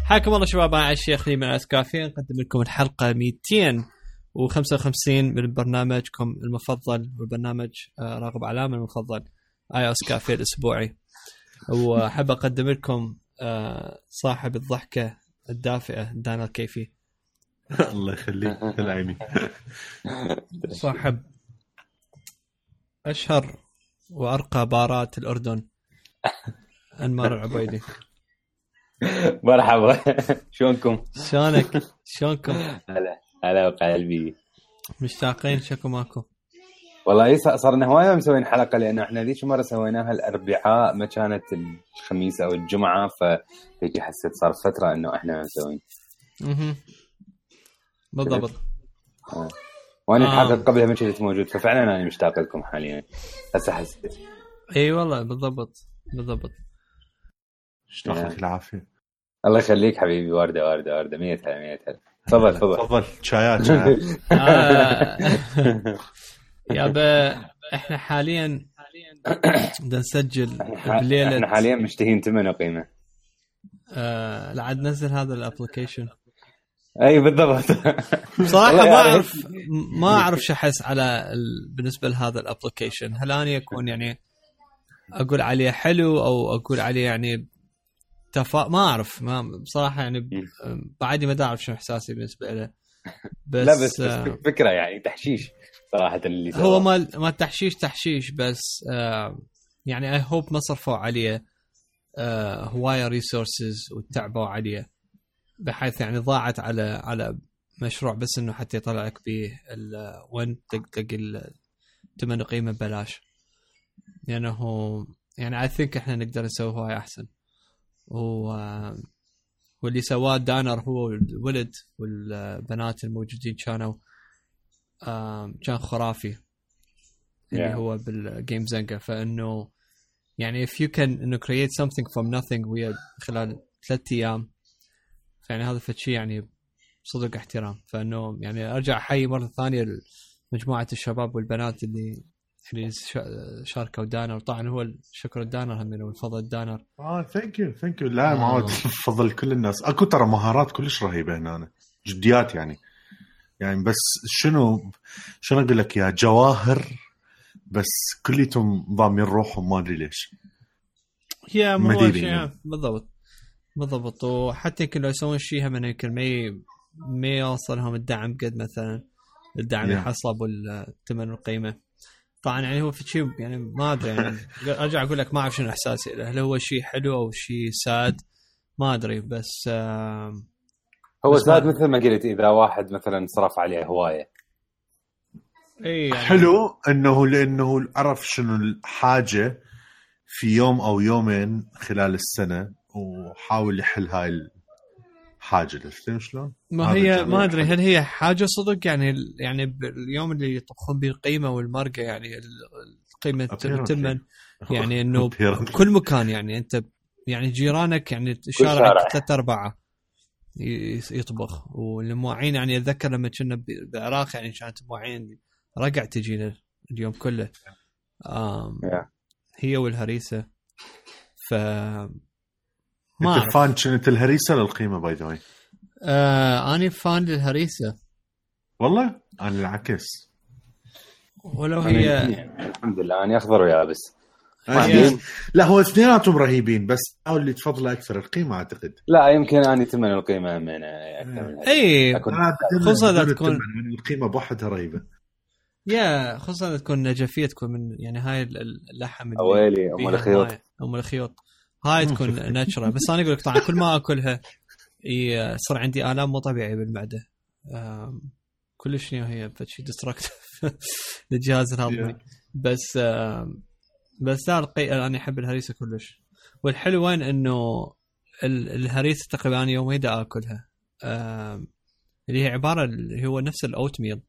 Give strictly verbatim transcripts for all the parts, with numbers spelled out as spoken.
حياكم الله شباب، مع الشيخ لي من اسكافي نقدم لكم الحلقه مئتين وخمسة وخمسين من برنامجكم المفضل والبرنامج راغب علام المفضل اي اسكافي الاسبوعي. وحب اقدم لكم صاحب الضحكه الدافئه دانا الكيفي. الله يخليك العيني. صاحب اشهر وارقى بارات الاردن انمار العبيدي. مرحبا، شلونكم؟ شلونك؟ شلونكم؟ هلا هلا قلبي، مشتاقين شكو ماكو. والله صارنا هوايه مسوين حلقه، لانه احنا ذيك مره سويناها الاربعاء ما كانت الخميس او الجمعه، فهيك حسيت صار فتره انه احنا مسوين. اها بالضبط. آه. وانا آه. الحلقه قبلها ما كنت موجود، ففعلا انا مشتاق لكم حاليا هسه حسيت. اي والله بالضبط بالضبط. اشتاق لك العافيه. الله يخليك حبيبي. ورده ورده ورده مية هلا مية هلا. تفضل تفضل تفضل. شايات شايات. يا با احنا حاليا بدنا نسجل بليله. احنا حاليا مشتهين ثمن وقيمه. آه لعد نزل هذا الابلكيشن. اي بالضبط. بصراحه ما اعرف ما اعرف شو احس على ال... بالنسبه لهذا الابلكيشن. هل انا يكون يعني اقول عليه حلو او اقول عليه يعني تفا... ما اعرف ما بصراحه يعني بعدي ما اعرف شو احساسي بالنسبه له. بس لا بس, بس فكره يعني تحشيش صراحه اللي سواه. هو ما ما تحشيش تحشيش بس آه يعني اي هوب ما صرفوا عليه آه هوايه ريسورسز وتعبوا عليه بحيث يعني ضاعت على على مشروع بس انه حتى يطلع لك به وين تلاقي الثمن قيمه ببلاش. يعني هو يعني اي ثينك احنا نقدر نسوي هوايه احسن. و واللي سواه دانر هو الولد والبنات الموجودين كانوا كان خرافي اللي yeah. هو بالجيم زنقة. فإنه يعني if you can إنه create something from nothing ويا خلال ثلاثة أيام، فيعني هذا فشي يعني صدق احترام. فإنه يعني أرجع حي مرة ثانية مجموعة الشباب والبنات اللي اللي شاركوا دانر. طبعا هو الشكر الدانر هم والفضل الدانر. اه ثانك يو ثانك يو. لا معود فضل كل الناس. اكو ترى مهارات كلش رهيبه هنا أنا. جديات يعني يعني بس شنو شنو اقول لك يا جواهر، بس كليتهم ضامين روحهم ما ادري ليش. يا مو بالضبط بالضبط. وحتى يمكن لو يسوون شيء هم يمكن ما ما يوصلهم الدعم قد مثلا الدعم يحصل والثمن والقيمه. طبعا يعني هو في شيء يعني ما ادري يعني ارجع اقول لك ما اعرف شنو احساسي له. هل هو شيء حلو او شيء ساد ما ادري. بس آه هو بس ساد مثل ما قلت اذا واحد مثلا صرف عليه هوايه. اي يعني حلو انه لانه عرف شنو الحاجه في يوم او يومين خلال السنه وحاول يحل هاي الحاجه. تفهم شلون؟ ما هي ما ادري هل هي حاجه صدق يعني يعني اليوم اللي يطبخون به القيمه والمرقه يعني القيمه الثمن يعني انه بكل مكان يعني انت يعني جيرانك يعني شارع ثلاثة أربعة يطبخ. والمواعين يعني أتذكر لما كنا بالعراق يعني كانت مواعين رقع تجينا اليوم كله. هي والهريسة. ف ما أنت فان كنت الهريسة للقيمة باي ذا واي؟ آه أنا فان للهريسة والله. أنا العكس ولو هي الحمد لله أنا أخضر ويابس. لا هو اثنيناتهم رهيبين بس أو اللي تفضل أكثر القيمة أعتقد. لا يمكن أنا ثمن القيمة من أي خصوصا إذا تكون القيمة بوحدها رهيبة. يا خصوصا إذا تكون نجفية تكون من يعني هاي اللحم أولي أم الخيوط أم الخيوط هاي تكون ناتشرال. بس أنا أقول لك طبعا كل ما أكلها يصير عندي آلام مو طبيعية بالمعدة. كلش هي فشي ديستراكت للجهاز الهضمي. بس بس لا القي أنا أحب الهريسة كلش. والحلو وين إنه الهريسة تقريبا أنا يومين دا أكلها اللي هي عبارة اللي هو نفس الأوت ميل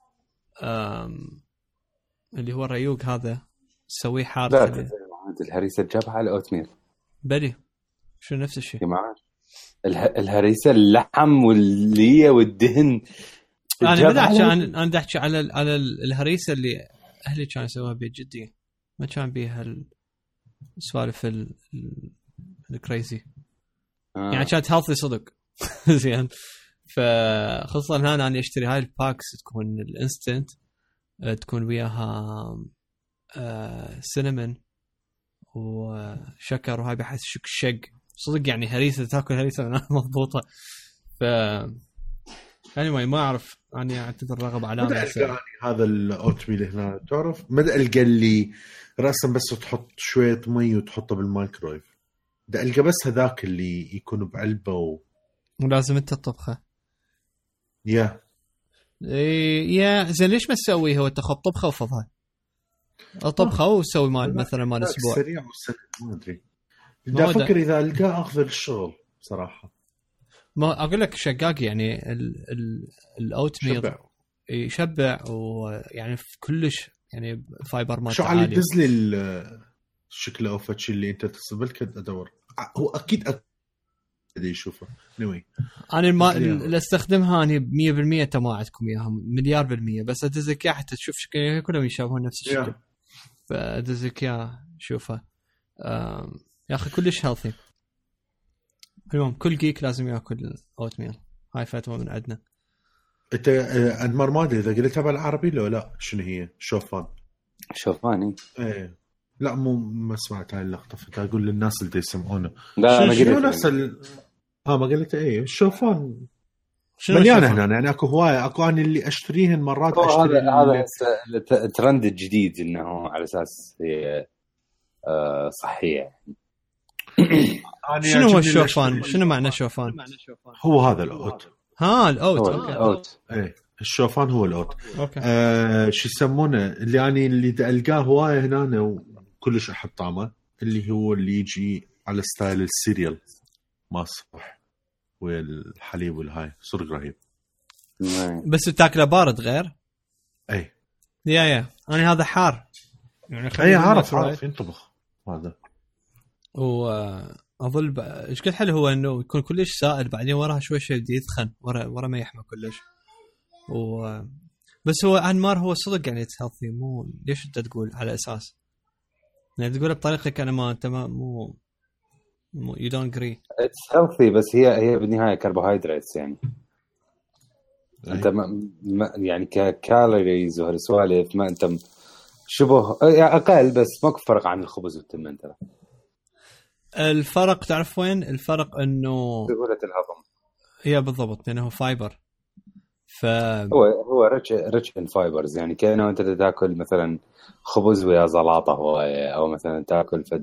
اللي هو الريوق هذا سويه حار. لا الهريسة جابها على الأوت ميل بدي شو نفس الشيء جماعة. اله... الهريسة اللحم والليه والدهن. أنا بدي أحكي عن أنا بدي أحكي على على الهريسة اللي أهلي كانوا يسووها بجدي. ما كان بيها السوالف الكريزي. آه. يعني كانت هيلثي صدق. زين فخصوصا هنا انا اشتري هاي الباكس تكون الانستنت تكون وياها آه سينمون وشكر وهاي بحس شك شق صدق يعني هريسه تاكل هريسه مضبوطه. ف anyway ما اعرف يعني اعتذر رغب علامه يعني هذا الاوتميل هنا تعرف مدى القى اللي راسا بس تحط شويه مي وتحطه بالمايكرويف ده القى بس هذاك اللي يكون بعلبه و... ولازم انت تطبخه يا إيه يا زين ليش ما تسوي هو تاخذ طبخه وفضها طبخه وسوي مال مثلا مال اسبوع سريع وسريع ما ادري بدي افكر اذا القاه اخذ الشغل صراحه. ما اقول لك شقاق يعني الاوت ميل يشبع ويعني كلش يعني فايبر ما شو على دز لي الشكل او فتشي اللي انت تصبلك ادور هو اكيد اكيد يشوفه anyway. انا ما اللي استخدمها انا مية بالمية انت ما عندكم اياها مليار بالمية بس ادزك اياها حتى تشوف شكل كلهم يشابهون نفس الشكل yeah. فادزك اياها شوفه يا اخي كلش هيلثي. المهم كل جيك لازم ياكل اوت ميل هاي فتوى من عندنا. انت انمر ما ادري اذا قلتها بالعربي لو لا شنو هي شوفان شوفاني ايه لا مو ما سمعت هاي اللقطه فاقول للناس اللي يسمعونه لا انا قلت نفس ال... ها ما قلت ايه الشوفان مليانه هنا يعني اكو هوايه اكو انا اللي اشتريهن مرات اشتري هذا هذا الترند الجديد انه على اساس هي صحيه. شنو هو الشوفان شنو معنى شوفان؟ هو هذا الاوت ها الاوت اوكي الاوت ايه الشوفان هو الاوت اوكي آه شو يسمونه اللي يعني اللي القاه هوايه هنا وكلش احب طعمه اللي هو اللي يجي على ستايل السيريال ما صح والحليب والهاي صدق رهيب بس تاكله بارد غير اي يا يا انا هذا حار يعني اي عارف عارف ينطبخ هذا واظل ايش قد حل هو انه يكون كلش سائل بعدين وراها شوي شوي يدخن ورا ورا ما يحمى كلش و بس هو انمار هو صدق يعني هيلثي مو ليش انت تقول على اساس يعني تقول بطريقتك انا ما انت ما مو مو you don't agree it's healthy بس هي هي بالنهايه كربوهيدرات يعني أي. انت ما يعني ككالوريز وهالسوالف ما انت شبه اقل بس ماكو فرق عن الخبز والتمن ترى. الفرق تعرف وين الفرق انه سهوله الهضم هي بالضبط لانه فايبر ف هو هو ريتش ريتش ان فايبرز يعني كانه انت تاكل مثلا خبز ويا زلاطه هو او مثلا تاكل فد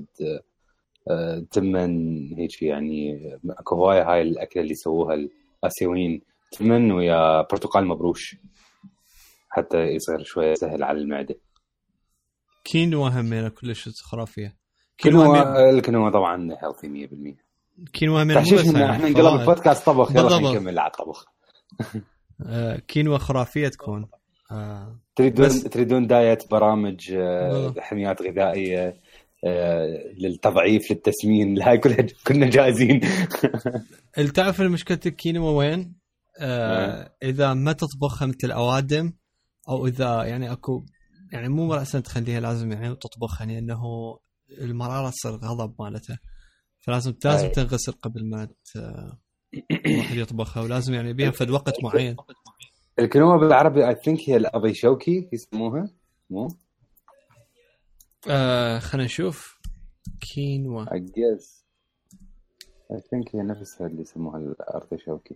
تمن هيك يعني اكو هواي هاي الاكله اللي يسووها الاسيويين تمن ويا برتقال مبروش حتى يصير شويه سهل على المعده. كينوا همينه كلش خرافيه كينوا الكينوا طبعا هيلثي مية بالمية كينوا همينه احنا احنا نقلب البودكاست طبخ يلا نكمل على الطبخ. كينوا خرافيه تكون آه. تريدون تريدون دايت برامج آه حميات غذائيه آه للتضعيف للتسمين هاي كلها كنا جاهزين. تعرف المشكله الكينوا وين آه اذا ما تطبخها مثل الاوادم او اذا يعني اكو يعني مو رأسا تخليها لازم يعني تطبخها لانه المراره تصير غضب مالتها فلازم لازم تنغسل قبل ما واحد يطبخها ولازم يعني بيها في وقت معين. الكنوة بالعربي I think هي الأبي شوكي يسموها مو؟ آه خلينا نشوف كينوا I guess I think هي نفسها اللي يسموها الأرض شوكي.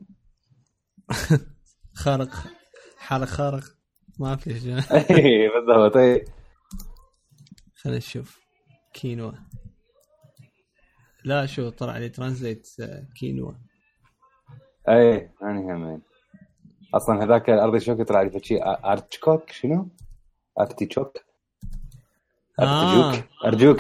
خارق حالة خارق ما في شيء. إيه بالضبط إيه. خلينا نشوف كينوا لا شو طلع لي ترانزليت كينوا ايه انا همين اصلا هذاك الارض شوكي طلع لي شيء ارتشكوك شنو ارتيشوك ارتجوك آه. ارجوك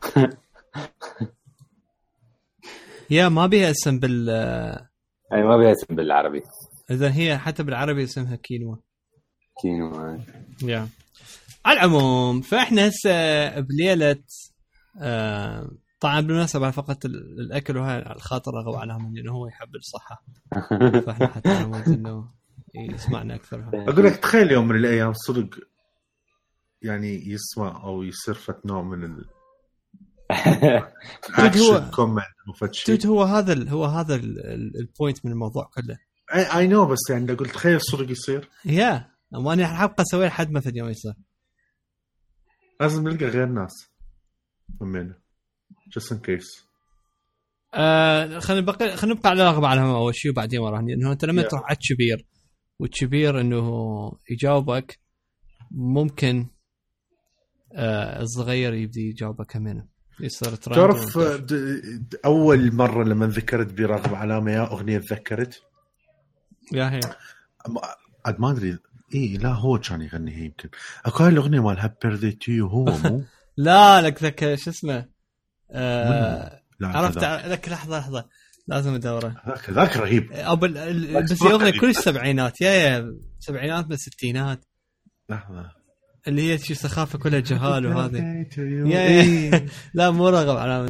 يا ما بيها اسم بال اي ما بيها اسم بالعربي اذا هي حتى بالعربي اسمها كينوا كينوا يا على العموم فاحنا هسه بليله آه طبعا بالمناسبة فقط الأكل وهاي الخاطر رغب عليهم لأنه هو يحب الصحة فإحنا حتى نموت إنه يسمعنا أكثر. أقول لك تخيل يوم من الأيام صدق يعني يسمع أو يصير فت نوع من ال اكشن كومنت مفتشي هو هذا ال... هو هذا البوينت من الموضوع كله. اي اي نو بس يعني قلت تخيل صدق يصير يا ما انا حابقى اسوي لحد ما في يوم يصير لازم نلقى غير ناس مننا just in case. آه خلينا نبقى خلينا نبقى على رغبة على اول شيء وبعدين وراه انه انت لما yeah. تروح على الكبير والكبير انه يجاوبك ممكن آه الصغير يبدي يجاوبك همينه يصير تعرف اول مره لما ذكرت برغم علامه يا اغنيه تذكرت يا هي عاد ما ادري اي لا هو كان يغني هي يمكن اكو هاي الاغنيه مال هابي بيرثدي تو يو هو مو لا لك ذاك شو اسمه آه عرفت لك لحظه لحظه لازم ادوره ذاك ذاك رهيب ابو بس الاغنيه كل السبعينات يا يا سبعينات من الستينات لحظه اللي هي شي سخافه كلها جهال وهذه يا لا مو رغب علامه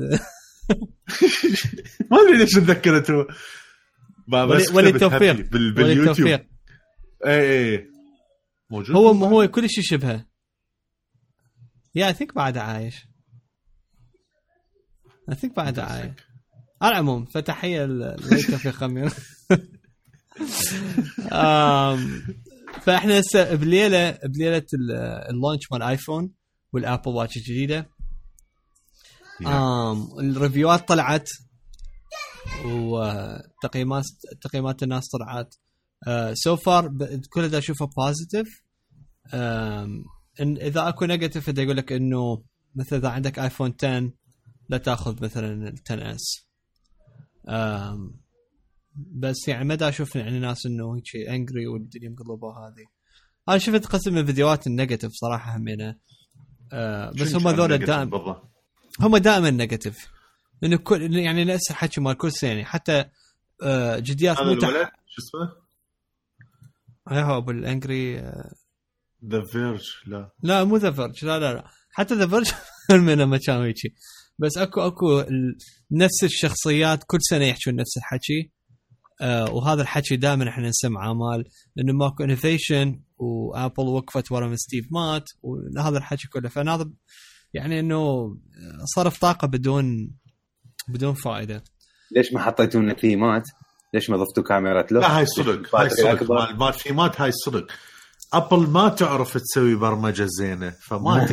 ما ادري ليش تذكرته ولي التوفيق باليوتيوب اي اي موجود هو هو كل شيء شبهه يا اي ثينك بعد عايش اي ثينك بعد عايش على العموم فتحيه للتوفيق خمير امم فاحنا هسه بليله بليله اللونش مال ايفون والابل واتش الجديده امم الريفيوات طلعت وتقييمات تقييمات الناس طلعت سو فار كل ده اشوفه بوزيتيف. ان اذا اكو نيجاتيف بده يقول لك انه مثلا اذا عندك ايفون عشرة لا تاخذ مثلا ال عشرة اس بس يعني ما دا اشوف يعني ناس انه هيك انجري والدنيا مقلبه هذه. انا شفت قسم من فيديوهات النيجاتيف صراحه همينه أه بس هم ذول دائما هم دائما نيجاتيف انه كل يعني نفس الحكي مال كل سنه حتى أه جديات مو شو اسمه هو ابو الانجري ذا فيرج لا لا مو ذا فيرج لا لا لا حتى ذا فيرج من ما كان هيك بس اكو اكو نفس الشخصيات كل سنه يحكون نفس الحكي آه وهذا الحكي دائما احنا نسمعه مال انه ماكو انوفيشن وابل وقفت ورا من ستيف مات وهذا الحكي كله. فهذا يعني انه صرف طاقه بدون بدون فائده. ليش ما حطيتوا ثيمات؟ ليش ما ضفتوا كاميرات له؟ لا هاي صدق هاي صدق مال مال ثيمات هاي صدق. ابل ما تعرف تسوي برمجه زينه فما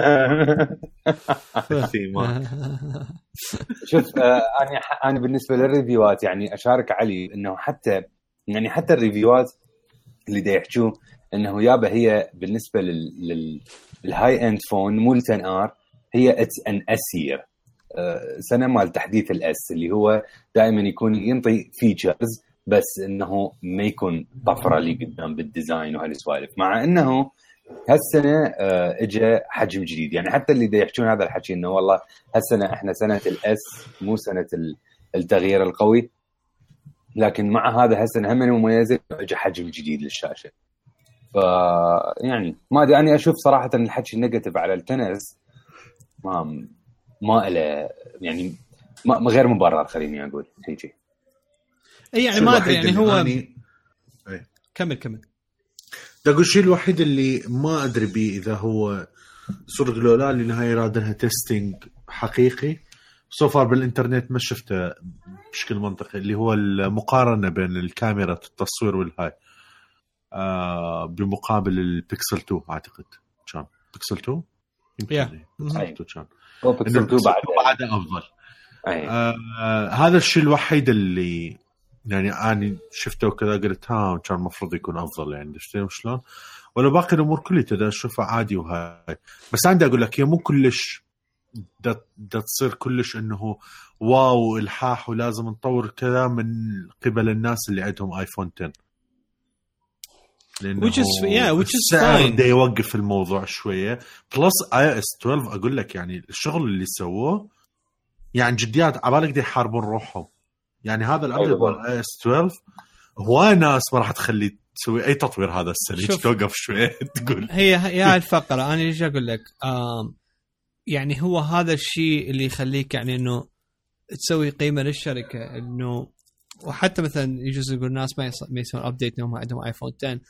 ثيمات. شوف آه انا انا بالنسبه للريفيوات يعني اشارك علي انه حتى يعني حتى الريفيوات اللي دا يحكوا انه يابا هي بالنسبه لل للهاي اند فون مو ال عشرة ار هي اتس ان اسير آه سنه مال تحديث الاس اللي هو دائما يكون ينطي فيتشرز بس انه ما يكون طفره لي قدام بالديزاين وهالسوالف. مع انه هالسنه آه اجى حجم جديد يعني حتى اللي دا يحكون هذا الحكي انه والله هالسنه احنا سنه الاس مو سنه التغيير القوي لكن مع هذا هالسنه هم مميزه اجى حجم جديد للشاشه. ف يعني ما ادري انا اشوف صراحه ان الحكي النيجاتيف على التنس ما ما له يعني ما غير مبرر خليني اقول هيك. اي يعني ما ادري يعني هو أني... كمل كمل دا اقول شيء الوحيد اللي ما ادري بيه اذا هو صدق لو لا لنهايه رادنها تيستينج حقيقي سوفار بالانترنت ما شفته بشكل منطقي اللي هو المقارنه بين الكاميرا التصوير والهاي آه بمقابل البيكسل اثنين اعتقد كان بيكسل اثنين يمكن كان هو بيكسل اثنين بعد بعد افضل. آه هذا الشيء الوحيد اللي يعني أنا شفته وكذا قلت ها كان مفروض يكون أفضل يعني دشتين وشلون ولا باقي الأمور كلها تدا أشوفها عادي وهاي. بس عندي أقول لك هي مو كلش دا, دا تصير كلش إنه واو الحاح ولازم نطور كذا من قبل الناس اللي عندهم آيفون عشرة لأنه which is yeah which is fine دا يوقف الموضوع شوية. بلس آي إس اثناشر أقول لك يعني الشغل اللي سووه يعني جديات عبالك دي يحاربون روحهم يعني هذا الأبديت مال آي إس اثناشر هو ناس ما راح تخلي تسوي أي تطوير هذا السنة توقف شوية تقول هي هي الفقرة أنا إيش أقول لك آم يعني هو هذا الشيء اللي يخليك يعني إنه تسوي قيمة للشركة إنه وحتى مثلا يجوز يقول الناس ما ما يسوون أبديت إنهم عندهم آيفون عشرة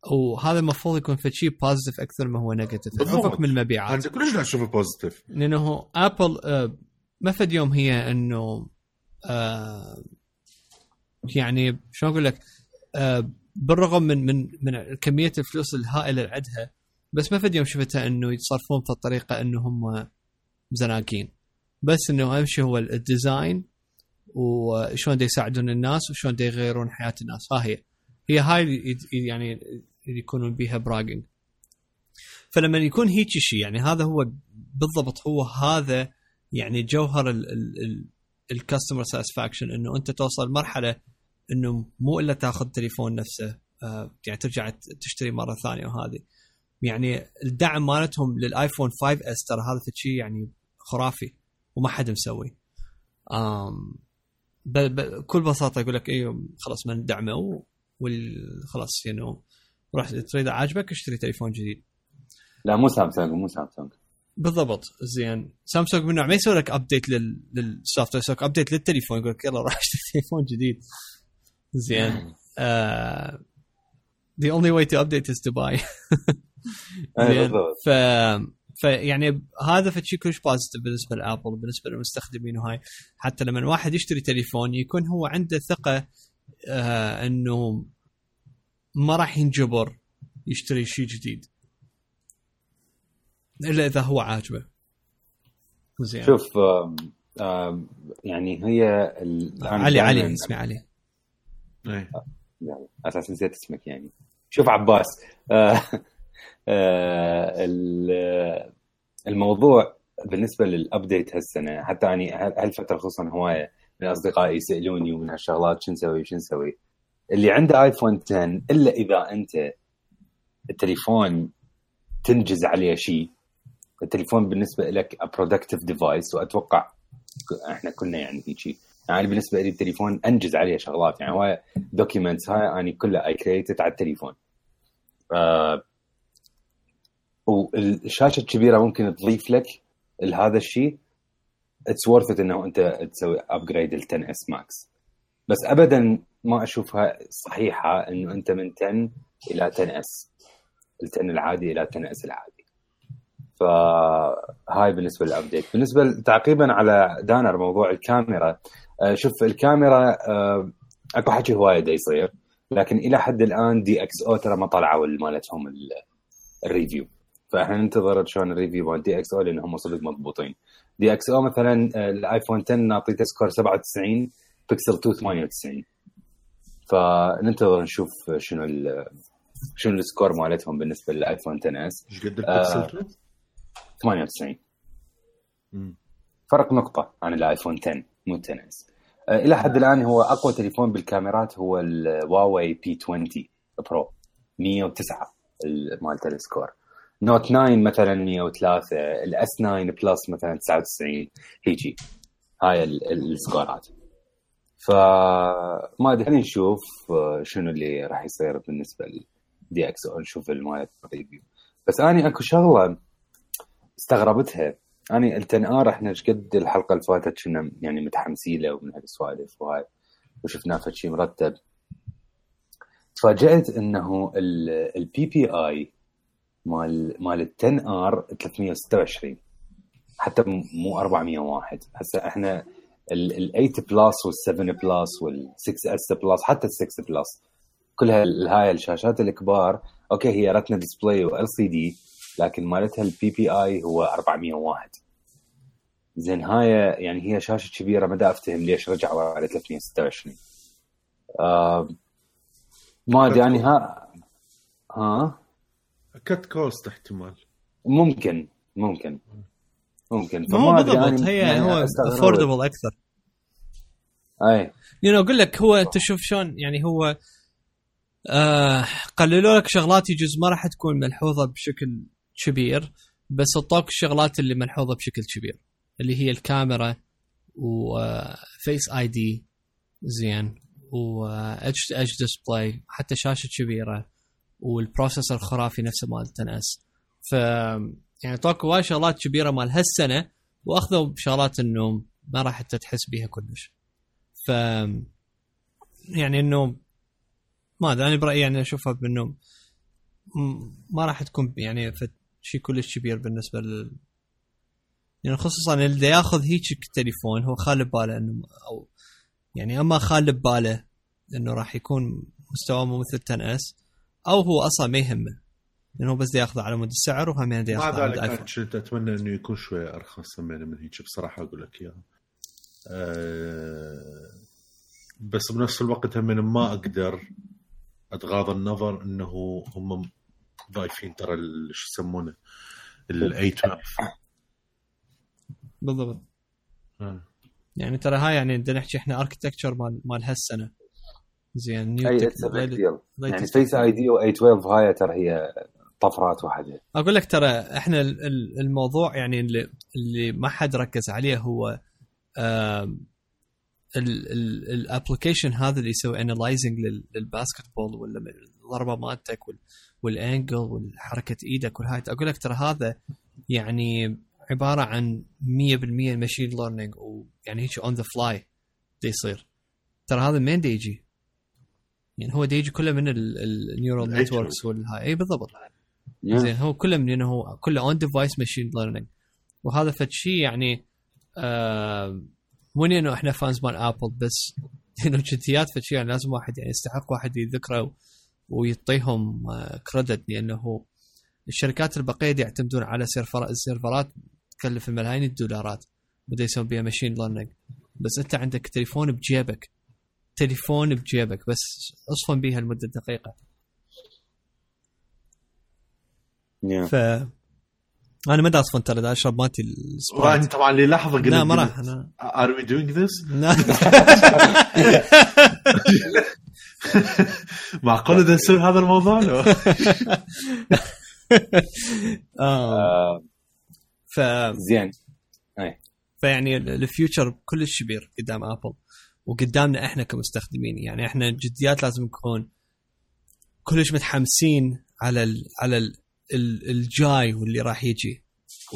وهذا المفروض يكون في شيء بوزيتيف اكثر ما هو نيجاتيف. عفوا من المبيعات انت كلش تشوفه بوزيتيف لانه ابل آه ما فد يوم هي انه آه يعني شو اقول لك آه بالرغم من من من كميه الفلوس الهائله اللي عندها بس ما فد يوم شفتها انه يتصرفون بطريقه انه هم زناقين بس انه اهم شيء هو الديزاين وشلون دي يساعدون الناس وشلون دي يغيرون حياه الناس. ها هي هي هاي يعني يكونون بيها براغينج. فلما يكون هيك شيء يعني هذا هو بالضبط هو هذا يعني جوهر الكاستمر ساتسفاكشن انه انت توصل مرحله انه مو الا تاخذ تليفون نفسه آه يعني ترجع تشتري مره ثانيه. وهذه يعني الدعم مالتهم للايفون خمسة اس ترى هذا شيء يعني خرافي وما حد مسوي. آم بكل بساطه يقول لك ايوه خلاص من دعمه والخلاص يعني راح تريد عاجبك اشتري تليفون جديد. لا مو سامسونج مو سامسونج بالضبط. زين سامسونج من نوع ما يسوي لك ابديت لل للسوفت وير، يسوي لك ابديت للتليفون يقول لك يلا راح اشتري تليفون جديد. زين uh, the only way to update is to buy. زين ف فيعني هذا فشي كلش بوزيتيف بالنسبه لابل وبالنسبه للمستخدمين. وهاي حتى لما واحد يشتري تليفون يكون هو عنده ثقه آه انه ما راح ينجبر يشتري شيء جديد الا اذا هو عاجبه. زين شوف آه آه يعني هي علي علي اسمي علي ايه يعني اساسا نسيت اسمك يعني. شوف عباس آه آه الموضوع بالنسبه للابديت هالسنه حتى يعني هالفتره خصوصا هوايه من اصدقائي يسالوني ومن هالشغلات شو نسوي وشو نسوي. اللي عنده ايفون عشرة الا اذا انت التليفون تنجز عليه شيء، التليفون بالنسبه لك برودكتيف ديفايس واتوقع احنا كلنا يعني هيك شيء. يعني بالنسبه لي التليفون انجز عليه شغلات يعني هوايه دوكيومنتس هاي يعني كلها اي كرييتد على التليفون. آه والشاشه الكبيره ممكن تضيف لك لهذا الشيء اتس وورث ات انه انت تسوي ابجريد ل عشرة اس ماكس. بس ابدا ما اشوفها صحيحه انه انت من عشرة الى عشرة اس ال عشرة العادي الى عشرة اس العادي. فهاي بالنسبه للابديت. بالنسبه تعقيبا على دانر موضوع الكاميرا، شوف الكاميرا اكو حكي هوايه دا يصير لكن الى حد الان دي اكس او ترى ما طلعوا مالتهم الريفيو، فاحنا ننتظر شلون الريفيو مال دي اكس او لانهم صدق مضبوطين. دي اكس او مثلا الايفون عشرة نعطيته سكور سبعة وتسعين، بيكسل اثنين ثمانية وتسعين، فننتظر نشوف شنو ال شنو السكور مالتهم بالنسبه للايفون عشرة اس. ايش قد البيكسل آه ثمانية وتسعين، امم فرق نقطه عن الايفون عشرة مو عشرة اس. آه الى حد الان هو اقوى تليفون بالكاميرات هو الهواوي بي عشرين برو مية وتسعة مالته السكور. نوت تسعة مثلا مية وثلاثة، الاس تسعة بلس مثلا تسعة وتسعين، هيجي هاي السكورات. فما ادري نشوف شنو اللي راح يصير بالنسبه لدي اكس او، نشوف المايت ريفيو. بس اني اكو شغله استغربتها، اني التن ار احنا ايش قد الحلقه اللي فاتت كنا يعني متحمسين له ومن هالسوالف وهاي وشفنا فشي مرتب. تفاجأت انه البي بي اي مال مال التن ار ثلاثمية وستة وعشرين حتى مو أربعمية وواحد. هسه احنا ال ثمانية بلس وال7 بلس وال6 اس بلس حتى ال6 بلس كلها هاي الشاشات الكبار اوكي هي رتنا ديسبلاي وال سي دي، لكن مالتها البي بي اي هو أربعمية وواحد. زين هاي يعني هي شاشه كبيره، ما دا افتهم ليش رجعوا على ثلاثمية وستة وعشرين. آه ما ادري يعني ها ها كت كوست احتمال ممكن ممكن ممكن فما ادري يعني هي يعني هو افوردبل اكثر. اي يعني اقول لك هو انت شوف شلون يعني هو آه قللوا لك شغلات يجوز ما راح تكون ملحوظه بشكل كبير، بس اعطوك الشغلات اللي ملحوظه بشكل كبير اللي هي الكاميرا وفيس اي دي زين واتش تو اتش ديسبلاي حتى شاشه كبيره والبروسيسور خرافي نفس مال عشرة اس. ف يعني اعطوك وايد شغلات كبيره مال هالسنه واخذوا بشغلات انه ما راح تحس بيها كلش. ف يعني انه ما ادري انا برايي يعني اشوفها بانه ما راح تكون يعني شيء كلش كبير بالنسبه لل يعني خصوصا اللي ياخذ هيك تليفون هو خالب باله انه او يعني اما خالب باله انه راح يكون مستواه مثل عشرة اس او هو اصلا ما يهمه لانه بس ياخذ على مود السعر وهم ياخذ على الايفون. كنت اتمنى انه يكون شوي ارخص من هيك بصراحه اقول لك اياها أه بس بنفس الوقت هم ما اقدر اتغاضى النظر انه هم ضايفين ترى شو يسمونه الاي اثنا عشر بالضبط. آه. يعني ترى هاي يعني بدنا نحكي احنا اركتكتشر مال مال هالسنه زين نيو يعني فيس اي دي و اثنا عشر هاي ترى هي طفرات واحده. اقول لك ترى احنا الموضوع يعني اللي اللي ما حد ركز عليه هو الابلكيشن هذا اللي يسوي انالايزنج للباسكتبول ولا الضربه مالتك والانجل والحركه ايدك والهاي. اقول لك ترى هذا يعني عباره عن مية بالمية ماشين ليرنينج ويعني هيك اون ذا فلاي دي يصير. ترى هذا مين دي يجي يعني هو دي يجي كله من النيورال نتوركس والهاي. اي بالضبط yeah. زين هو كله من انه هو كله اون ديفايس ماشين ليرنينج وهذا فد شيء يعني آه مو انه احنا فانز مال ابل بس انه جديات فد شيء يعني لازم واحد يعني يستحق واحد يذكره ويعطيهم آه كريدت لانه الشركات البقيه دي يعتمدون على سيرفرات السيرفرات تكلف الملايين الدولارات بده يسوي بها ماشين ليرنينج بس انت عندك تليفون بجيبك تليفون بجيبك بس اصفن بيها لمده دقيقه. yeah. ف انا ما دا اصفن ترى دا اشرب مالتي السبرايت طبعا اللي لحظه قلت لا ما راح انا are we doing this معقول ده نسوي هذا الموضوع له اه ف زين اي فيعني الفيوتشر كلش كبير قدام ابل وقدامنا احنا كمستخدمين. يعني احنا جديات لازم نكون كلش متحمسين على ال على ال الجاي واللي راح يجي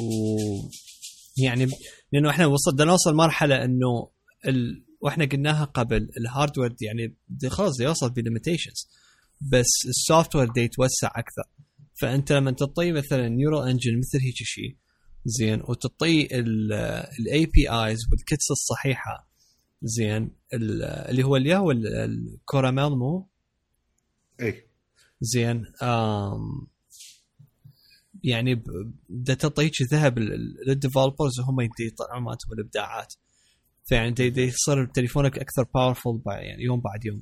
ويعني لانه احنا وصلنا نوصل مرحله انه ال... واحنا قلناها قبل الهاردوير يعني خلاص يوصل بليميتيشنز بس السوفت وير دي يتوسع اكثر. فانت لما تطي مثلا نيورال انجن مثل هيك شيء زين وتطي الاي بي ايز والكيتس الصحيحه زين اللي هو اللي هو الكوراميل مو اي زين آم يعني بدها تعطيك ذهب للديفلوبرز وهم يطلعون مالتهم الابداعات. فيعني دي, دي يصير تليفونك اكثر باورفول يعني يوم بعد يوم.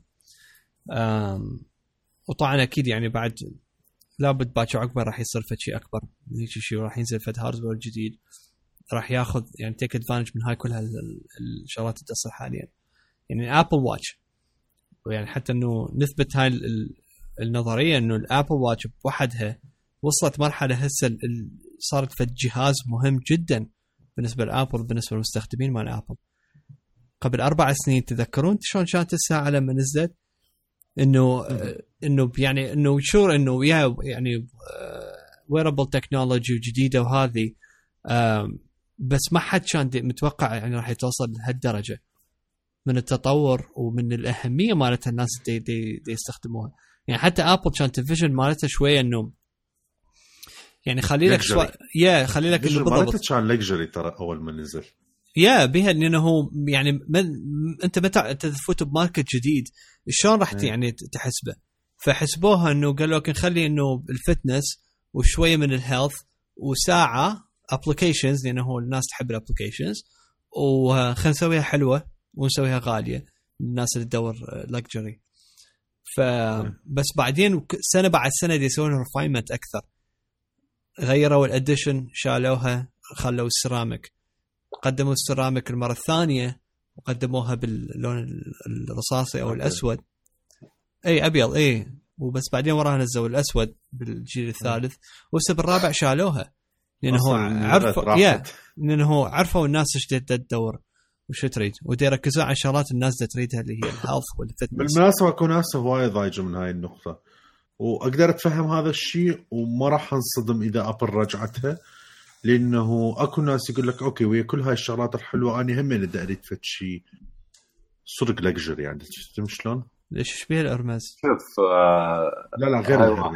آم وطبعا اكيد يعني بعد لابد باكر عقبه راح يصير فد شيء اكبر من هيك شيء وراح ينزل فد هاردوير جديد راح ياخذ يعني تيك ادفانتج من هاي كل هالشغلات اللي تصير حاليا. يعني ابل واتش ويعني حتى انه نثبت هاي النظريه انه الابل واتش بوحدها وصلت مرحله هسه صارت فد جهاز مهم جدا بالنسبه لابل بالنسبه للمستخدمين مال ابل. قبل اربع سنين تذكرون شلون كانت الساعه لما نزلت انه انه يعني انه شور انه يا يعني ويربل تكنولوجي جديده وهذه بس ما حد كان متوقع يعني راح توصل لهالدرجه من التطور ومن الاهميه مالتها الناس دي دي, دي يستخدموها. يعني حتى ابل كان تفيجن مالتها شويه انه يعني خلي لك شوي يا خلي لك انه بالضبط كان لكجري ترى اول ما نزل يا بها انه هو يعني من انت متى تفوت بماركت جديد شلون راح يعني تحسبه. فحسبوها انه قالوا لك نخلي انه الفتنس وشويه من الهيلث وساعه ابلكيشنز لانه الناس تحب الابلكيشنز وخلينا نسويها حلوه ونسويها غاليه للناس اللي تدور لكجري. فبس بعدين سنه بعد سنه دي يسوون ريفاينمنت اكثر غيروا الاديشن شالوها خلوا السيراميك قدموا السيراميك المره الثانيه وقدموها باللون الرصاصي او الاسود اي ابيض اي وبس بعدين وراها نزلوا الاسود بالجيل الثالث وهسه بالرابع شالوها لانه عرفوا يا لانه عرفوا الناس ايش تدور وش تريد ودي يركزوا على شغلات الناس تريدها اللي هي الهيلث والفتنس. بالمناسبه اكو ناس هوايه ضايجه من هاي النقطه واقدر اتفهم هذا الشيء وما راح انصدم اذا ابل رجعتها لانه اكو ناس يقول لك اوكي ويا كل هاي الشغلات الحلوه اني هم بدي اريد فد شيء صدق لكجري يعني تفهم شلون ليش ايش بيه الارمز شوف آه لا لا غير الهرمز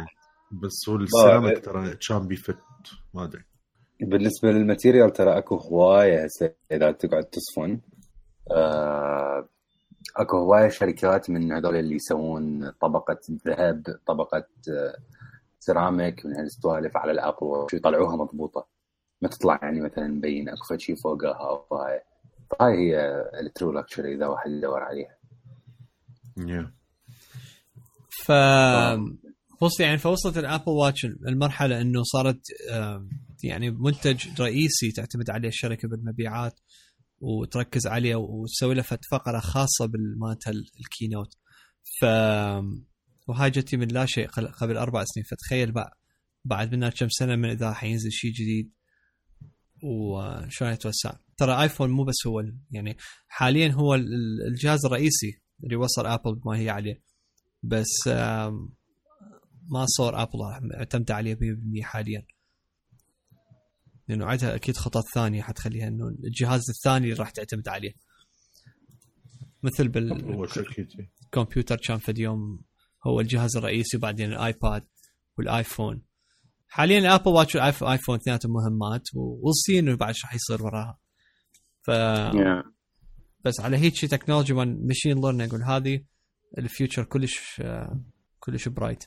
بس هو السيراميك ترى كان بيفت ما ادري. بالنسبه للماتيريال ترى اكو هوايه هسه اذا تقعد تصفن آه اكو هوايه شركات من هذول اللي يسوون طبقه ذهب طبقه آه سيراميك من هالسوالف على الابل وشو يطلعوها مضبوطه ما تطلع يعني مثلا مبين اكو شيء فوقها او هاي هاي هي الترو لاكشري اذا واحد يدور عليها. yeah. ف وصل يعني فوصلت الابل واتش المرحله انه صارت يعني منتج رئيسي تعتمد عليه الشركه بالمبيعات وتركز عليه وتسوي له فقره خاصه بالمالتها الكينوت. ف وهاي جتي من لا شيء قبل اربع سنين. فتخيل بقى بعد منها كم سنه من اذا حينزل شيء جديد وشلون يتوسع. ترى ايفون مو بس هو يعني حاليا هو الجهاز الرئيسي اللي وصل ابل ما هي عليه بس ما صار ابل اعتمد عليه مية بالمية حاليا لانه عندها اكيد خطط ثانيه حتخليها انه الجهاز الثاني راح تعتمد عليه مثل بالكمبيوتر كان في اليوم هو الجهاز الرئيسي وبعدين الايباد والايفون. حاليا الابل واتش والايفون اثنيناتهم مهمات والصين انه بعد راح يصير وراها. ف yeah. بس على هيك شيء تكنولوجي من ماشين ليرنينج وهذه الفيوتشر كلش كلش برايت.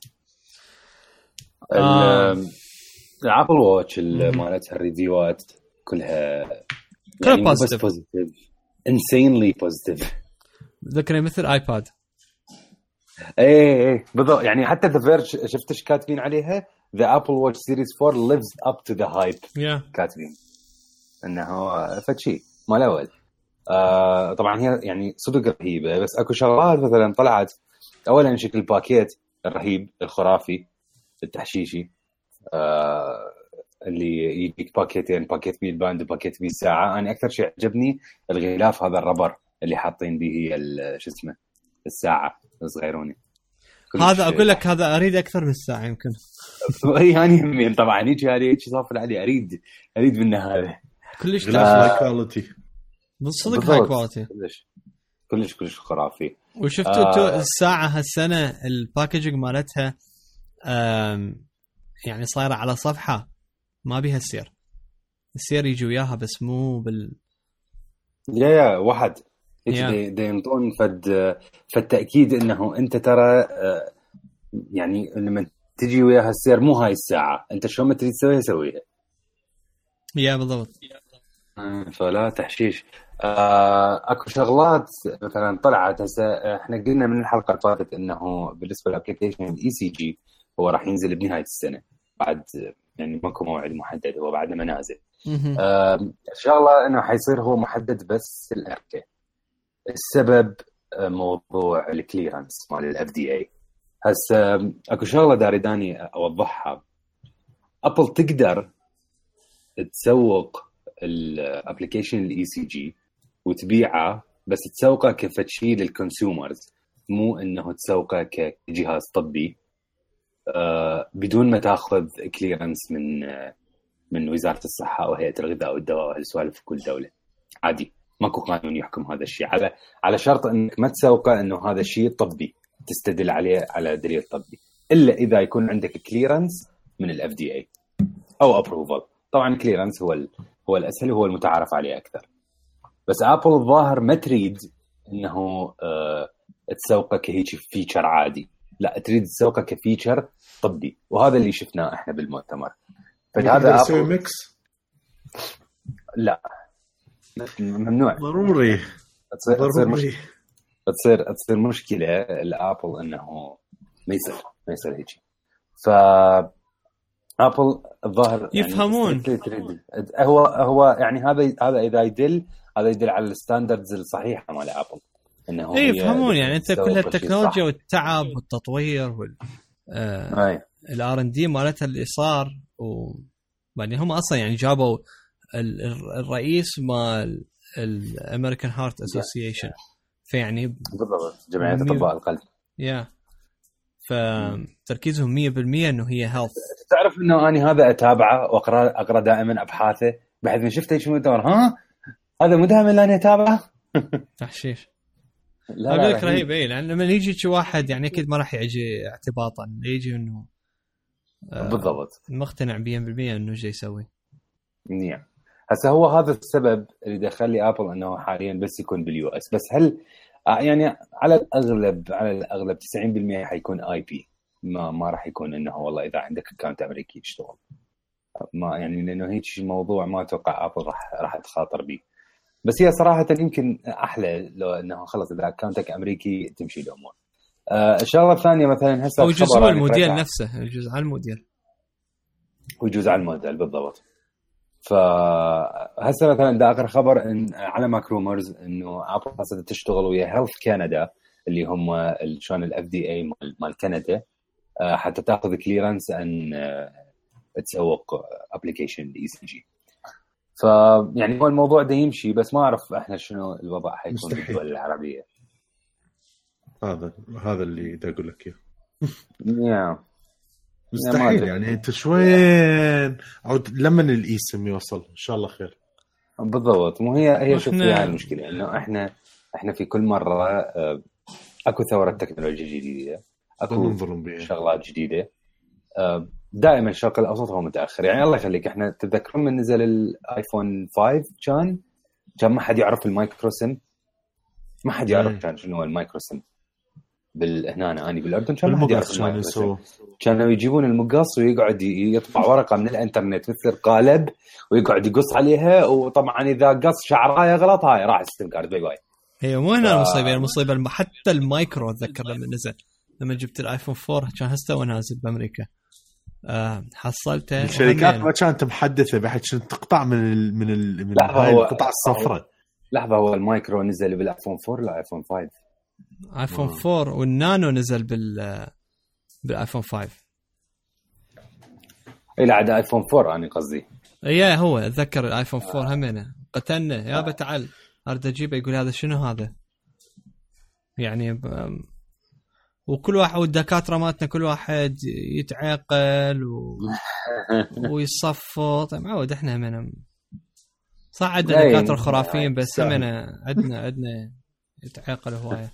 الابل واتش مالتها الريفيوات كلها يعني بس بوزيتيف insanely positive. ذكرني مثل ايباد. ايه ايه بالضبط يعني حتى ذا فيرج شفت ايش كاتبين عليها the Apple Watch Series four lives up to the hype. yeah. كاتبين انه فشي ما الاول. آه طبعا هي يعني صدق رهيبه بس اكو شغلات مثلا طلعت اولا شكل الباكيت الرهيب الخرافي التحشيشي آه اللي يجيك باكيتين باكيت بيه الباند وباكيت بيه الساعه. انا اكثر شيء عجبني الغلاف هذا الربر اللي حاطين به شو اسمه الساعه الصغيروني هذا اقول لك هذا اريد اكثر من الساعه يمكن يعني همين طبعا يجي عليه هيك صافل عليه اريد اريد منه هذا كلش هاي كواليتي بالصدق هاي كواليتي كلش كلش كلش خرافي. وشفتوا آه الساعه هالسنه الباكجينج مالتها يعني صايره على صفحه ما بيها السير السير يجي وياها بس مو بال يا يا واحد هيك دي ينطون فد فالتأكيد انه انت ترى يعني لما تجي وياها السير مو هاي الساعه انت شو ما تريد تسويها سويها. يا بالضبط. فلا تحشيش. اكو شغلات مثلا طلعت هسه احنا قلنا من الحلقه اللي فاتت انه بالنسبه للابلكيشن الاي سي جي هو راح ينزل بنهايه السنه بعد يعني ماكو موعد محدد هو بعد ما نازل. ان شاء الله انه حيصير هو محدد بس الاركه. السبب موضوع الكليرنس مال الاف دي اي. هسه اكو شغله داريداني اوضحها. ابل تقدر تسوق الابلكيشن الاي سي جي وتبيعه بس تسوقه كفتشي للكونسيومرز مو انه تسوقه كجهاز طبي آه بدون ما تاخذ كليرنس من آه من وزاره الصحه او هيئه الغذاء والدواء وهالسوالف في كل دوله. عادي ماكو قانون يحكم هذا الشيء على على شرط انك ما تسوقه انه هذا الشيء طبي تستدل عليه على دليل طبي الا اذا يكون عندك كليرنس من الاف دي اي او ابروفل. طبعا كليرنس هو هو الاسهل وهو المتعارف عليه اكثر. بس ابل الظاهر ما تريد انه آه تسوقه كهيك فيتشر عادي لا تريد تسوقه كفيتشر طبي وهذا اللي شفناه احنا بالمؤتمر. فهذا ابل ميكس لا ممنوع ضروري تصير تصير مش... تصير تصير مشكله الابل انه ما يصير ما يصير هيك. ف ابل الظاهر يفهمون يعني هو هو يعني هذا هذا اذا يدل هذا يدل على الستاندردز الصحيحه مال ابل انه ايه يفهمون يعني انت كل التكنولوجيا والتعب والتطوير وال آه الار ان دي مالتها اللي صار وبعدين هم اصلا يعني جابوا الرئيس مال الامريكان هارت اسوسيشن فيعني بالضبط جمعيه اطباء القلب يا فتركيزهم مية بالمية انه هي هيلث. تعرف انه اني هذا اتابعه واقرا اقرا دائما ابحاثه بحيث ما شفت شيء مدور ها هذا مو دائما اللي انا اتابعه تحشيش. لا اقول لك رهيب اي لان لما يجي شي واحد يعني اكيد ما راح يجي اعتباطا يجي انه بالضبط مقتنع مية بالمية انه جاي يسوي. نعم هسه هو هذا السبب اللي دخل لي ابل انه حاليا بس يكون باليو اس. بس هل يعني على الاغلب على الاغلب تسعين بالمية حيكون اي بي، ما ما راح يكون انه والله اذا عندك اكونت امريكي يشتغل، ما يعني لانه هيك موضوع ما اتوقع ابل راح راح تخاطر به. بس هي صراحه يمكن احلى لو انه خلص اذا اكونتك امريكي تمشي الامور. آه الشغله الثانيه مثلا هسه هو جزء الموديل نفسه، الجزء على الموديل وجزء على الموديل بالضبط. فهسه مثلا ده اخر خبر ان على ماك رومرز انه ابل قصدت تشتغل ويا هيلث كندا اللي هم شلون الاف دي اي مال كندا حتى تاخذ كليرنس ان تسوق ابلكيشن الاي سي جي. فيعني هو الموضوع ده يمشي، بس ما اعرف احنا شنو الوضع حيكون بالدول العربيه. هذا هذا اللي دا اقول لك اياه. يا مستحيل يعني انت شوين او لما الاسم يوصل ان شاء الله خير. بالضبط. مو هي هي شوف فيها المشكله انه احنا احنا في كل مره اكو ثوره تكنولوجيا جديده، اكو شغلات جديده، دائما الشرق الاوسط هو متاخر. يعني الله يخليك احنا تتذكرون من نزل الايفون خمسة كان كان ما حد يعرف المايكرو سم، ما حد يعرف كان شنو هو المايكرو سم بالهنا انا اني بالاردن كان ما حد يعرف المايكرو سم. كانوا يجيبون المقص ويقعد يطبع ورقه من الانترنت مثل قالب ويقعد يقص عليها، وطبعا اذا قص شعرايه غلط هاي راح السم كارد باي باي. هي مو هنا ف... المصيبه المصيبه حتى المايكرو اتذكر لما نزل، لما جبت الايفون فور كان هسه ونازل بامريكا آه حصلته. الشركات ما كانت محدثه بحيث تقطع من ال من ال من هاي القطع الصفراء. لحظه هو المايكرو نزل بالايفون فور لا ايفون خمسة؟ ايفون فور والنانو نزل بال بالايفون خمسة. اي لا عاد ايفون فور انا قصدي. ايه هو اتذكر الايفون فور همينه قتلنا يابا تعال اريد اجيبه، يقول هذا شنو هذا يعني ب... وكل واحد والدكاتره ماتنا كل واحد يتعاقل و... ويصفط. معود احنا همنا صح عندنا دكاتره خرافيين بس همنا عندنا عندنا يتعاقل هوايه.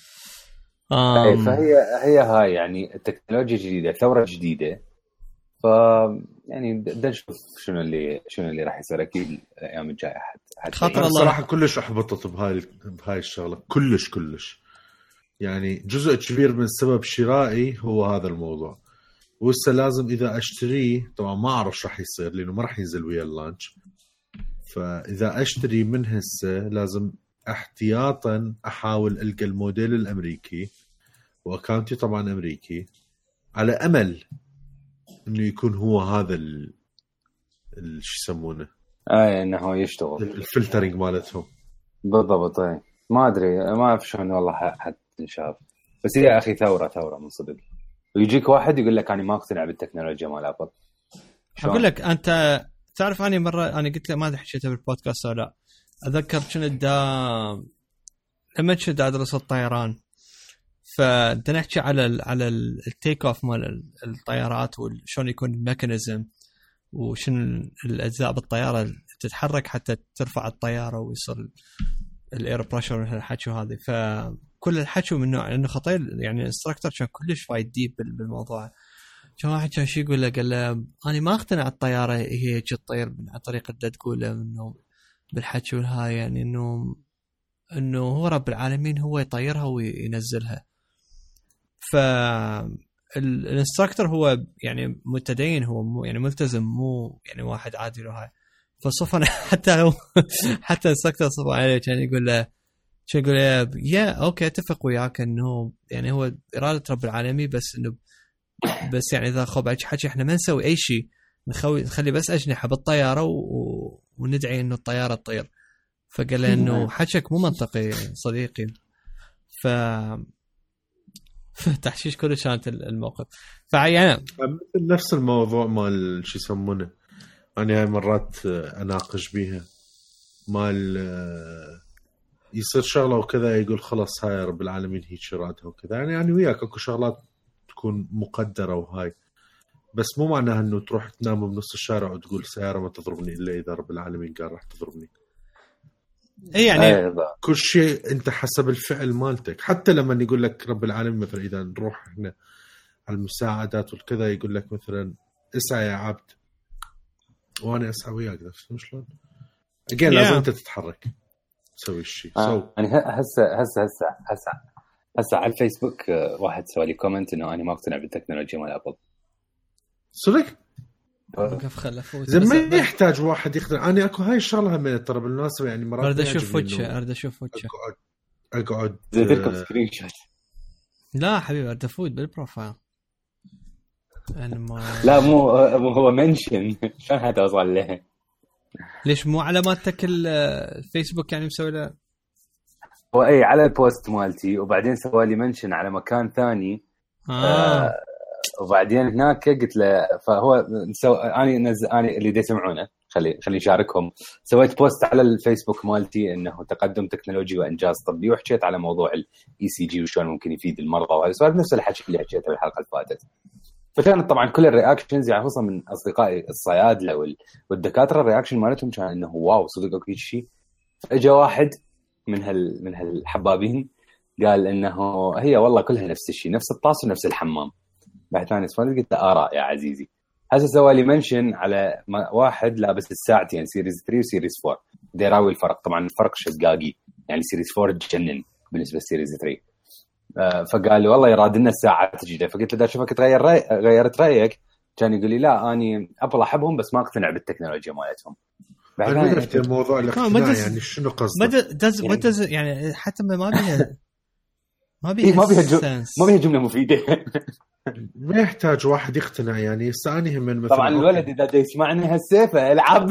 أم... فهي هي هاي يعني التكنولوجيا جديده، ثوره جديده، ف يعني بدنا نشوف شنو اللي شنو اللي راح يصير اكيد الايام الجايه. حد خاطر الله صراحه كلش احبطت بهاي بهاي الشغله كلش كلش يعني جزء كبير من سبب شرائي هو هذا الموضوع. وهسه لازم اذا اشتريه طبعا ما اعرف راح يصير لانه ما راح ينزل ويا اللانش، فاذا اشتري من هسه لازم احتياطا احاول القى الموديل الامريكي واكاونتي طبعا امريكي على امل انه يكون هو هذا ال شو يسمونه اي انه يشتغل الفلترينج مالتهم بالضبط. اي ما ادري ما اعرف شلون والله حد شاف، بس هي يا اخي ثوره ثوره من صدق. ويجيك واحد يقول لك انا ما اقتنع بالتكنولوجيا مال ابل. اقول لك انت تعرف اني مره انا قلت له ما ادري حكيتها بالبودكاست ولا لا، اذكر كنت دا لما كنت ادرس الطيران فبدنا نحكي على ال على التيك اوف مال الطيارات وشلون يكون الميكانيزم وشنو الاجزاء بالطياره تتحرك حتى ترفع الطياره ويصير الاير بريشر والحكي هذا. فكل الحكي من نوع انه خطير يعني الانستراكتور كان كلش فايد ديب بالموضوع. كان واحد كان شي يقول له قال له انا ما اقتنع الطياره هي تطير عن طريق اللي تقوله انه بالحكي والهاي، يعني انه انه هو رب العالمين هو يطيرها وينزلها. ف الانستراكتور هو يعني متدين، هو مو يعني ملتزم، مو يعني واحد عادي له هاي. فصفنا حتى لو حتى الانستراكتور صفى عليه كان يقول له شو يقول له يا اوكي اتفق وياك انه يعني هو اراده رب العالمين، بس انه بس يعني اذا خو بعد حكي احنا ما نسوي اي شيء، نخوي نخلي بس اجنحه بالطياره و... وندعي انه الطياره تطير. فقال له انه حكيك مو منطقي صديقي. ف تحشيش كل كانت الموقف. فيعني مثل نفس الموضوع مال شو يسمونه انا هاي مرات اناقش بيها مال يصير شغله وكذا يقول خلاص هاي رب العالمين هيك شراتها وكذا، يعني يعني وياك اكو شغلات تكون مقدره وهاي، بس مو معناها انه تروح تنام بنص الشارع وتقول سياره ما تضربني الا اذا رب العالمين قال راح تضربني. اي يعني كل شيء انت حسب الفعل مالتك. حتى لما يقول لك رب العالمين مثلا اذا نروح احنا على المساعدات والكذا يقول لك مثلا اسعى يا عبد وانا اسعى وياك. فهمت شلون؟ اجين Yeah. لازم انت تتحرك تسوي الشيء. آه. سو يعني هسه هسه هسه هسه هسه على الفيسبوك آه، واحد سوى لي كومنت انه انا ما اقتنع بالتكنولوجيا مال ابل. صدق وقف خله فوت. زين ما بس- يحتاج واحد يقدر. انا اكو هاي الشغله هم ترى بالمناسبه يعني مرات اريد ما اشوف يعجبني وجهه إنه اريد اشوف وجهه اقعد اقعد زي لكم آه، سكرين شوت. لا حبيبي اريد افوت بالبروفايل. انا ما لا مو مو هو منشن شلون حتوصل له؟ ليش مو علاماتك ال- الفيسبوك يعني مسوي له؟ هو اي على البوست مالتي وبعدين سوى لي منشن على مكان ثاني. اه وبعدين هناك قلت له فهو سو... انا نز... انا اللي دا يسمعونه خلي خلي نشاركهم. سويت بوست على الفيسبوك مالتي انه تقدم تكنولوجي وانجاز طبي وحكيت على موضوع الاي سي جي وشلون ممكن يفيد المرضى وهذا السؤال نفس الحكي اللي حكيته بالحلقه اللي فاتت. فكانت طبعا كل الرياكشنز يعني خصوصا من اصدقائي الصيادله وال... والدكاتره الرياكشن مالتهم كان انه واو صدق اكو شيء. فاجا واحد من هال من هالحبابين قال انه هي والله كلها نفس الشيء نفس الطاس ونفس الحمام. بعد ثاني سؤال قلت آراء يا عزيزي. هذا سوى لي منشن على واحد لابس الساعتين سيريز ثلاثة وسيريز أربعة دي راوي الفرق. طبعا الفرق شقاقي يعني سيريز أربعة تجنن بالنسبه لسيريز ثلاثة. آه فقال لي والله يراد لنا الساعه تجي. فقلت له اذا اشوفك تغير رأي غيرت رايك. كان يقول لي لا اني ابل احبهم بس ما اقتنع بالتكنولوجيا مالتهم. انا عرفت الموضوع الاقتناع دز- يعني شنو ما قصدك. دز ما يعني- دز يعني حتى ما ما بيها ما إيه بيها ما بيها جو... sense. ما بيها جمله مفيده. ما يحتاج واحد يقتنع يعني يستاني هم مثلا طبعا الولد اذا دا يسمعني هالسيفه العب.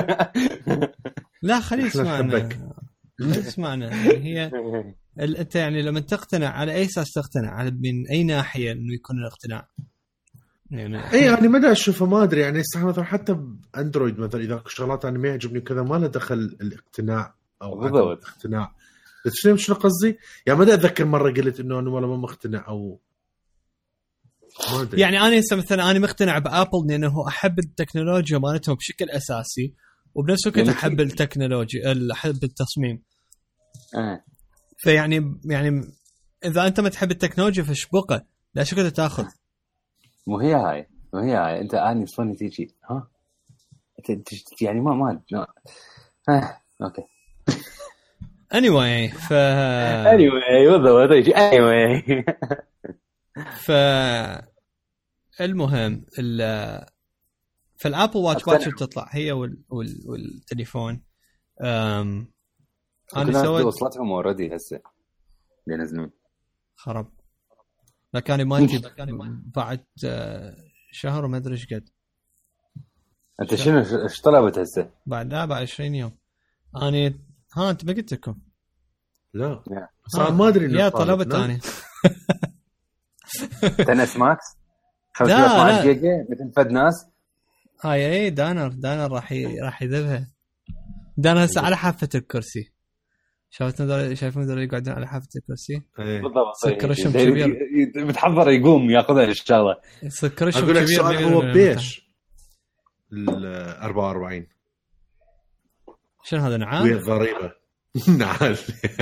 لا خليه إحنا يسمعنا نحبك. خليه يسمعنا يعني هي ال- انت يعني لما تقتنع على اي اساس تقتنع على من اي ناحيه انه يكون الاقتناع يعني اي يعني ما اشوفه ما ادري يعني صح مثلا حتى باندرويد مثلا اذا شغلات انا ما يعجبني كذا ما له دخل الاقتناع او عدم بالضبط. الاقتناع. تفهم شنو قصدي؟ يعني ما اتذكر مره قلت انه انا والله ما مقتنع او ما ادري يعني انا هسه مثلا انا مقتنع بابل لانه احب التكنولوجيا مالتهم بشكل اساسي وبنفس الوقت يعني احب في- التكنولوجيا احب التصميم. آه. فيعني يعني اذا انت ما تحب التكنولوجيا فشبقه لا شو كنت تاخذ. مو هي هاي مو هي هاي انت اني صوني تيجي ها أنت تج- يعني ما ما لا. ها اوكي anyway ف anyway بالضبط تيجي anyway. ف المهم ال فالابل واتش أقتنع. واتش بتطلع هي وال... وال... والتليفون. أم... انا انا سويت وصلتهم اوريدي هسه ينزلون. خرب لكاني مالتي بعد آه، شهر وما ادري ايش قد انت شنو ايش طلبت هسه؟ بعد لا بعد عشرين يوم. انا ها انت ما قلت لكم لا نعم. صار ما ادري إنه يا طالب. طلبت لا. انا تنس ماكس لا، خمسمية واثناشر لا. جيجا مثل فد ناس. هاي اي دانر دانر راح ي... راح يذبها. دانر هسه على حافه الكرسي. شايفين ذول شايفين ذول يقعدون على حافه الكرسي إيه. بالضبط سكر شم يعني كبير. متحضر يقوم ياخذها ان شاء الله. سكر شو اقول لك كبير سؤال بيقولون هو إنه بيش ال أربعة وأربعين شنو هذا نعم؟ ويا الضريبه. نعم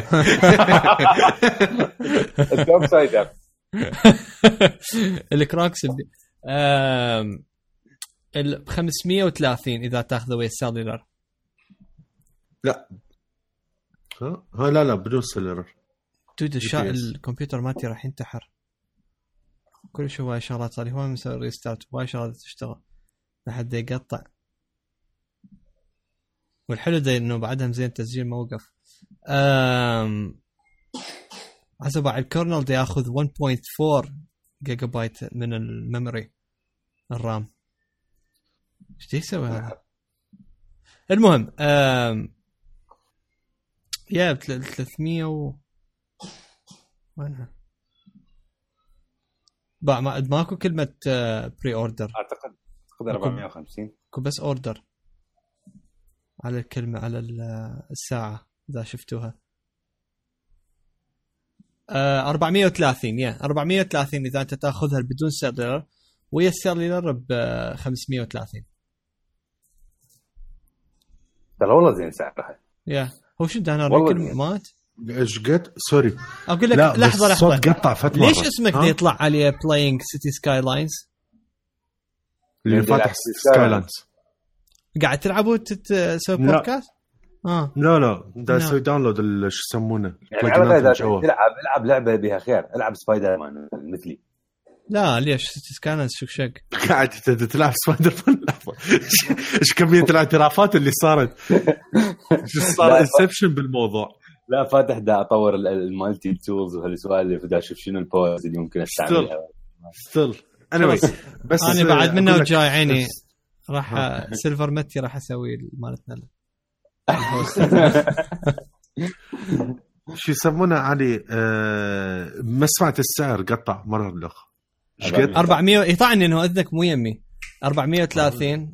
التوب سايدر الكراكس ب آم، ال خمسمية وثلاثين اذا تاخذه ويا السيلولر. لا ها ها لا لا بدون سيلر. دود الشا... جي بي إس. الكمبيوتر مالتي راح ينتحر. كل شوي هاي شغلات صار لي هو مسوي ريستارت وهاي شغلات تشتغل لحد يقطع. والحلو ده انه بعدها مزين التسجيل ما وقف. امم حسب على الكورنل ده ياخذ واحد فاصلة أربعة جيجا بايت من الميموري الرام. ايش يسوي هذا؟ المهم امم يا ثلاثمية و وينها؟ با ما ماكو كلمة بري اوردر. اعتقد اعتقد أربعمية وخمسين اكو بس اوردر على الكلمة على الساعة إذا شفتوها. آه أربعمية وثلاثين يا أربعمية وثلاثين إذا أنت تأخذها بدون سيلولر ويا السيلولر ب خمسمية وثلاثين. ترى والله زين سعرها. يا هو شو ده أنا والله ركن زين. مات ايش قد سوري أقول لك لا لحظة لحظة الصوت قطع فتره. ليش اسمك ده يطلع عليه playing city skylines؟ اللي فاتح سكايلاندز. قاعد تلعبوا تسوي بودكاست؟ اه لا لا دا اسوي داونلود شو يسمونه يعني تلعب العب لعبه بها خير، العب سبايدر مان مثلي. لا ليش سكايلاندز شو شق قاعد تلعب سبايدر مان؟ ايش كميه الاعترافات اللي صارت، شو صار انسبشن بالموضوع. لا فاتح دا اطور المالتي تولز وهالسوالف ودا اشوف شنو البوز اللي ممكن استعملها ستيل anyway. بس انا بعد منه وجاي عيني راح سيلفر متي راح اسوي مالتنا شو يسمونه علي. أه ما سمعت السعر قطع مره الاخ ايش قد أربعمية يطعني انه اذنك مو يمي أربعمية وثلاثين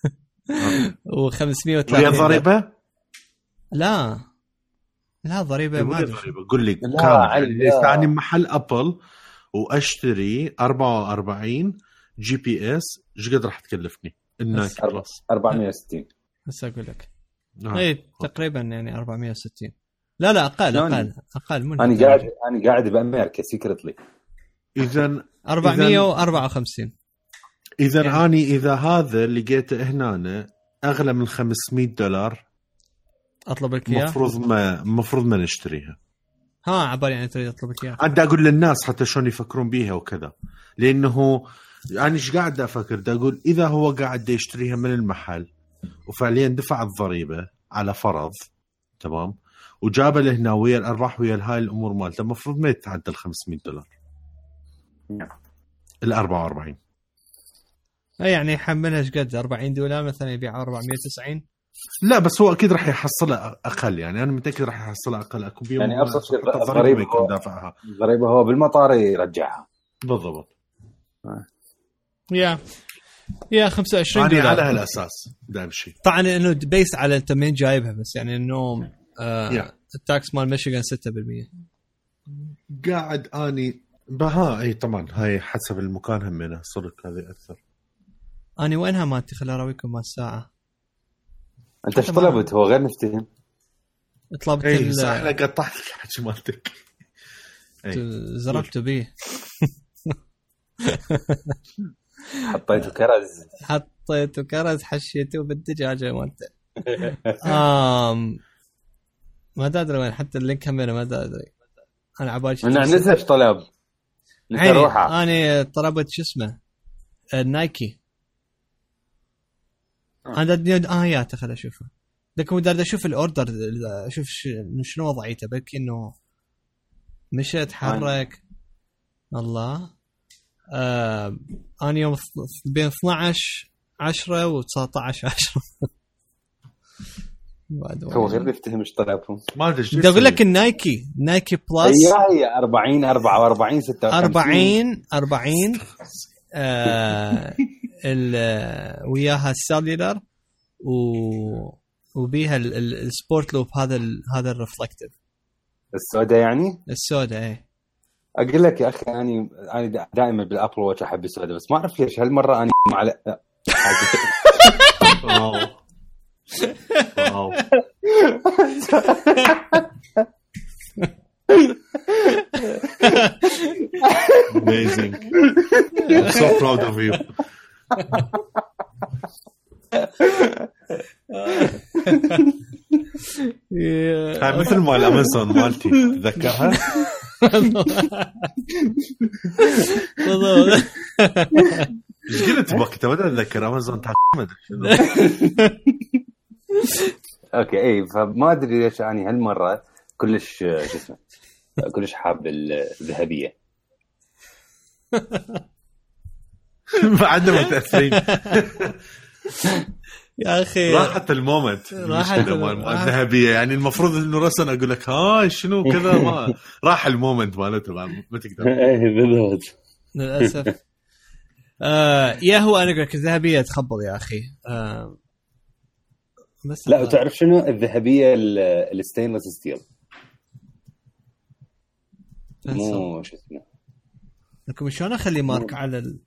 و530 ويا ضريبه. لا لا ضريبه ما ادري قول لي كم يعني محل ابل واشتري أربعة وأربعين جي بي اس ايش قد راح تكلفني النايك بلس؟ أربعمية وستين بس اقول لك اي تقريبا يعني أربعمية وستين. لا لا اقل اقل اقل من انا قاعد انا قاعد بامريكا سيكرتلي. اذا أربعمية وأربعة وخمسين. اذا يعني. اني اذا هذا لقيته هنا اغلى من خمسمية دولار اطلب لك اياه. المفروض ما المفروض ما نشتريها. ها عبالي يعني تريد اطلب لك اياه. عاد اقول للناس حتى شلون يفكرون بيها وكذا، لانه يعني ايش قاعد افكر دا اقول اذا هو قاعد يشتريها من المحل وفعليا دفع الضريبه على فرض تمام وجاب له هنا ويا الارباح ويا هاي الامور مالته المفروض ما يتعدى ال خمسمية دولار. ال أربعة وأربعين اي يعني يحملها ايش قد أربعين دولار مثلا يبيع أربعمية وتسعين. لا بس هو اكيد راح يحصلها اقل، يعني انا متاكد راح يحصلها اقل. اكو بيوم يعني ابسط شيء الضريبه يكون دافعها. الضريبه هو بالمطار يرجعها بالضبط. آه. يا يا خمسة وعشرين يعني دولار على هالاساس دائما شيء طبعا انه بيس على انت مين جايبها، بس يعني انه آه التاكس مال ميشيغان ستة بالمية. قاعد اني بها اي طبعا هاي حسب المكان همينه صدق هذه اكثر. اني وينها مالتي خليني اراويكم مال الساعه. انت ايش طلبت؟ هو غير نفتهم. طلبت اي ال... صح انا قطعت الحكي مالتك زربت بيه. حطيته كرز حطيته كرز حشيته بالدجاجه مالته. امم ما ادري وين حتى اللينك كاميرا ما ادري انا عبالي انا نزلت طلب نروحها. انا طلبت شو اسمه نايكي. انا بدي اه يا خل اشوفه لكم بدي اشوف الاوردر اشوف شنو وضعيته بك انه مش اتحرك. الله آه انا يوم بين اثنعش عشرة و تسعطعش عشرة. هو غير بيفتهم ايش طلبهم ما ادري بدي اقول لك النايكي نايكي بلس هي أربعين أربعة وأربعين ستة وخمسين أربعين أربعين آه ال وياها السيلولر و وبيها السبورت لوب هذا ال هذا الريفلكتيف السوداء يعني السوداء. ايه اقول لك يا اخي اني انا دائما بالابل واتش احب السوداء بس ما اعرف ليش هالمره اني مع واو واو amazing. I'm so proud of you. هاي مثل ما الامازون مالتي تذكرها. ايش قلت بك انت؟ ما اتذكر امازون تاع اوكي اي فما ادري ليش يعني هالمره كلش شو اسمه كلش حاب الذهبيه. بعدنا متاثرين يا اخي. راحت المومنت راحت الذهبيه يعني المفروض انه رسنا اقول لك هاي شنو كذا ما راح المومنت مالته ما تقدر. ايه بالضبط للاسف. آه يا هو انا اقول لك الذهبيه تخبل يا اخي. آه بس لا تعرف شنو الذهبيه الستينلس ستيل مو شو اسمه لكم شلون اخلي مارك على ال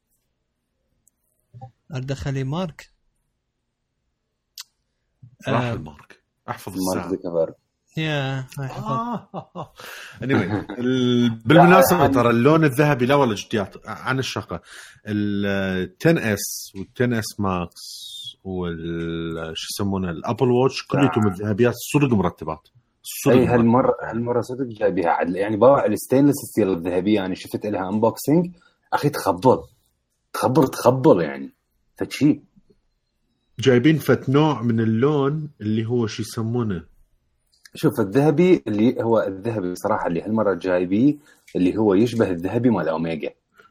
ادخلي مارك راح المارك احفظ الساعه يا آه. anyway بالمناسبة ترى اللون الذهبي لا والله جديات عن الشقة ال عشرة اس وال عشرة اس ماكس وال شو يسمونه الابل واتش كلهم الذهبيات صدق مرتبات. اي هالمره هالمره صدق جايبها عدل يعني باع الستينلس ستيل الذهبيه يعني شفت لها انبوكسنج اخي تخبل تخبل تخبل يعني فتشي جايبين فت نوع من اللون اللي هو شو يسمونه شوف الذهبي اللي هو الذهبي بصراحه اللي هالمره جايبيه اللي هو يشبه الذهبي مال اوميجا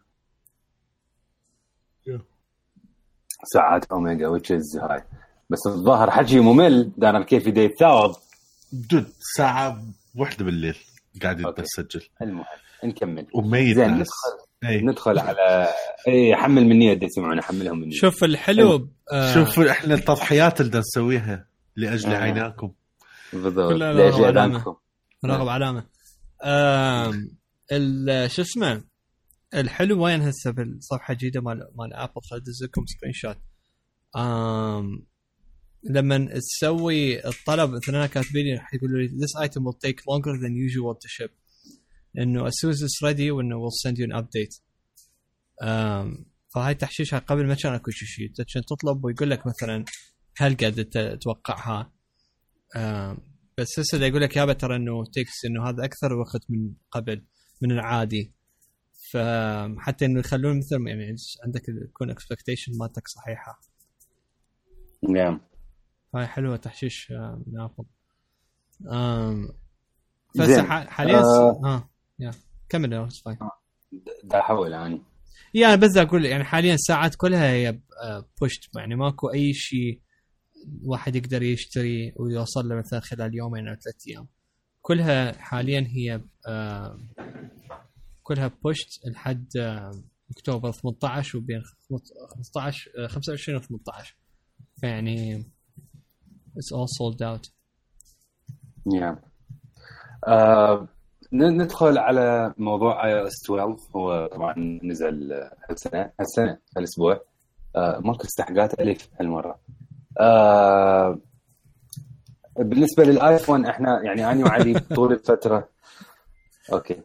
ساعات اوميجا وتشز هاي بس الظاهر حكي ممل دانا كيف يدي الثاوب دود ساعة واحدة بالليل قاعد يتسجل. المهم نكمل وميت زين ندخل أي. ندخل على اي حمل مني ودي يسمعون احملهم مني. شوف الحلو آه. شوف احنا التضحيات اللي نسويها لاجل آه. عيناكم بالضبط لاجل عيناكم رغب علامه آم ال شو اسمه الحلو وين هسه بالصفحه الجديده مال مال ابل خليني ادزكم سكرين شوت آم لما تسوي الطلب مثلا كاتبين راح يقولوا لي this item will take longer than usual to ship انه as soon as it's ready وانه we'll send you an update. um, فهاي تحشيشها قبل ما كان اكو شيء عشان تطلب ويقول لك مثلا هل قاعد تتوقعها um, بس هسه يقول لك يابا ترى انه تكس انه هذا اكثر وقت من قبل من العادي فحتى انه يخلون مثل يعني عندك يكون expectation مالتك صحيحه. نعم هاي حلوة تحشيش من أبل. أم بس حاليا آه. اه يا كمل يا صفاي دا حاول يعني يعني بس اقول يعني حاليا الساعات كلها هي بوشت يعني ماكو اي شيء واحد يقدر يشتري ويوصل له مثلا خلال يومين او ثلاث ايام كلها حاليا هي آه كلها بوشت لحد اكتوبر ثمانية عشر وبين خمسة عشر خمسة وعشرين و ثمانية عشر يعني it's all sold out. yeah. uh, ندخل على موضوع آي أو إس اثنا عشر هو طبعا نزل هالسنة هالسنة هالأسبوع uh, ماكو استحقاقات ألف هالمرة. uh, بالنسبة للآيفون احنا يعني أنا وعلي طول الفترة اوكي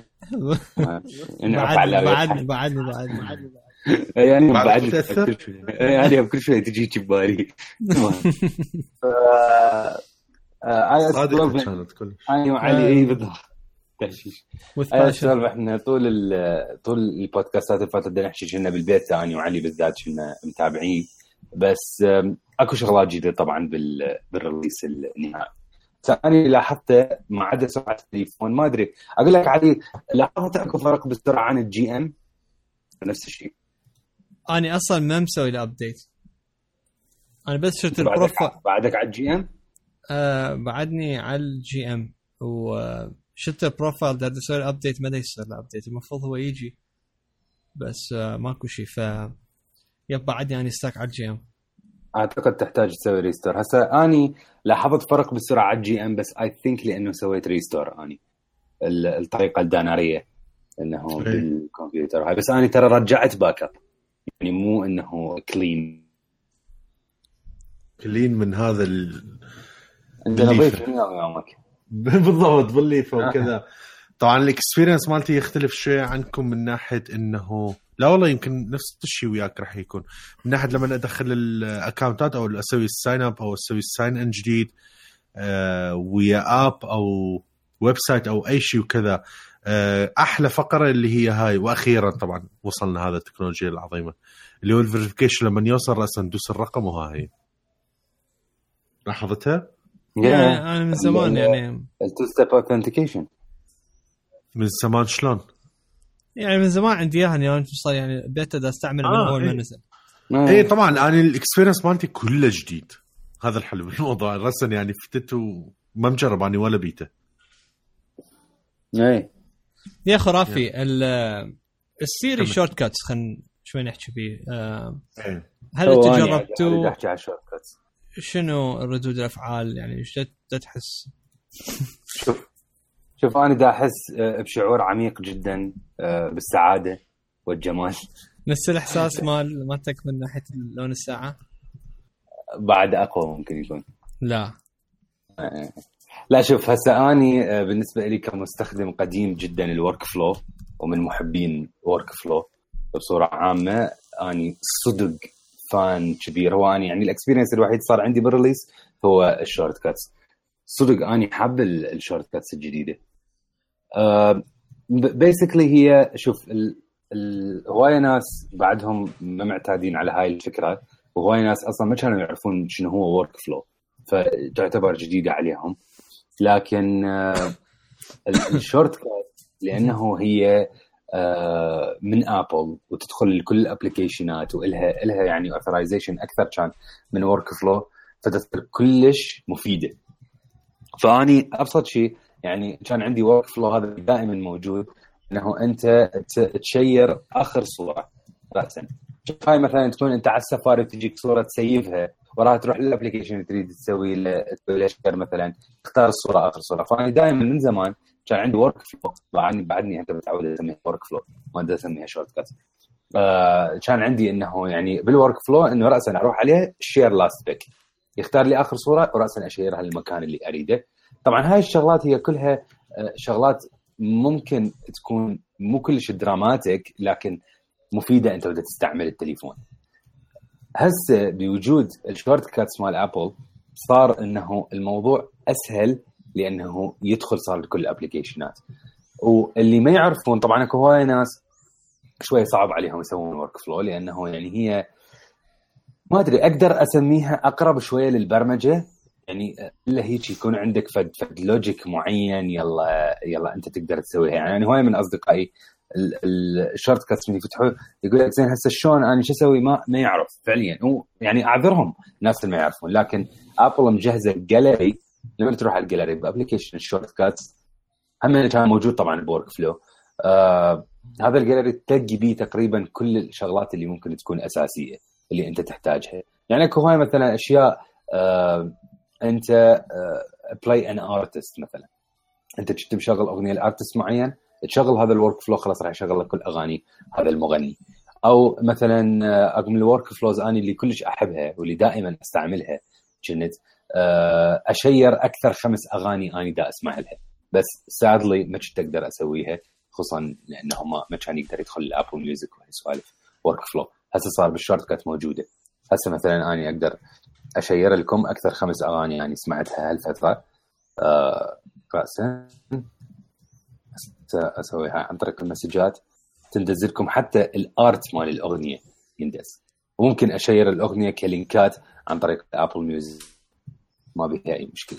بعد بعد بعد بعد يعني بعد يعني بكل شيء تجي ببالي اي اس انا وعلي اي بالضبط تحشيش اي احنا طول طول البودكاستات اللي فاتت بدنا نحكي كنا بالبيت ثاني وعلي بالذات كنا متابعين بس اكو شغلات جديده طبعا بالريليس النهائي ثاني لاحظت ما عدا سرعه التليفون ما ادري اقول لك علي لاحظت اكو فرق بالسرعه عن الجي ام نفس الشيء. أنا أصلاً ما مسوي الأبديت أنا بس شفت البروفايل بعدك على الجي أم آه بعدني على الجي أم وشفت البروفايل ده أسوي الأبديت ما دا يصير الأبديت المفروض هو يجي بس آه ماكو شيء ف يب بعدني أنا استاك على الجي أم أعتقد تحتاج تسوي ريستور هسا أني لاحظت فرق بالسرعة على الجي أم بس I think لأنه سويت ريستور أني الطريقة الدانارية إنه بالكمبيوتر هاي بس أنا ترى رجعت باك اب يعني مو انه كلين كلين من هذا ال انت نظيف يومك بالضبط بالليفه وكذا. طبعا الاكسبيرينس مالتي يختلف شوي عنكم من ناحيه انه لا والله يمكن نفس الشيء وياك راح يكون من ناحيه لما ادخل الاكونتات او اسوي الساين اب او اسوي الساين ان جديد آه ويا اب او ويب سايت او اي شيء وكذا. احلى فقره اللي هي هاي واخيرا طبعا وصلنا هذا التكنولوجيا العظيمه اللي هو الفيريفيكيشن لما يوصل راسا ندوس الرقم وها هي لاحظتها يعني انا من زمان يعني التو ستيب اوثنتيكيشن من زمان شلون يعني من زمان عندي اياها يعني توصل يعني بيتا دا استعمل من اول ما نزل اي طبعا انا الاكسبيرينس مالتي كله جديد هذا الحلو بالموضوع راسا يعني فتت وما مجرب اني ولا بيتا اي يا خرافي السيري شورت كاتس خلينا شوي نحكي فيه هل انت جربتوا نحكي على شورت كاتس شنو ردود الافعال يعني ايش تحس شوف شوف انا دا احس بشعور عميق جدا بالسعاده والجمال نفس الاحساس مال مالتك من ناحيه لون الساعه بعد اقوى ممكن يكون لا لا شوف هسه اني بالنسبه لي كمستخدم قديم جدا الورك فلو ومن محبين ورك فلو بصوره عامه، اني صدق فان كبير. هو اني يعني الاكسبيرينس الوحيد صار عندي بالريليس هو الشورت كاتس. صدق اني حاب الشورت كاتس الجديده. أه بيسكلي هي شوف هوايه ناس بعدهم ما معتادين على هاي الفكره، وهوايه ناس اصلا ما كانوا يعرفون شنو هو ورك فلو، فتعتبر جديده عليهم. لكن أه الشورت كات لانه هي أه من ابل وتدخل لكل الابلكيشنات والها الها يعني اوثرايزيشن اكثر كان من ورك فلو، فتصير كلش مفيده. فاني ابسط شيء يعني كان عندي ورك فلو هذا دائما موجود، انه انت تشير اخر صوره راسا. هاي مثلا تكون انت على السفاري تجيك صوره تسيفها وراها تروح للابلكيشن تريد تسوي له شير مثلا، تختار الصوره اخر صوره. فاني دائما من زمان كان عندي ورك فلو، بعدني بعدني انت متعود اسميها ورك فلو ما ادري اسميها شورت كات. آه كان عندي انه يعني بالورك فلو انه راسا اروح عليه شير لاست بيك، يختار لي اخر صوره وراسا اشيرها للمكان اللي اريده. طبعا هاي الشغلات هي كلها شغلات ممكن تكون مو كلش دراماتيك لكن مفيده انت بدك تستعمل التليفون. هسه بوجود الشورت كاتس مال ابل صار انه الموضوع اسهل، لانه يدخل صار لكل الابلكيشنات. واللي ما يعرفون طبعا اكو هواي ناس شويه صعب عليهم يسوون ورك فلو، لانه يعني هي ما ادري اقدر اسميها اقرب شويه للبرمجه، يعني الا هيك يكون عندك فد فد لوجيك معين يلا يلا انت تقدر تسويها. يعني هواي من اصدقائي الشورت كاتس من يفتحوا يقول لك زين هسه شلون انا شو اسوي، ما ما يعرف فعليا. يعني اعذرهم الناس اللي ما يعرفون، لكن ابل مجهزه الجاليري. لما تروح على الجاليري بابلكيشن الشورت كاتس هم كان موجود طبعا بورك فلو. آه هذا الجاليري تلقي بيه تقريبا كل الشغلات اللي ممكن تكون اساسيه اللي انت تحتاجها. يعني اكو هاي مثلا اشياء آه انت بلاي ان ارتست مثلا، انت تشتم شغل اغنيه الارتست معين تشغل هذا الورك فلو خلاص راح يشغل لك كل اغاني هذا المغني. او مثلا اقوم الورك فلوز اني اللي كلش احبها واللي دائما استعملها كنت اشير اكثر خمس اغاني اني دا اسمع لها، بس سادلي ما كنت اقدر اسويها خصوصا لانه ما ما كان يقدر يدخل الابل ميوزك وهي سوالف ورك فلو. هسه صار بالشورت كات موجوده. هسه مثلا اني اقدر اشير لكم اكثر خمس اغاني يعني سمعتها هالفتره آه راسا اسويها عن طريق المسجات، تندز لكم حتى الارت مال الاغنيه يندز، وممكن اشير الاغنيه كلينكات عن طريق ابل ميوزك ما بيها اي مشكله.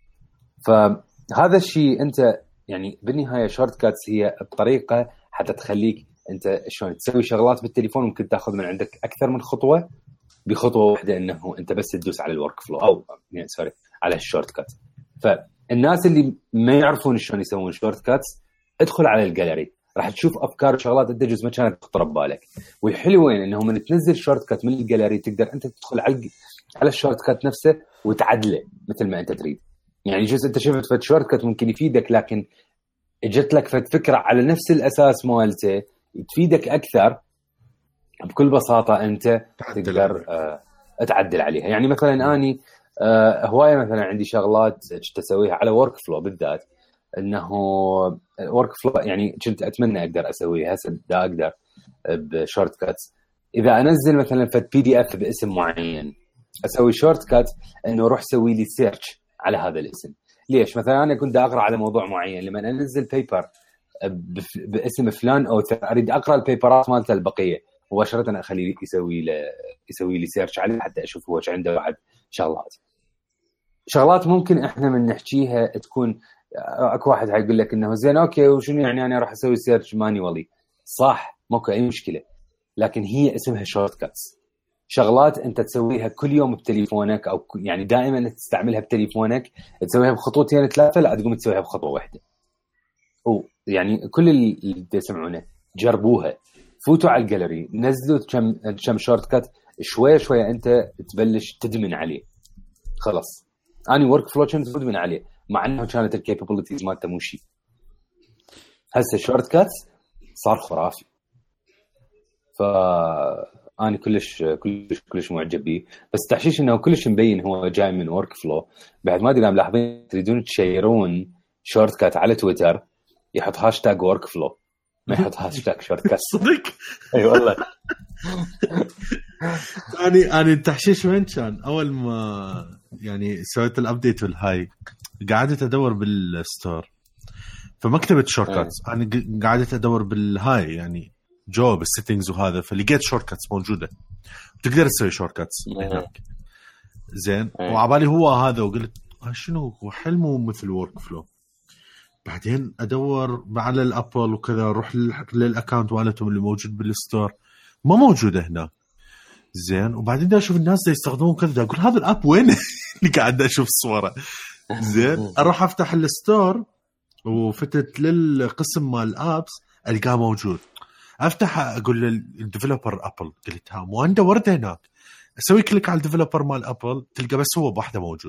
فهذا الشيء انت يعني بالنهايه شورت كاتس هي الطريقه حتى تخليك انت شلون تسوي شغلات بالتليفون ممكن تاخذ من عندك اكثر من خطوه بخطوه واحده، انه انت بس تدوس على الورك فلو او يعني سوري على الشورت كات. فالناس اللي ما يعرفون شلون يسوون شورت كاتس ادخل على الجاليري راح تشوف افكار وشغلات انت جزء ما كانت تخطر ببالك. والحلوين انه من تنزل شورت كات من الجاليري تقدر انت تدخل على على الشورت كات نفسه وتعدله مثل ما انت تريد. يعني جزء انت شفت فد شورت كات ممكن يفيدك، لكن اجت لك فد فكره على نفس الاساس مالته تفيدك اكثر بكل بساطه انت تقدر آه تعدل عليها. يعني مثلا اني آه هوايه مثلا عندي شغلات تسويها على ورك فلو بالذات، انه ورك فلو يعني كنت اتمنى اقدر اسويها هسه دا اقدر بشورت كاتس. اذا انزل مثلا فد بي دي اف باسم معين اسوي شورت كات انه روح سوي لي سيرش على هذا الاسم. ليش؟ مثلا انا كنت اقرا على موضوع معين، لما انزل بيبر باسم فلان او اريد اقرا البيبرات مالته البقيه مباشره اخليه يسوي له يسوي لي سيرش عليه حتى اشوف هو عنده بعد شغلات شغلات ممكن احنا من نحكيها تكون اكو واحد حيقول لك انه زين اوكي وشنو يعني انا راح اسوي سيرش مانيوالي. صح ماكو اي مشكله، لكن هي اسمها شورت كاتس، شغلات انت تسويها كل يوم بتليفونك او يعني دائما تستعملها بتليفونك تسويها بخطوتين ثلاثه لا تقوم تسويها بخطوه واحده. ويعني كل اللي يسمعونه جربوها، فوتوا على الجاليري نزلوا كم كم شورت كات شويه شويه انت تبلش تدمن عليه. خلاص اني ورك فلو كنت تدمن عليه مع انه كانت الكابابيلتيز مالته مو شيء. هسه شورت كاتس صار خرافي. ف انا كلش كلش كلش معجب به، بس تحشيش انه كلش مبين هو جاي من ورك فلو. بعد ما ادري اذا ملاحظين تريدون تشيرون شورت كات على تويتر يحط هاشتاج ورك فلو، ما يحط هاشتاج شورت كات. صدق اي والله. انا انا التحشيش وين كان اول ما يعني سويت الابديت والهاي، قعدت ادور بالستور فمكتبه شورت كاتس. انا قعدت ادور بالهاي يعني جو بالسيتنجز وهذا، فلقيت شورت كاتس موجوده تقدر تسوي شورت كاتس هناك. زين وعبالي هو هذا، وقلت شنو هو حلمه مثل ورك فلو. بعدين ادور على الابل وكذا، اروح للاكونت مالتهم اللي موجود بالستور ما موجوده هنا. زين وبعدين دا اشوف الناس دا يستخدمون كذا، اقول هذا الاب وين اللي قاعد اشوف صوره. زين اروح افتح الستور وفتت للقسم مال الابس القاه موجود. افتح اقول للديفلوبر ابل، قلت ها مو عنده ورده هناك، اسوي كليك على الديفلوبر مال ابل تلقى بس هو بواحده موجود.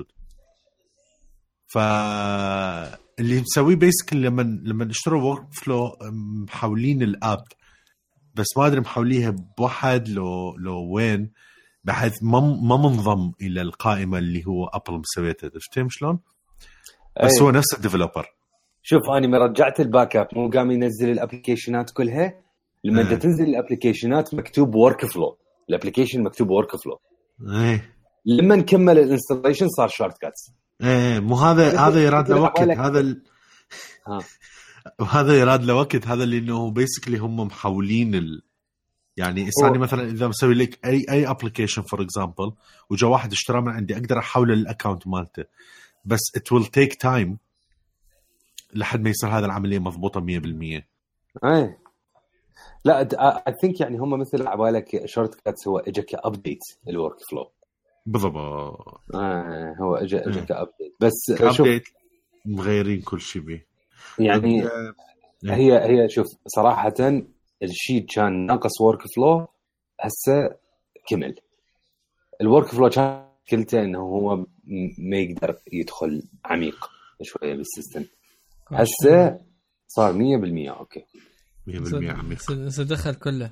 فاللي مسويه بيسكلي لما لما اشتروا ورك فلو محاولين الاب، بس ما ادري محاوليها بواحد لو لو وين، بحيث ما ما منضم الى القائمه اللي هو ابل مسويتها. شفتهم شلون؟ بس أيه. هو نفس الديفلوبر. شوف انا ما رجعت الباك اب، مو قام ينزل الابلكيشنات كلها. لما أه. تنزل الابلكيشنات مكتوب ورك فلو، الابلكيشن مكتوب ورك فلو. ايه لما نكمل الانستليشن صار شورت كاتس. ايه مو هذا هذا يراد له وقت هذا ال... ها وهذا يراد له وقت هذا اللي انه بيسكلي هم محاولين ال... يعني اساني مثلا اذا مسوي لك اي اي ابلكيشن فور اكزامبل وجا واحد اشترى من عندي، اقدر احوله للاكونت مالته، بس it will take time لحد ما يصير هذا العمليه مضبوطه مية بالمية. اي لا I think يعني هم مثل عبالك شورت كاتس هو اجى كابديت الورك فلو بالضبط. اه هو اجى اجى كابديت، بس شوف مغيرين كل شيء به يعني. هي هي شوف صراحه الشيء كان ناقص ورك فلو، هسه كمل الورك فلو. كان كلته انه هو ما يقدر يدخل عميق شويه بالسيستم، هسه صار مية بالمية اوكي مية بالمية عميق. سدخل كله.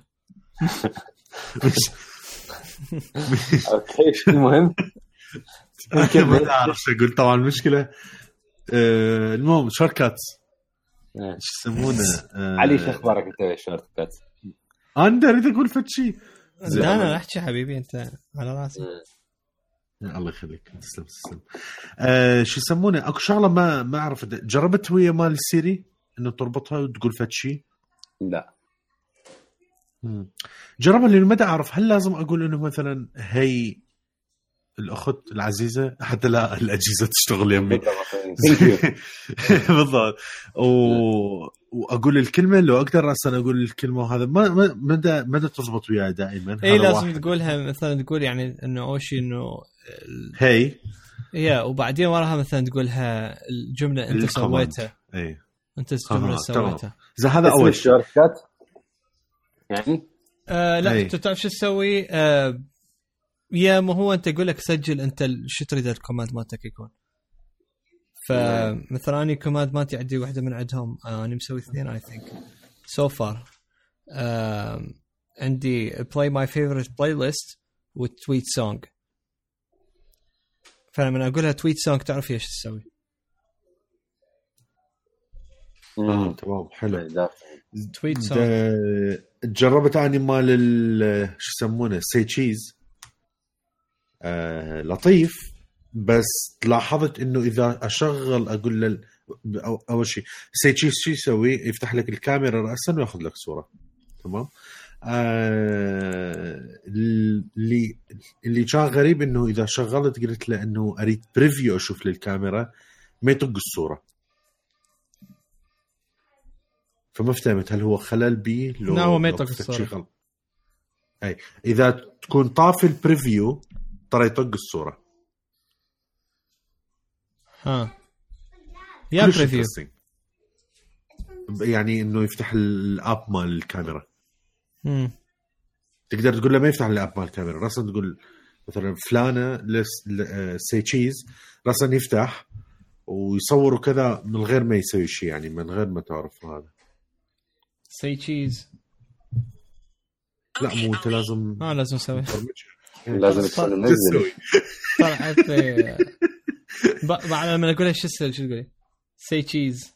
اوكي شو المهم؟ ما اعرف شو اقول. طبعا المشكله آه المهم شورتكات ايش يسمونه. آه علي شو اخبارك انت بالشورتكات؟ انا اريد اقول فد شيء. لا انا احكي حبيبي انت على راسي. الله يخليك تسلم تسلم. آه شو يسمونه اكو شغله ما ما اعرف، جربت ويا مال السيري انه تربطها وتقول فد شيء؟ لا جرب اللي ما اعرف هل لازم اقول انه مثلا هي الاخت العزيزه حتى لا الاجهزه تشتغل يمي بالضبط، واقول الكلمه لو اقدر اصلا اقول الكلمه وهذا ما مدى مدى تضبط وياي دائما. اي لازم تقولها مثلا تقول يعني انه اوشي انه هي يا وبعدين وراها مثلا تقولها الجمله انت سويتها. اي انت الجمله سويتها اذا هذا اول شورتكات يعني. آه لا انت تعرف شو تسوي. آه يا ما هو انت يقول لك سجل انت شو تريد الكوماند مالتك يكون. فمثلا اني كوماند مالتي عندي واحده من عندهم آه انا مسوي اثنين اي ثينك سو فار. عندي play my favorite playlist وتويت سونج. فلما اقولها تويت سونج تعرف ايش تسوي. اه تمام حلو. تويت سونج جربت اني مال شو يسمونه سي تشيز آه لطيف، بس لاحظت انه اذا اشغل اقول له اول شيء سي تشيز شو يسوي، يفتح لك الكاميرا راسا وياخذ لك صوره تمام. آه اللي اللي كان غريب انه اذا شغلت قلت له انه اريد بريفيو اشوف للكاميرا ما يطق الصوره، فما فهمت هل هو خلل بي لو لا هو ما يطق الصوره. اي اذا تكون طافي البريفيو ترى يطق الصوره. ها يا بريفيو يعني انه يفتح الاب مال الكاميرا. امم تقدر تقول له ما يفتح الاب مال الكاميرا، راسا تقول مثلا فلانه سي تشيز راسا يفتح ويصور كذا من غير ما يسوي شيء، يعني من غير ما تعرف هذا سي تشيز لا مو انت لازم اه لازم نسوي لازم تنزل طلعت في بعد لما اقول ايش اسال شو تقولي say cheese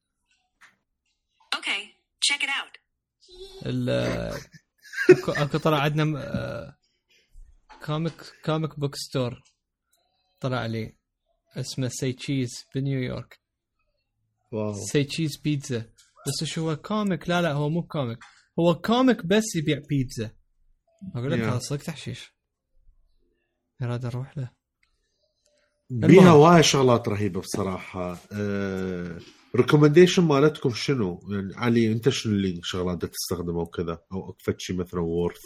Okay, check it out. ال اكو اكو طلع عندنا كوميك كوميك بوك ستور طلع لي اسمه say cheese بنيويورك. واو say cheese بيتزا بس شو هو كوميك؟ لا لا هو مو كوميك، هو كوميك بس يبيع بيتزا. اقول لك هذا صدق تحشيش يراد اروح له. بيها وايد شغلات رهيبه بصراحه. أه... ريكومنديشن مالتكم شنو يعني علي؟ انت شنو اللي شغلات تستخدمه وكذا او اكفت شيء مثلا وورث؟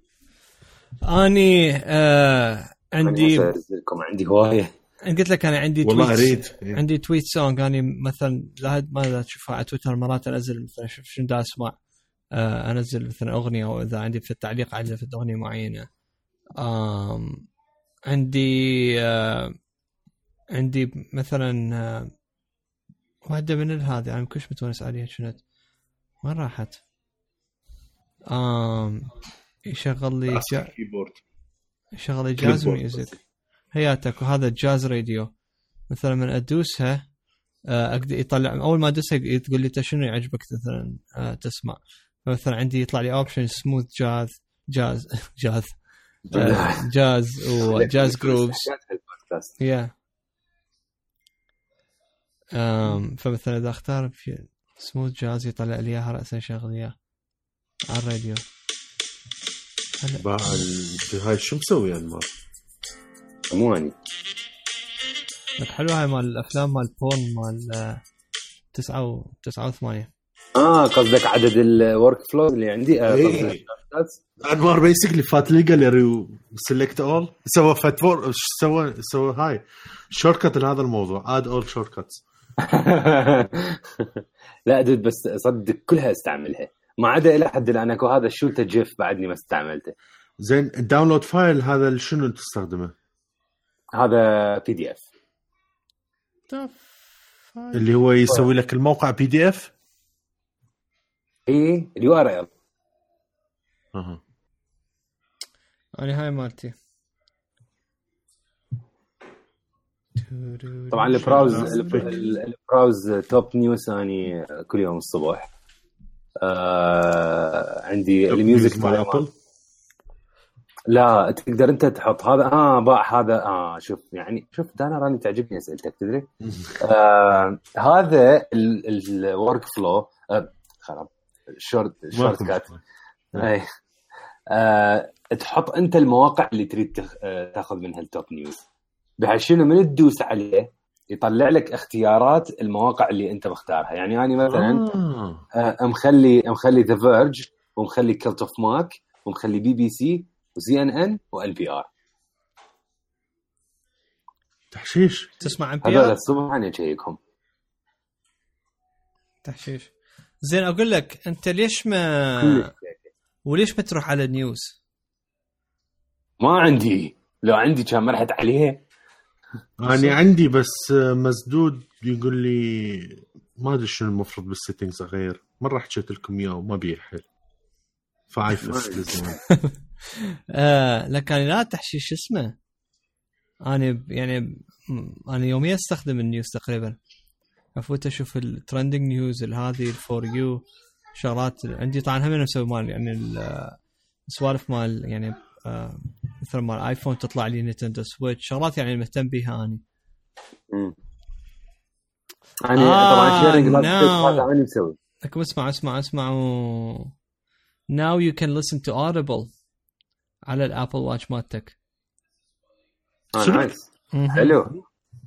اني آه عندي لكم عندي هوايه قلت لك انا عندي والله تويت ريت. عندي تويت سونج. اني مثلا لا ما تشوفها على تويتر مرات انزل مثلا شوف شنو دا اسمع آه انزل مثلا اغنيه او اذا عندي في التعليق على في اغنيه معينه. آم عندي آه عندي مثلا آه واحده من هذه انا كلش متونس عليها شنو وين راحت؟ آم يشغل لي جا... كيبورد يشغل لي جاز ميوزك هياتك. وهذا جاز راديو مثلا من ادوسها اقدر يطلع اول ما ادوسها تقول لي انت شنو يعجبك مثلا تسمع. مثلا عندي يطلع لي اوبشن سموث جاز جاز جاز جاز وجاز جروبس يا امم فمثلا اذا اختار في سموث جاز يطلع لي اياها راسا شغل اياه على الراديو. هلا هاي شو مسوي انمار؟ مو اني لك حلو هاي مال الافلام مال بون مال تسعة و تسعة وثمانية. اه قصدك عدد الورك فلو اللي عندي آه إيه. انمار بيسكلي فات لي جاليري سيلكت اول سوى فاتور ايش سوى سوى هاي شورت كات لهذا الموضوع اد اول شورت كاتس. لا دد بس صدق كلها استعملها ما عدا الى حد الان اكو هذا الشوت جيف بعدني ما استعملته. زين الداونلود فايل هذا شنو تستخدمه؟ هذا بي دي اف اللي هو يسوي لك الموقع بي دي اف. ايه اليو ار ال. اها انا هاي مالتي طبعا البراوز البراوز توب نيوز اني كل يوم الصبح. آه عندي الميوزك مال ابل. لا تقدر انت تحط هذا اه باع هذا اه شوف يعني شوف دانا راني تعجبني اسئلتك تدري. آه هذا الورك فلو آه خلاص شورت شورت كات اي آه تحط انت المواقع اللي تريد تاخذ منها التوب نيوز بحيث شنو من تدوس عليه يطلع لك اختيارات المواقع اللي انت مختارها. يعني انا مثلا آه. مخلي مخلي ذا فيرج ومخلي كلت اوف ماك ومخلي بي بي سي وسي ان ان وال بي ار. تحشيش تسمع عن بي ار هذول الصبح انا جايكم تحشيش. زين اقول لك انت ليش ما وليش ما تروح على النيوز؟ ما عندي لو عندي كان ما رحت عليه. أنا عندي بس مسدود يقول لي ما أدري شنو المفروض بالسيتنجز أغير. مرة حكيت لكم إياه وما بيحل فعايفس لازم. آه لكن لا تحشيش اسمه. أنا يعني أنا يوميا أستخدم النيوز تقريبا أفوت أشوف الترندينج نيوز هذه الفور يو شغلات عندي. طبعا هم نسوي مال يعني السوالف مال يعني آه مثل مال ايفون تطلع لي نينتندو سويتش شغلات يعني مهتم بيها اني. امم يعني آه طبعا شيرنج هذا انا مسوي لكم. اسمع اسمع اسمعوا now you can listen to Audible على الابل واتش مالتك. اه نايس حلو.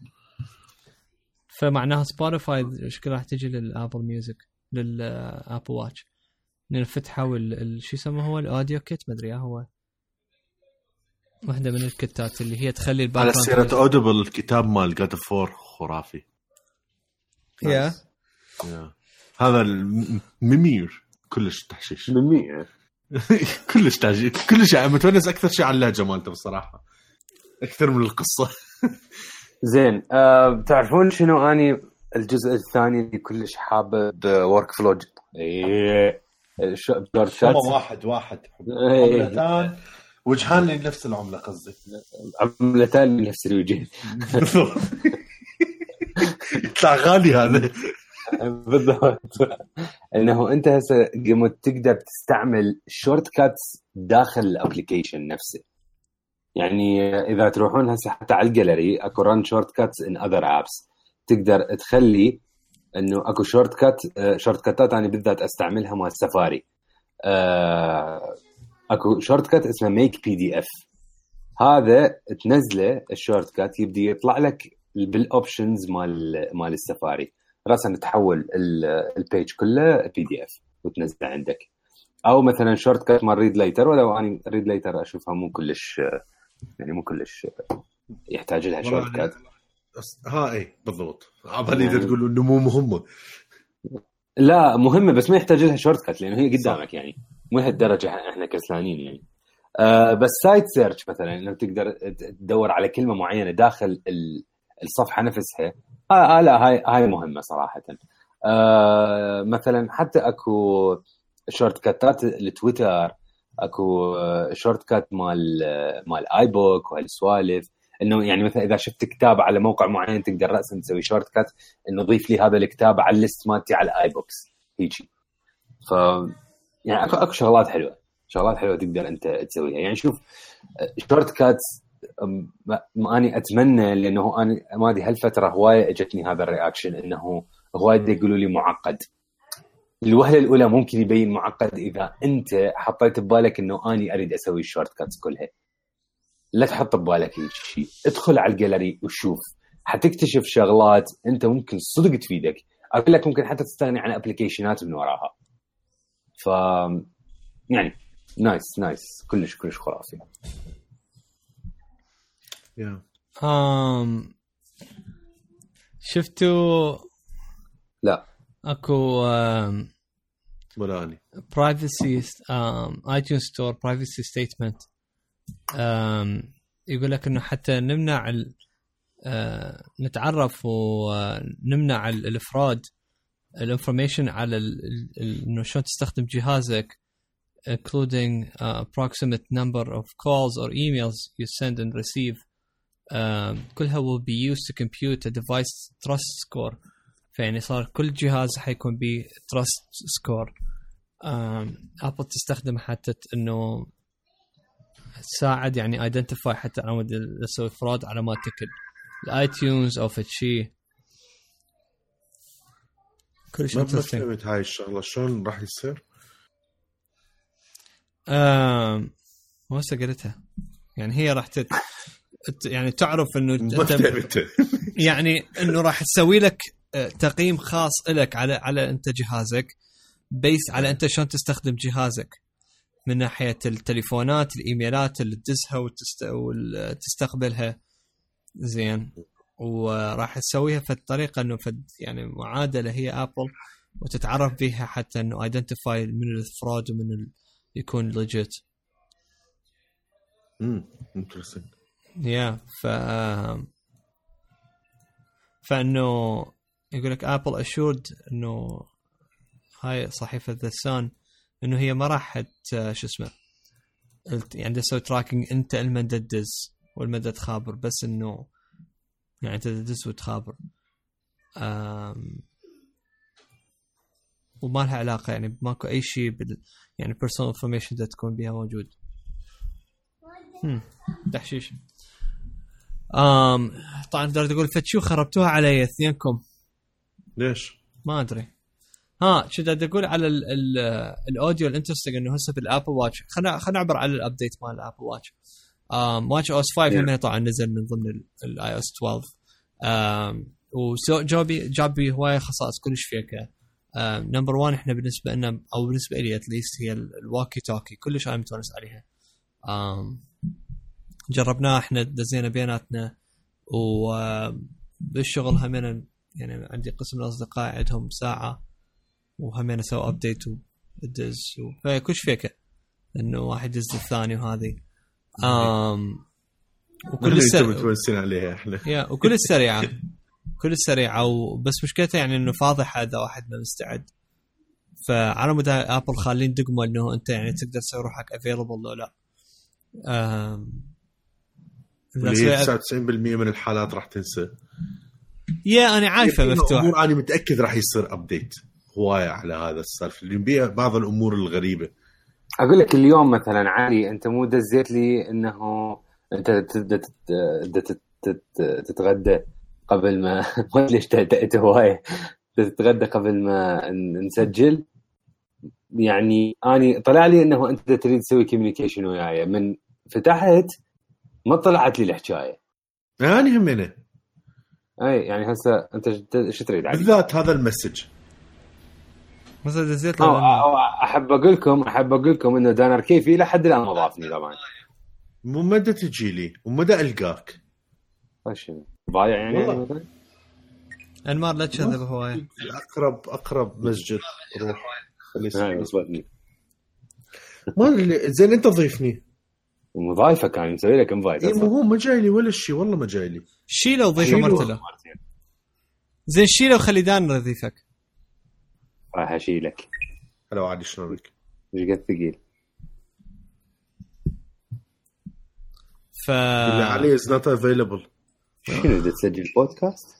فمعناها سبوتيفاي شكل راح تجي للابل ميوزك للابل واتش نفتحه وال شو يسموه هو الاوديو كيت ما ادري هو واحدة من الكتات اللي هي تخلي الباك على سيرة أوديبل الكتاب مال God of War خرافي. يا yeah. yeah. هذا الميمير كلش تحشيش ميمير كلش تحشيش كلش يعني متونس أكثر شيء على اللهجة مالته بصراحة أكثر من القصة. زين أه تعرفون شنو أني الجزء الثاني اللي كلش حابب ورك فلو. إيه شورت كاتس واحد واحد عملتان وجهان لنفس العملة قصدي عملتان لنفس الوجه يطلع غالي هذا بالضبط. انه انت هسه قمت تقدر تستعمل شورت كاتس داخل الابلكيشن نفسه. يعني اذا تروحون هسه حتى على الجاليري اكو ران شورت كاتس ان اذر ابس، تقدر تخلي انه اكو شورت كات شورت كاتات انا بالذات استعملها مع السفاري. اكو شورت كات اسمه ميك بي دي اف، هذا تنزله الشورت كات يبدي يطلع لك بالاوبشنز مال مال السفاري، راسا تحول البيج كله بي دي اف وتنزله عندك. او مثلا شورت كات مال ريد ليتر، ولو اني ريد ليتر اشوفها مو كلش يعني مو كلش يحتاج لها شورت كات. ها اي بالضبط، عبالي يعني تقولوا انه مو مهمه. لا مهمه بس ما يحتاج لها شورت كات لانه هي قدامك صح. يعني مو لهالدرجه احنا كسلانين يعني. آه بس سايت سيرش مثلا انه تقدر تدور على كلمه معينه داخل الصفحه نفسها، آه, آه لا هاي هاي مهمه صراحه. آه مثلا حتى اكو شورت كاتات لتويتر، اكو شورت كات مال مال اي بوك وهالسوالف، انه يعني مثلا اذا شفت كتاب على موقع معين تقدر راسا تسوي شورت كات انه ضيف لي هذا الكتاب على الليست مالتي على اي بوكس هيجي. ف يعني اكو اكو شغلات حلوه شغلات حلوه تقدر انت تسويها. يعني شوف شورت كاتس ما اني اتمنى، لانه انا ما ادري هالفتره هوايه اجتني هذا الرياكشن انه هوايه يقولوا لي معقد. الوهله الاولى ممكن يبين معقد اذا انت حطيت ببالك انه اني اريد اسوي الشورت كاتس كلها. لا تحط ببالك هيك شيء، ادخل على الجاليري وشوف، حتكتشف شغلات انت ممكن صدق تفيدك. اقول لك ممكن حتى تستغني عن ابلكيشنات من وراها. ف يعني نايس نايس كلش كلش خرافي. يا um, شفتوا لا اكو um, ولا privacy um, iTunes Store privacy statement um, يقول لك انه حتى نمنع ال, uh, نتعرف ونمنع الافراد الانفورميشن على انه شلون تستخدم جهازك including uh, approximate number of calls or emails you send and receive. um, كلها will be used to compute a device trust score. فيعني صار كل جهاز حيكون به trust score. ابل um, تستخدم حتى انه تساعد يعني identify حتى عمود يسوي فراد على ما تكل الايتيونز او فشي. كل شيء ما فهمت هاي الشغله شلون راح يصير. امم ما قلتها يعني هي راح تت... يعني تعرف انه انت يعني انه راح تسوي لك تقييم خاص لك على على انت جهازك بيس على انت شلون تستخدم جهازك من ناحيه التليفونات الايميلات اللي تدزها وتست... وتستقبلها زين، وراح تسويها في الطريقه انه في يعني معادله هي ابل وتتعرف بها حتى انه ايدنتيفاي من الفراد ومن ال... يكون ليجيت. امم انترستينج يا ف فانه يقول لك ابل اشورد انه هاي صحيفه ذا سان انه هي ما راح شو اسمه يعني تسوي تراكنج انت المدى تدز والمدى تخابر، بس انه يعني انت تدز وتخابر أم... وما لها علاقه يعني ماكو اي شيء بال يعني personal information ده تكون بها موجود. هم تحشيش. امم طبعا تقدر تقول فتشو خربتوها علي اثنينكم ليش ما ادري. ها شو بدي اقول على ال ال الاوديو الانترستنج انه هسه بالابل واتش. خلينا خلينا نعبر على الابديت مال الابل واتش. امم واتش او اس خمسة هم طبعا نزل من ضمن الاي او اس اثنا عشر. امم وجابي جابي هوايه خصائص كلش فيك. نمبر واحد احنا بالنسبه لنا او بالنسبه لي اتليست هي الواكي توكي كلش انا متونس عليها. امم جربناها احنا دزينا بيناتنا وبالشغل همين يعني عندي قسم من الاصدقاء عندهم ساعه وهمين سووا ابديت ودز فكلش فيكه انه واحد يدز الثاني وهذه امم وكل السريعه متونسين عليها احنا يا وكل السريعه كل السريعه وبس مشكلتها يعني انه فاضحه اذا واحد ما مستعد. فعلى مدى ابل خالين دقمه انه انت يعني تقدر تسوي روحك افيلبل ولا لا. اللي تسعة وتسعين بالمية من الحالات راح تنسى. يا انا عارفه مفتوح، انا متاكد راح يصير ابديت هوايه على هذا السالفه اللي بيها بعض الامور الغريبه. اقول لك اليوم مثلا علي انت مو دزيت لي انه انت تبدا تتغدى قبل ما ما ليش تأتأت هوايه تتغدى قبل ما نسجل. يعني اني طلع لي انه انت تريد تسوي كوميونيكيشن وياي، من فتحت ما طلعت لي الحكايه. يعني همينه اي يعني هسه انت ايش تريد علي بالذات هذا المسج مثلا دزيت أو أو احب اقول لكم احب اقول لكم انه دانر كيفي لحد الان ما ضافني طبعا. مو مدى تجي لي ومدى القاك وش ضايع يعني مثلا انمار لا تشذب هوايه. اقرب اقرب مسجد روح خليني اصبرني ما اللي زين انت ضيفني مضايفه كان مسوي لك انفايت. اي مو هو ما جاي لي ولا شيء والله ما جاي لي. شيله وضيفه مرتله زين شيله وخلي دان يضيفك. راح اشيلك. هلا عادي شلونك ايش قد ثقيل ف اللي عليه is not available. شنو بدك تسجل بودكاست؟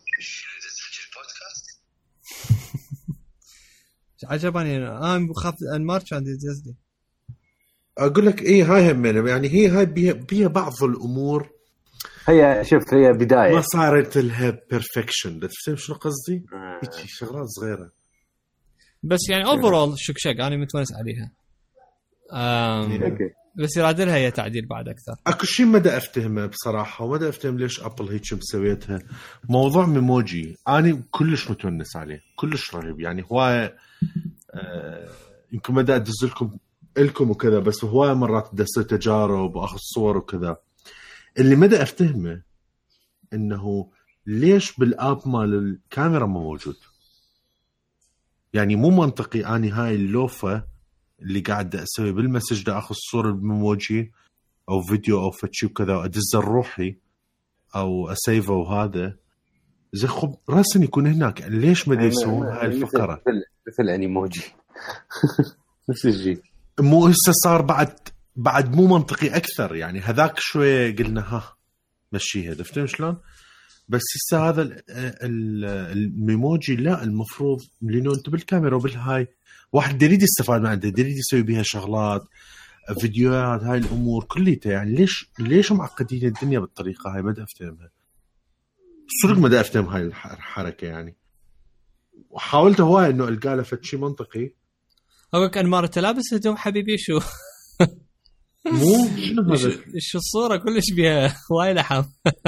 عجبني انا انا بخاف انمار كان يدزني. اقول لك ايه هاي هم يعني هي هاي بيها, بيها بعض الامور هي شفت هي بدايه ما صارت لها بيرفكشن. تفهم شنو قصدي؟ آه. هيك شغلات صغيره بس يعني اوفرول شكشك انا متونس عليها. امم بس يرادلها هي تعديل بعد اكثر. اكو شيء ما دا افتهمه بصراحه وما دا افتهم ليش ابل هيك مسويتها. موضوع ميموجي انا كلش متونس عليه كلش رهيب يعني هوايه. آه يمكن ما دا ادز لكم لكم وكذا بس هوايه مرات دسه تجارب واخذ صور وكذا. اللي ما دا افتهمه انه ليش بالاب مال الكاميرا ما موجود. يعني مو منطقي اني هاي اللوفه اللي قاعد اسوي بالمسج دا اخذ صوره بموجي او فيديو او فتشي وكذا وادز روحي او اسيفه وهذا زي خب راسن يكون هناك. ليش ما يسوون هاي الفقره مثل مثل انيموجي نفس الشيء. مو هسه صار بعد بعد مو منطقي اكثر. يعني هذاك شويه قلنا ها مشيها دفتم شلون. بس هسه هذا الميموجي لا المفروض لانه انت بالكاميرا وبالهاي واحد يريد يستفاد من عنده يريد يسوي بها شغلات فيديوهات هاي الامور كليتها. يعني ليش ليش معقدين الدنيا بالطريقه هاي ما دا افتهمها صدق ما دا افتهم هاي الحركه يعني. وحاولت هواي انه القى له شيء منطقي. هو كان مارته لابس هدوم حبيبي شو مو شنو هذا شو الصوره كلش بيها وايد لحم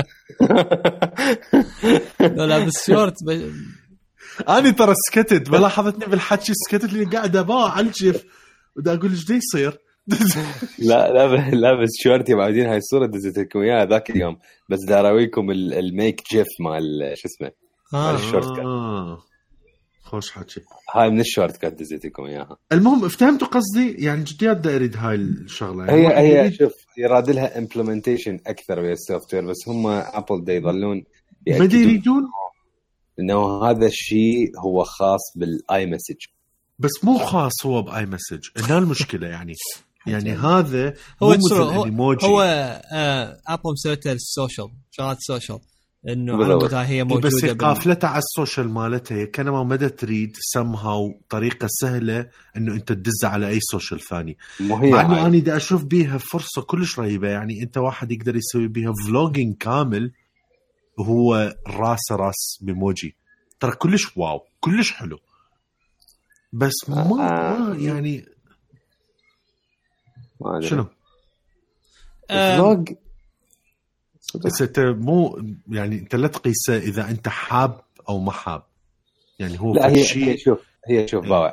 لابس شورت ب... أنا ترى سكتت بلاحظتني بالحكي سكتت لي قاعدة باع على الجيف ودا أقول إيش دا يصير. لا لا لابس شورتي بعدين هاي الصورة دزتكم إياها ذاك اليوم بس داراويكم الميك جيف مال شو اسمه آه. مال الشورت كات. آه. خوش حكي هاي من الشورت كات دزتكم إياها. المهم افتهمتوا قصدي يعني جديات دا أريد هاي الشغلة. هي يعني هي شوف يراد لها implementation أكثر ويا السوفت وير بس هم أبل دا يظلون ما يريدون إنه هذا الشيء هو خاص بالآي مسج. بس مو خاص هو بآي مسج إنها المشكلة يعني يعني هذا هو هو, هو آه أبل مسويته السوشيال شغلات السوشيال إنه على هي موجودة بس قافلتها على السوشيال مالتها كانما مدى تريد somehow طريقة سهلة إنه أنت تدز على أي سوشيال ثاني. مع إنه أنا دا أشوف بيها فرصة كلش رهيبة. يعني أنت واحد يقدر يسوي بيها فلوجينج كامل وهو راس راس بموجي ترى كلش واو كلش حلو. بس ما, ما يعني ما شنو فلوج بس انت مو يعني انت لا تقيسه اذا انت حاب او ما حاب. يعني هو لا هي, شيء هي شوف هي شوف باوع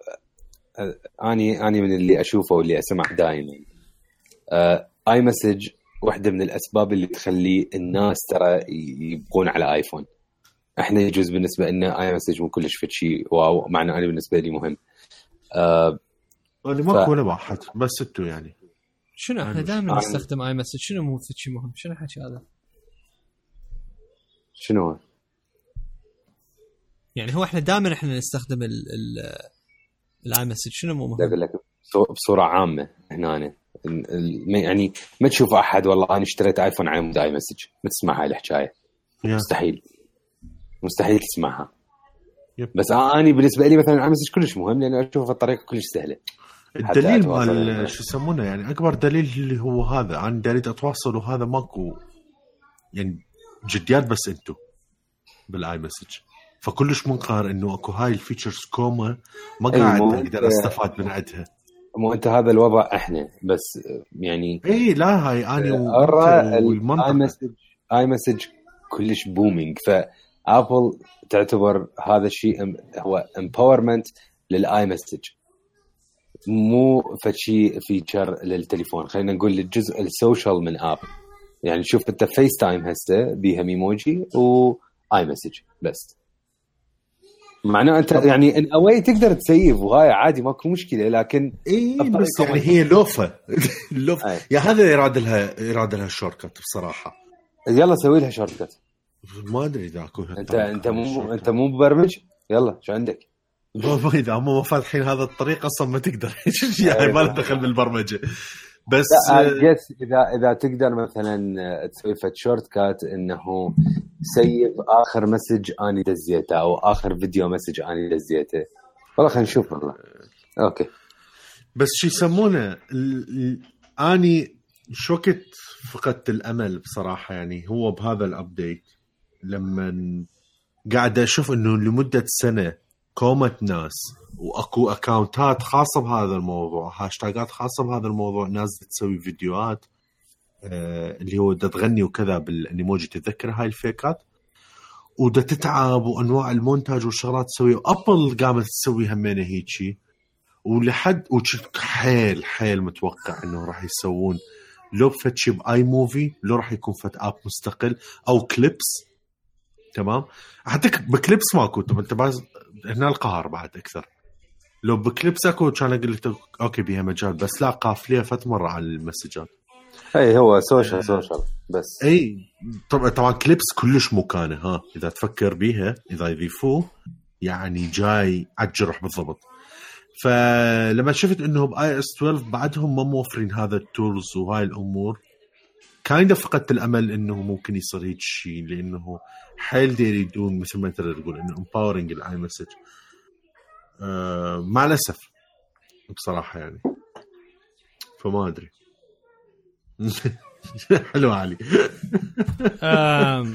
اني اني من اللي اشوفه واللي اسمع دائما اي مسج واحدة من الاسباب اللي تخلي الناس ترى يبقون على ايفون. احنا يجوز بالنسبه لنا اي مسج مو كلش فد شيء واو معنى انا بالنسبه لي مهم. أه انا ما ف... ولا واحد بس انتو يعني شنو احنا دائما نستخدم اي مسج شنو مو فد شيء مهم شنو الحكي هذا شنو يعني هو احنا دائما احنا نستخدم ال ال الاي مسج شنو مو مهم؟ اقول لك بصوره عامه هنا يعني ما تشوف احد والله انا اشتريت ايفون على مود اي مسج، ما تسمع هاي الحكايه مستحيل مستحيل تسمعها. بس اني بالنسبه لي مثلا الاي مسج كلش مهم لانه اشوفه الطريقه كلش سهله. الدليل مال شو يسمونه يعني اكبر دليل اللي هو هذا عن دليل اتواصل وهذا ماكو يعني جديات بس انتو بالاي مسج، فكلش منقهر انه اكو هاي الفيتشرز كوما ما قاعد اقدر استفاد من عندها. مو انت هذا الوضع احنا بس يعني اي لا هاي انا والمنطقه اي مسج اي مسج كلش بومينج، فابل تعتبر هذا الشيء هو امباورمنت للاي مسج مو فشي فيتشر للتليفون. خلينا نقول الجزء السوشيال من اب، يعني شوف انت فيس تايم هسه بيها ميموجي واي مسج بس، معناه انت يعني ان اواي تقدر تسيف وهاي عادي ماكو مشكله، لكن اي بس يعني هي لوفه اللوفه يا هذا يراد لها يراد لها شورت كات بصراحه. يلا سوي لها شورت كات. ما ادري اذا اكو انت انت مو انت مو مبرمج، يلا شو عندك؟ ما اذا هم فاتحين هذا الطريق اصلا ما تقدر يعني ما له دخل بالبرمجه. بس اذا اذا تقدر مثلا تسوي فت شورت كات انه سيف اخر مسج اني دزيته او اخر فيديو مسج اني دزيته، والله خلينا نشوف والله. اوكي بس شو يسمونه اني شوكت فقدت الامل بصراحه. يعني هو بهذا الابديت لما قاعد اشوف انه لمده سنه كومت ناس واكو اكاونتات خاصه بهذا الموضوع، هاشتاجات خاصه بهذا الموضوع، ناس تسوي فيديوهات آه اللي هو دا تغني وكذا بالانيموجي، تتذكر هاي الفيكات ودا تتعب وانواع المونتاج والشغلات تسوي، ابل قامت تسوي همينه هيجي ولحد وشك حيل حيل متوقع انه راح يسوون لو فتشي باي موفي، لو راح يكون فت اب مستقل او كليبس. تمام حتى بكليبس ماكو، طب انت باز هنا القهر بعد اكثر. لو بكليبس اكو كان اقول لك اوكي بيها مجال، بس لا قافليه فت مره على المسجات. اي هو سوشيال سوشيال بس. اي طبعا طبعا كليبس كلش مكانه ها اذا تفكر بيها، اذا يضيفوه يعني جاي عالجرح بالضبط. فلما شفت انه باي اس اثنا عشر بعدهم ما موفرين هذا التولز وهاي الامور، كايندا فقدت الامل انه ممكن يصير هيك شيء، لانه حيل دير يدون مثل ما انت تقول انه امباورنج الاي مسج. آه مع الاسف بصراحه يعني فما ادري. حلو علي. امم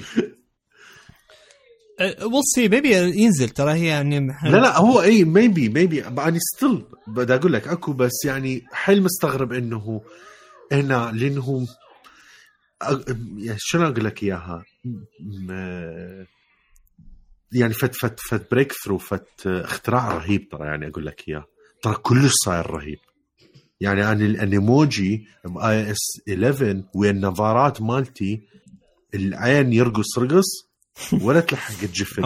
we'll see maybe ينزل ترى هي يعني لا لا هو اي maybe maybe انا ستيل بدي اقول لك اكو، بس يعني حيل مستغرب انه هنا لانه يعني شنو اقول لك اياها يعني فت فت فت بريك ثرو فت اختراع رهيب ترى. يعني اقول لك اياه ترى كلش صاير رهيب. يعني انا الانيموجي باي اس إحدى عشر والنظارات مالتي العين يرقص رقص ولا تلحق تجف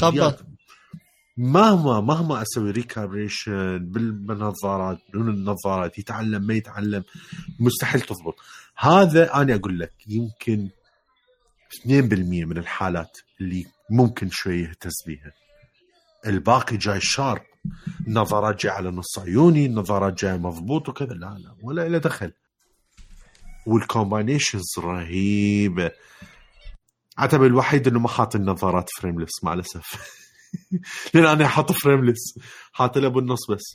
مهما مهما اسوي ريكابريشن بالنظارات بدون النظارات، يتعلم ما يتعلم مستحيل تضبط. هذا انا اقول لك يمكن اثنين بالمية من الحالات اللي ممكن شويه يهتز بيها، الباقي جاي شارب. النظارات جاي على نص عيوني، النظارات جاي مضبوط وكذا، لا لا ولا إلى دخل. والكومباينيشنز رهيبه. عتب الوحيد انه ما حاط النظارات فريملس مع الاسف. لان انا حاط فريملس حاط له بالنص بس.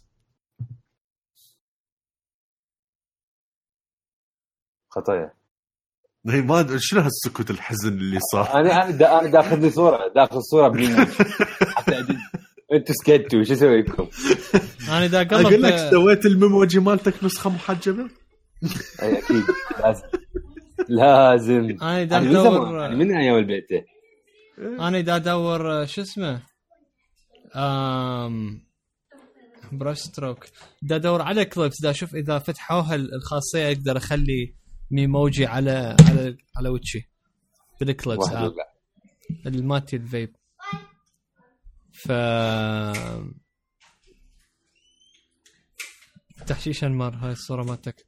خطايا هي ما ادري شنو هالسكوت الحزن اللي صار. انا انا انا داخل لي صوره داخل صوره بمين حتى انتوا سكتوا شو اسوي لكم؟ انا دا اقول لك سويت الميموجي مالتك نسخه محجبه. اي اكيد لازم لازم. انا دا ادور من ايام البيت. انا دا ادور شو اسمه امم برش ستروك، دا ادور على كليبس، دا اشوف اذا فتحوها الخاصيه اقدر اخلي ميموجي على على على وجهي بالكليبس الماتي الفيب. ف تحشيش انمار هاي الصوره مالتك.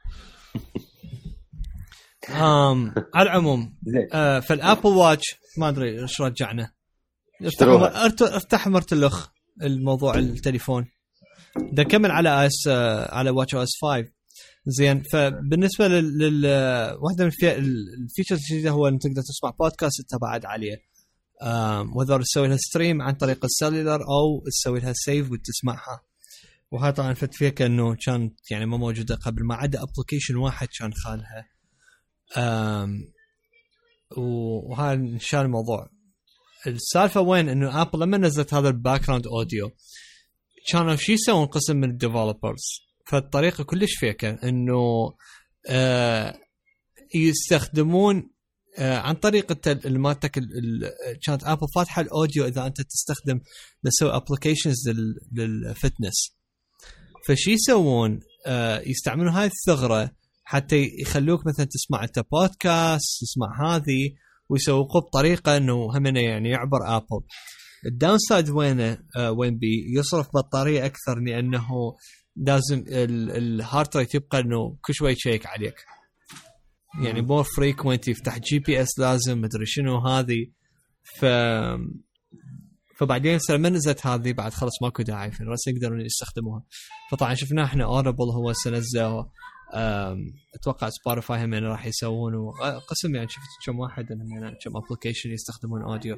امم على العموم آه فالابل واتش ما ادري ايش رجعنا. ارتاح ارتاح مرتلخ الموضوع التليفون. ده كمل على اس على واتش او اس خمسة. زين فبالنسبه لل, لل... واحده من الفيتشرز الجديده هو ان تقدر تسمع بودكاست انت بعد عليه، وذا تسوي لها ستريم عن طريق السيلولر او تسوي لها سيف وتسمعها. وهذا طبعا فت فيها كانه كان يعني ما موجوده قبل، ما عدا ابلكيشن واحد كان خالها. أم وهذا ان شاء الموضوع. السالفه وين انه ابل لما نزلت هذا الباك جراوند اوديو كانوا شي يسوون قسم من الديفلوبرز، فالطريقه كلش فيكه انه آه يستخدمون آه عن طريق الماتك كانت ابل فاتحه الاوديو اذا انت تستخدم تسوي ابلكيشنز للفتنس، فشي يسوون آه يستعملون هاي الثغره حتى يخلوك مثلا تسمع انت بودكاست، تسمع هذه، ويسوقوا بطريقه انه همنا يعني يعبر ابل. الداون سايد وينه آه وين بي يصرف بطاريه اكثر، لانه لازم الهارت ريت يبقى انه كل شوي تشيك عليك، يعني مور فريكوينت يفتح جي بي اس لازم مدري شنو هذه. ف فبعدين لما نزلت هذه بعد خلص ماكو داعي، فالناس يقدرون يستخدموها. فطبعا شفنا احنا اوربل هو سنزله، اتوقع سبوتيفاي هم يعني راح يسوون قسم، يعني شفت كم واحد يعني كم ابلكيشن يستخدمون اوديو.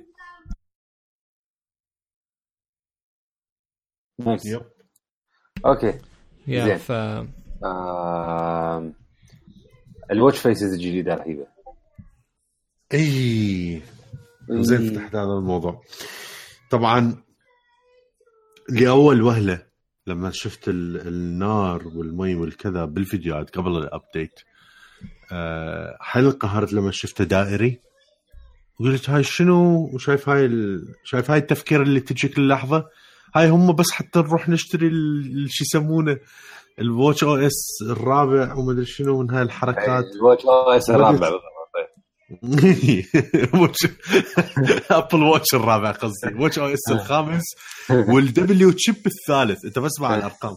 نايس. اوكي يا ف آه... الواتش فيسز الجديده رهيبه. اي زين فتحت هذا الموضوع. طبعا لاول وهله لما شفت النار والمي والكذا بالفيديوهات قبل الابديت أه حل قهرت لما شفته دائري، وقلت هاي شنو؟ وشايف هاي ال... شايف هاي التفكير اللي تجيك اللحظه هاي هم بس حتى نروح نشتري شو يسمونه الواتش او اس الرابع وما ادري شنو من هاي الحركات. الواتش او اس الرابع ابل واتش الرابع قصدي واتش او اس الخامس والدبليو تشيب الثالث. انت بس مع الارقام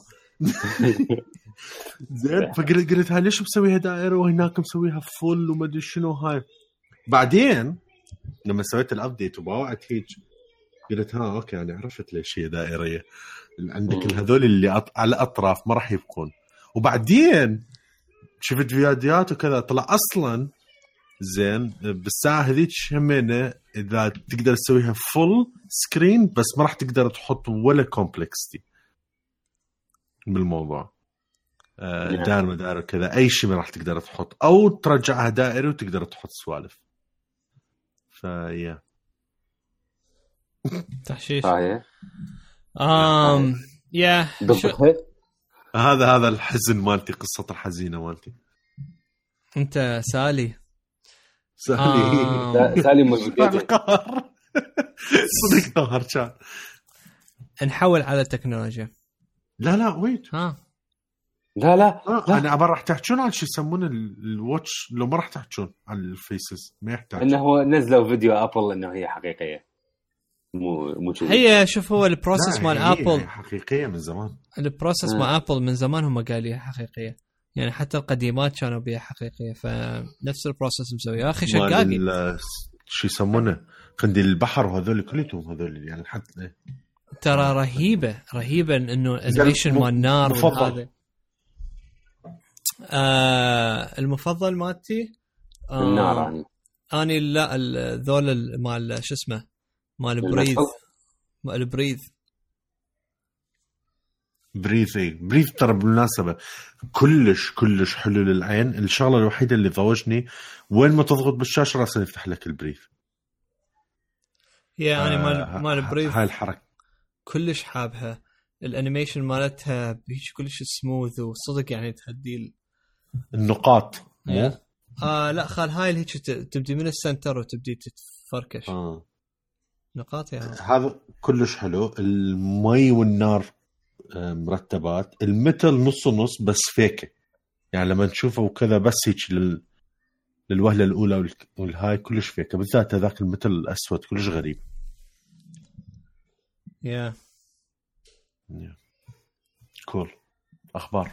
زين. فقلت قلت هاي ليش مسويها دائره وهناك مسويها فل وما ادري شنو هاي. بعدين لما سويت الابديت وباوعت هيك قلت ها اوكي انا عرفت ليش هي دائريه. عندك هذول اللي أط... على الاطراف ما راح يبقون. وبعدين شفت فيديوهات وكذا طلع اصلا زين بالساعه هذيك همينه اذا تقدر تسويها فول سكرين بس ما راح تقدر تحط ولا كومبلكسيتي بالموضوع. آه دائر مدار كذا اي شيء ما راح تقدر تحط، او ترجعها دائري وتقدر تحط سوالف. فيا تحشيش اه ام يا هذا هذا الحزن مالتي، قصة الحزينة مالتي. انت سالي سالي سالي موجود قهر صدق قهر كان. نحول على التكنولوجيا. لا لا ويت ها لا لا, لا. انا عبر راح تحكون عن شو يسمونه الواتش لو ما راح تحكون عن الفيسز ما يحتاج انه نزلوا فيديو ابل انه هي حقيقيه مو مو هي شوف هو البروسيس مال ابل حقيقيه من زمان. البروسيس مال ابل من زمان هم قالوا حقيقيه، يعني حتى القديمات كانوا بها حقيقيه، فنفس البروسيس مسوي يا اخي شقاقي شو يسمونه قنديل البحر وهذول كلهم هذول يعني حتى ترى رهيبه رهيبه انه انيميشن مال النار وهذا. آه المفضل مالتي آه النار يعني اني لا ذول مال شو اسمه مال بريث مال بريث بريث اي بريث ترى بالمناسبه كلش كلش حلو للعين. الشغله الوحيده اللي ضوجني وين ما تضغط بالشاشه راسا يفتح لك البريث. يعني مال مال بريث هاي الحركه كلش حابها. الانيميشن مالتها بيجي كلش سموث وصدق يعني تهدي النقاط مو آه لا خال هاي اللي هيك تبدي من السنتر وتبدي تتفركش آه. نقاط يعني هذا كلش حلو. المي والنار مرتبات. المتل نص نص بس فيكه يعني لما نشوفه وكذا بس هيك لل... للوهله الاولى والهاي كلش فيكه، بالذات هذاك المتل الاسود كلش غريب. يا yeah. كول cool. اخبار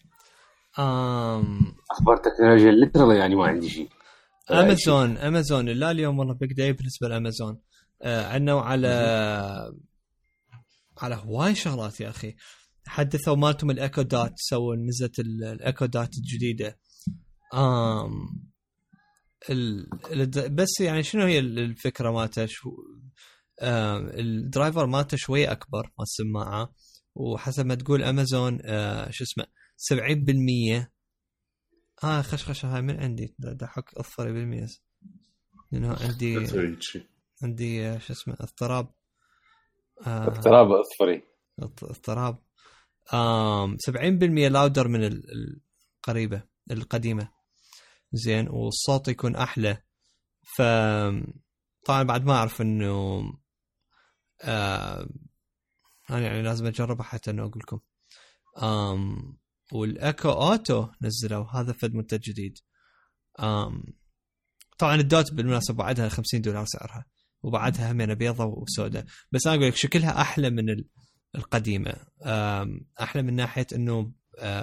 امم اخبار تكنولوجيا ليترالي يعني ما عندي شيء. امازون امازون لا اليوم والله بيج داي بالنسبه لامازون. آه عندنا على على هواي شغلات يا اخي. حدثوا مالتهم الايكو دوت، سووا نزلت الايكو دوت الجديده. امم ال... بس يعني شنو هي الفكره مالته؟ شو الدرايفر مالته شويه اكبر مال السماعه، وحسب ما تقول امازون آه شو اسمه سبعين بالمية. اه خشخشه هاي من عندي دا حك اظفري بالمية، لانه عندي عندي شو اسمه اضطراب آه اضطراب اظفري اضطراب آم سبعين بالمية لاودر من القريبه القديمه، زين، والصوت يكون احلى. ف طبعا بعد ما اعرف انه آه انا يعني لازم اجربها حتى انه اقول لكم. امم والايكو اوتو نزلوا، هذا فد منتج جديد. امم طبعا الدوت بالمناسبه بعدها خمسين دولار سعرها، وبعدها همينه بيضة وسوداء، بس انا اقول لك شكلها احلى من القديمه. احلى من ناحيه انه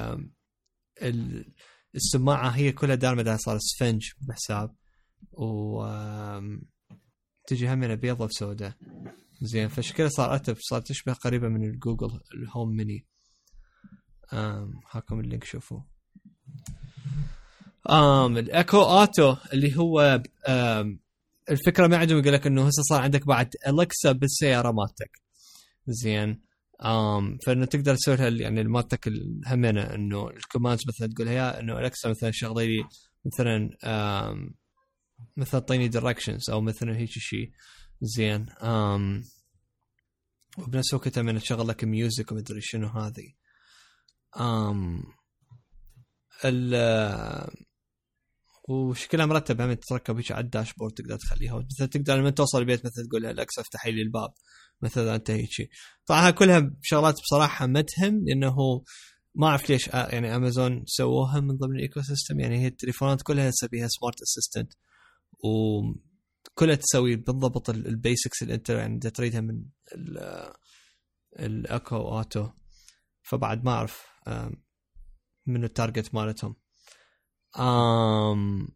السماعه هي كلها دائما صار سفنج بحساب، و تجي همينه بيضة وسوداء، زين، فشكلها صار اتف، صار تشبه قريبه من الجوجل الهوم ميني. امم هاكم اللينك شوفوا. امم الايكو اوتو اللي هو امم الفكره ما عندهم، يقول لك انه هسه صار عندك بعد الكسا بالسياره مالتك، زين. امم فانه تقدر تسوي لها يعني مالتك الهمنه، انه الكوماندز مثلا تقول لها انه الكسا مثلا شغلي لي مثلا امم مثلا اعطيني دايركشنز او مثلا هيك شيء، زين. امم وبنفس الوقت من تشغل لك ميوزك ومدري شنو هذه. امم ال وشكلها مرتب، هم تركب هيك على الداشبورد تقدر تخليها، مثلا تقدر لما توصل البيت مثلا تقول لها الاكس افتحي لي الباب مثلا، انت هيك. طبعا كلها شغلات بصراحه ما تهم، لانه ما اعرف ليش يعني امازون سووها من ضمن الايكو سيستم. يعني هي التليفونات كلها تسويها سمارت اسيستنت، وكلها تسوي بالضبط البيسكس اللي انت يعني تريدها من الايكو اوتو. فبعد ما اعرف من التارجت مالتهم. امم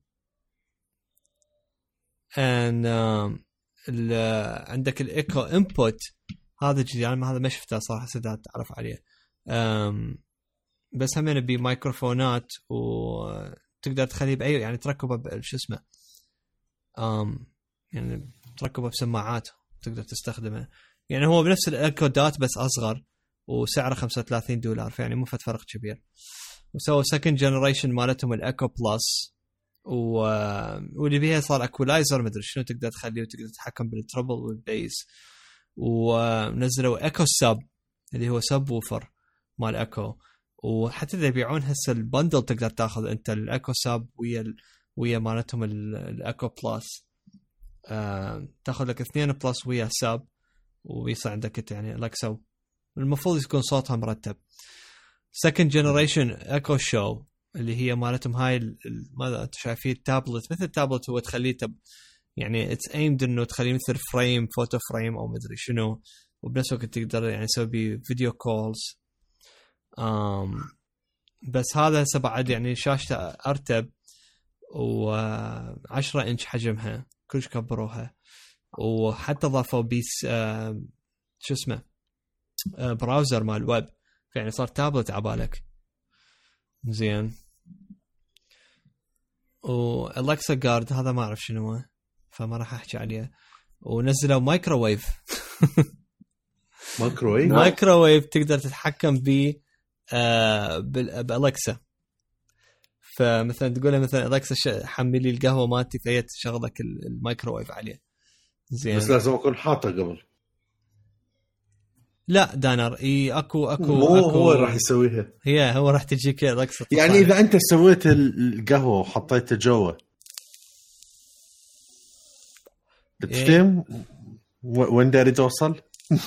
ان ال عندك الايكو انبوت هذا جديد، يعني هذا ما شفته صراحه، سداد تعرف عليه. امم بس هم بي مايكروفونات، وتقدر تخليه باي يعني تركبه بشو اسمه امم يعني تركبه بسماعات تقدر تستخدمه. يعني هو بنفس الايكو دات بس اصغر، وسعره خمسة وثلاثين دولار، فيعني مو فرق كبير. وسووا سكند جنريشن مالتهم الايكو بلس، و... واللي بيها صار اكولايزر مدري شنو تقدر تخليه، وتقدر تتحكم بالتربل والبيس. ونزلوا ايكو سب اللي هو سب ووفر مال ايكو، وحتى اذا يبيعون هسه البندل تقدر تاخذ انت الايكو سب ويا ال... ويا مالتهم الايكو بلس. آه... تاخذ لك اثنين بلس ويا سب، ويصير عندك يعني الكسا المفروض يكون صوتها مرتب. second generation echo show اللي هي مالتهم هاي ماذا انت شايفين التابلت، مثل التابلت هو تخليه تب يعني it's aimed انه تخليه مثل فريم فوتو فريم او مدري شنو، وبنفس الوقت تقدر يعني تسوي فيديو كولز. um, بس هذا هسه بعد يعني شاشته ارتب، وعشرة انش حجمها كلش كبروها، وحتى ضافوا بيس آه شو اسمه آه براوزر مال ويب، يعني صار تابلت عبالك، زين. والكسا جارد هذا ما اعرف شنو هو، فما راح احكي عليه. ونزلوا مايكروويف مايكروويف مايكروويف تقدر تتحكم به آه بالالكسا. فمثلا تقول مثلا الكسا حملي القهوه مالتي، فهي تشغلك المايكروويف عليه، زين. بس لازم اكون حاطه قبل. لا دانر اي اكو اكو مو أكو هو راح يسويها، هي هو راح تجيك الكسا. يعني اذا انت سويت القهوه وحطيته جوا تفهم وين داري توصل.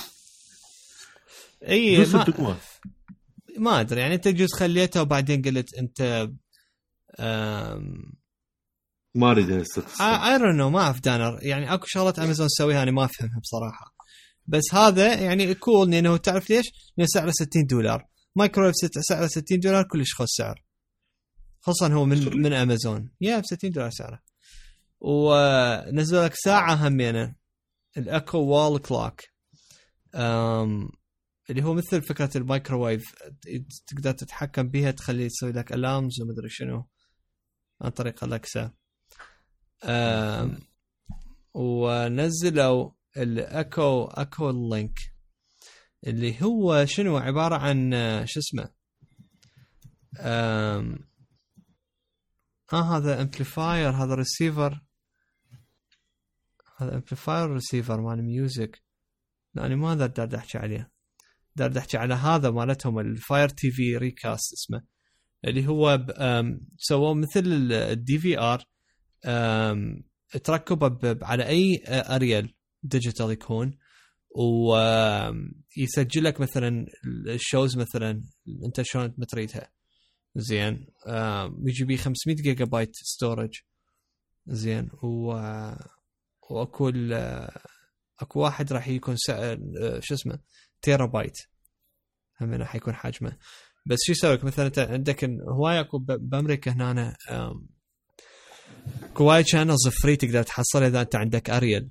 اي ما, ما ادري يعني انت جزء خليته وبعدين قلت انت أم... ما اريد هسه اي دونت نو، ما اعرف دانر. يعني اكو شغلات امازون تسويها انا ما افهمها بصراحه، بس هذا يعني كول لانه تعرف ليش؟ لانه سعره ستين دولار. مايكروويف سعره ستين دولار كلش خوش سعر، خصوصا هو من من امازون، يا ستين دولار سعره. ونزلوا لك ساعه همينه الايكو وول كلوك. امم اللي هو مثل فكرة الميكروويف، تقدر تتحكم بها تخليه يسوي لك ألارمز ومدري شنو عن طريق أليكسا. ونزلوا الأكو أكو لينك اللي هو شنو عبارة عن شو اسمه آه هذا امبليفاير، هذا ريسيفر، هذا امبليفاير ريسيفر مال ميوزك. يعني ما هذا دار احكي عليه، دار احكي على هذا مالتهم الفاير تي في ريكاست اسمه، اللي هو سووا مثل الدي في ار تركبه على اي اريال ديجيتال يكون، ويسجل لك مثلا الشوز مثلا انت شلون تريدها زين. يجي بيه خمسمية جيجا بايت ستورج زين، و واكو اكو واحد راح يكون شو اسمه تيرا بايت هم راح يكون حجمه. بس شو يسوي مثلا انت عندك هوايه اكو بامريكا هنا كواي شانلز فري تقدر تحصلها اذا انت عندك اريال،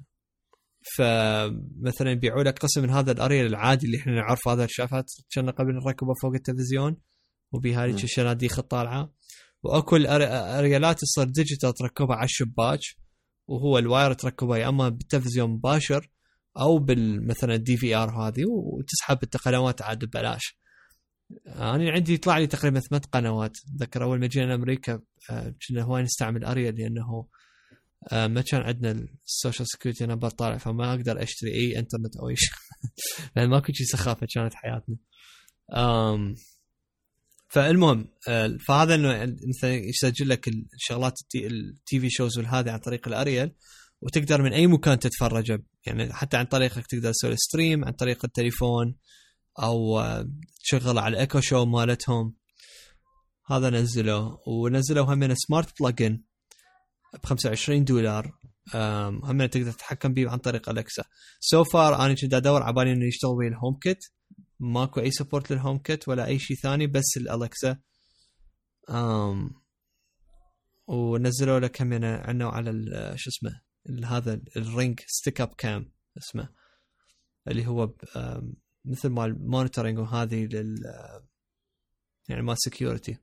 فمثلا يبيعوا لك قسم من هذا الاريال العادي اللي احنا نعرف، هذا الشافات كنا قبل نركبه فوق التلفزيون وبهذه الشناديق الطالعه، واكو الاريالات تصير ديجيتال تركبها على الشباك، وهو الواير تركبه يا اما بالتلفزيون مباشر او بالمثلا دي في ار هذه، وتسحب القنوات عاد ببلاش. انا يعني عندي يطلع لي تقريبا ثمان قنوات. ذكر اول ما جينا امريكا كنا هواي نستعمل اريال لانه ما كان عندنا السوشيال سكيورتي نمبر طالع، فما اقدر اشتري اي انترنت او اي شيء لان ماكو شيء سخافه كانت حياتنا. أم فالمهم فهذا انه مثلا يسجل لك الشغلات التي في شوز والهذه عن طريق الاريال، وتقدر من اي مكان تتفرج، يعني حتى عن طريقك تقدر تسوي ستريم عن طريق التليفون او تشغل على الايكو شو مالتهم. هذا نزله، ونزلوا هم من سمارت بلجن ب خمسة وعشرين دولار، هم تقدر تتحكم به عن طريق أليكسا. سو so فار انا كنت ادور على بالي انه يشتغل به الهوم كيت، ماكو اي سبورت للهوم كيت ولا اي شيء ثاني، بس الأليكسا. امم ونزلوا لك هم عنه على شو اسمه هذا الرينج ستيك اب كام اسمه، اللي هو مثل مال مونيتورينج وهذه لل يعني مال سكيورتي.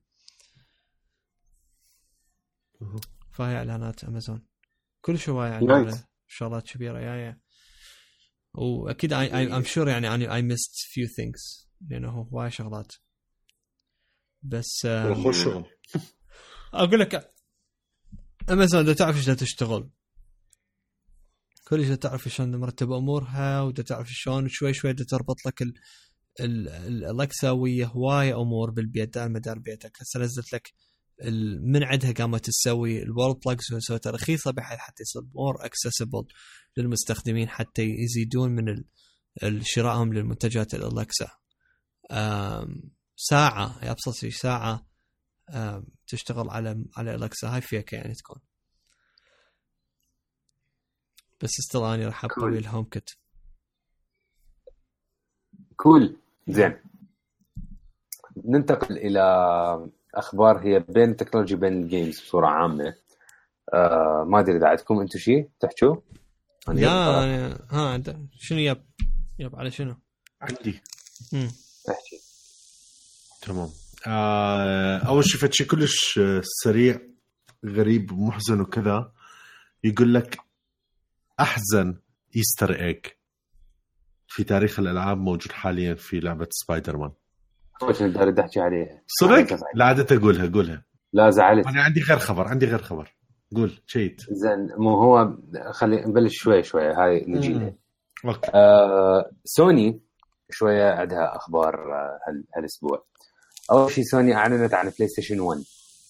فهي اعلانات امازون كل شويه يعني شغلات كبيره يا يا واكيد اي ام شور يعني اي ميست فيو ثينكس لانه هواي شغلات. بس اقول لك امازون دا تعرف ايش دا تشتغل، كل شيء تعرف شلون مرتب امورها، ودا تعرف شلون شوي شوي دا تربط لك الالكسا ويا هواي امور بالبيت دائما مدار بيتك. هسه نزلت لك من عندها قامت تسوي الوول بلاجز وسوتها رخيصه بحيث حتى يصير مور اكسسبل للمستخدمين حتى يزيدون من شرائهم للمنتجات الالكسا. ساعه ابسط شيء ساعه تشتغل على على الكسا هاي فيك يعني تكون. بس استلاني راح ابوي الهوم كيت. كول زين. ننتقل الى اخبار هي بين التكنولوجي بين الجيمز بصوره عامه. آه ما ادري اذا عندكم انتم شيء تحكوا. يا ها شنو يب يب على شنو عندي امم احكي. تمام. آه اول شيء فتشي كلش سريع غريب ومحزن وكذا، يقول لك احزن ايستر ايج في تاريخ الالعاب موجود حاليا في لعبه سبايدر مان. ايش بدي احكي عليها صدق لا عادة اقولها قولها لا زعلت. انا عندي غير خبر عندي غير خبر قول شيت. زين مو هو خلي نبلش شوي شوي هاي نجينا. آه سوني شويه عندها اخبار هال هالاسبوع. اول شيء سوني اعلنت عن بلاي ستيشن واحد.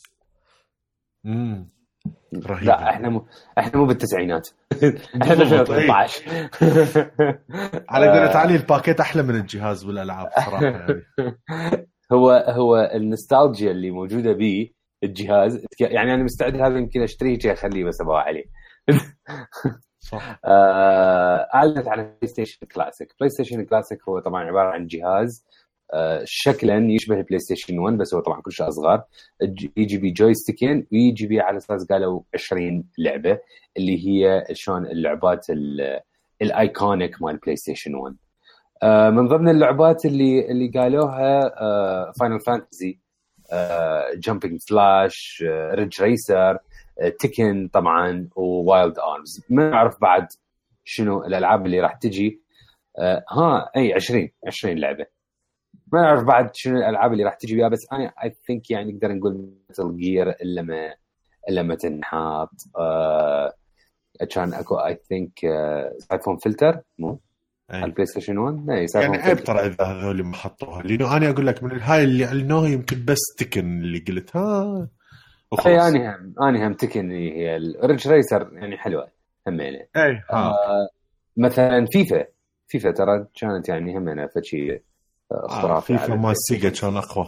امم رهيب. لا احنا مو احنا مو بالتسعينات احنا ألفين وثلاثة عشر على قولة علي الباكيت احلى من الجهاز بالالعاب صراحه يعني. هو هو النوستالجيا اللي موجوده به الجهاز يعني انا مستعد هذا يمكن اشتريه شيء اخليه بس ابغى عليه. صح. اعلنت عن بلاي ستيشن كلاسيك. بلاي ستيشن كلاسيك هو طبعا عباره عن جهاز شكلا يشبه البلاي ستيشن واحد بس هو طبعا كل شيء اصغر. يجي بي جويستيكين ويجي بي على اساس قالوا عشرين لعبه اللي هي شلون اللعبات الايكونيك مال بلاي ستيشن واحد. آه من ضمن اللعبات اللي اللي قالوها فاينل فانتسي جامبينج فلاش، ريدج ريسر، تيكن طبعا، ووايلد ارمز. ما نعرف بعد شنو الالعاب اللي راح تجي. آه ها اي عشرين عشرين لعبه. ما نعرف بعد شنو الالعاب اللي راح تجي وياها، بس انا اي ثينك يعني نقدر نقول مثل جير الا ما الا ما تنحط. آه كان اكو اي ثينك سايفون فلتر مو على البلاي ستيشن واحد. اي يعني عيب ترى اذا هذول ما حطوها، لانه انا اقول لك من هاي اللي علنوها يمكن بس تكن اللي قلت ها وخلاص. اي انا هم انا هم تكن هي الريدج ريسر يعني حلوه همينه. اي آه مثلا فيفا فيفا ترى كانت يعني همينه فشي خرافي. آه فيفا ما سيجا كان اقوى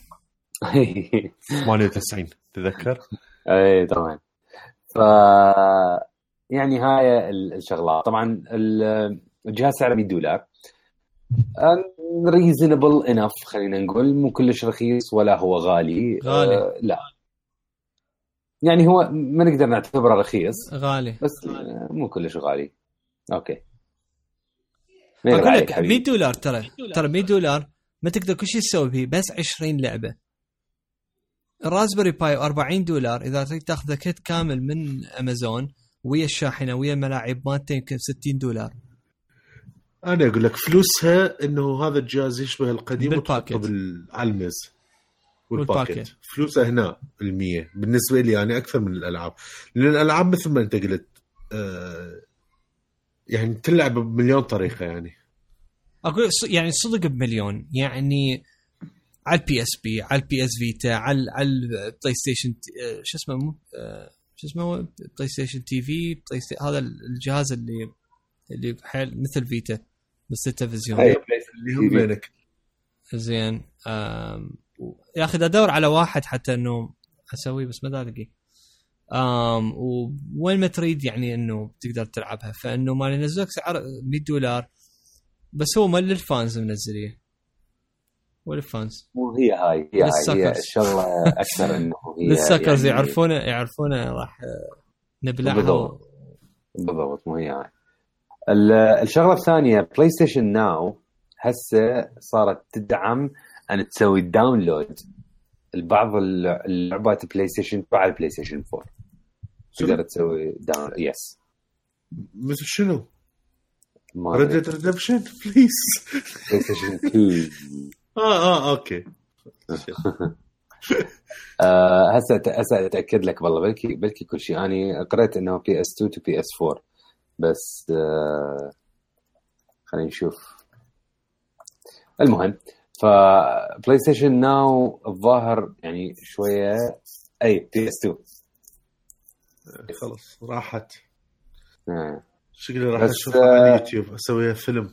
ثمانية وتسعين تذكر. اي طبعا. ف يعني هاي الشغلات. طبعا الجهاز سعره مية دولار، ريزونبل انف خلينا نقول، مو كلش رخيص ولا هو غالي. غالي آه لا يعني هو ما نقدر نعتبره رخيص، غالي بس غالي. مو كلش غالي. اوكي اقول لك مية دولار ترى ترى مية دولار ما تقدر كل شيء تسوي به، بس عشرين لعبه. الرازبري باي أربعين دولار اذا تريد تاخذ كيت كامل من امازون ويا الشاحنه ويا الملاعب مالته يمكن ستين دولار. انا اقول لك فلوسها انه هذا الجهاز يشبه القديم بالباكت بالعلمز والباكت. فلوسها هنا المية بالنسبه لي يعني اكثر من الالعاب، لان الالعاب مثل ما انت قلت آه يعني تلعب بمليون طريقه. يعني اقول يعني صدق بمليون، يعني على البي اس بي، على البي اس فيتا، على على البلاي ستيشن شو اسمه مو شو اسمه بلاي ستيشن تي في بلاي ستي... هذا الجهاز اللي اللي حيل مثل فيتا بس التلفزيون اللي هم بينك. زين آم... يا اخي ادور على واحد حتى انه اسويه بس ما الاقي. امم وين ما تريد يعني انه تقدر تلعبها، فانه ما ينزلك سعر مية دولار بس هو مال للفانز منزليه والفانز. مو هي هاي هي هاي هي الشغله اكثر انه هي للسكرز يعني يعرفونه يعرفونه راح نبلعها. بالضبط بالضبط مو هي هاي. الشغله الثانيه بلاي ستيشن ناو هسه صارت تدعم ان تسوي داونلود البعض اللعبات بلاي ستيشن على البلاي ستيشن فور. تقدر تسوي داون يس مثل شنو؟ Red Dead Redemption بليز بلاي ستيشن تو. اه اه اوكي. آه هسه هسه اتاكد لك والله بلكي بلكي كل شيء. انا قرأت انه بي اس تو تو بي اس فور بس آه خلينا نشوف. المهم فبلاي ستيشن ناو الظاهر يعني شويه اي بي اس تو خلص راحت. آه. شكلي راح اشوفها آه على اليوتيوب اسويها فيلم.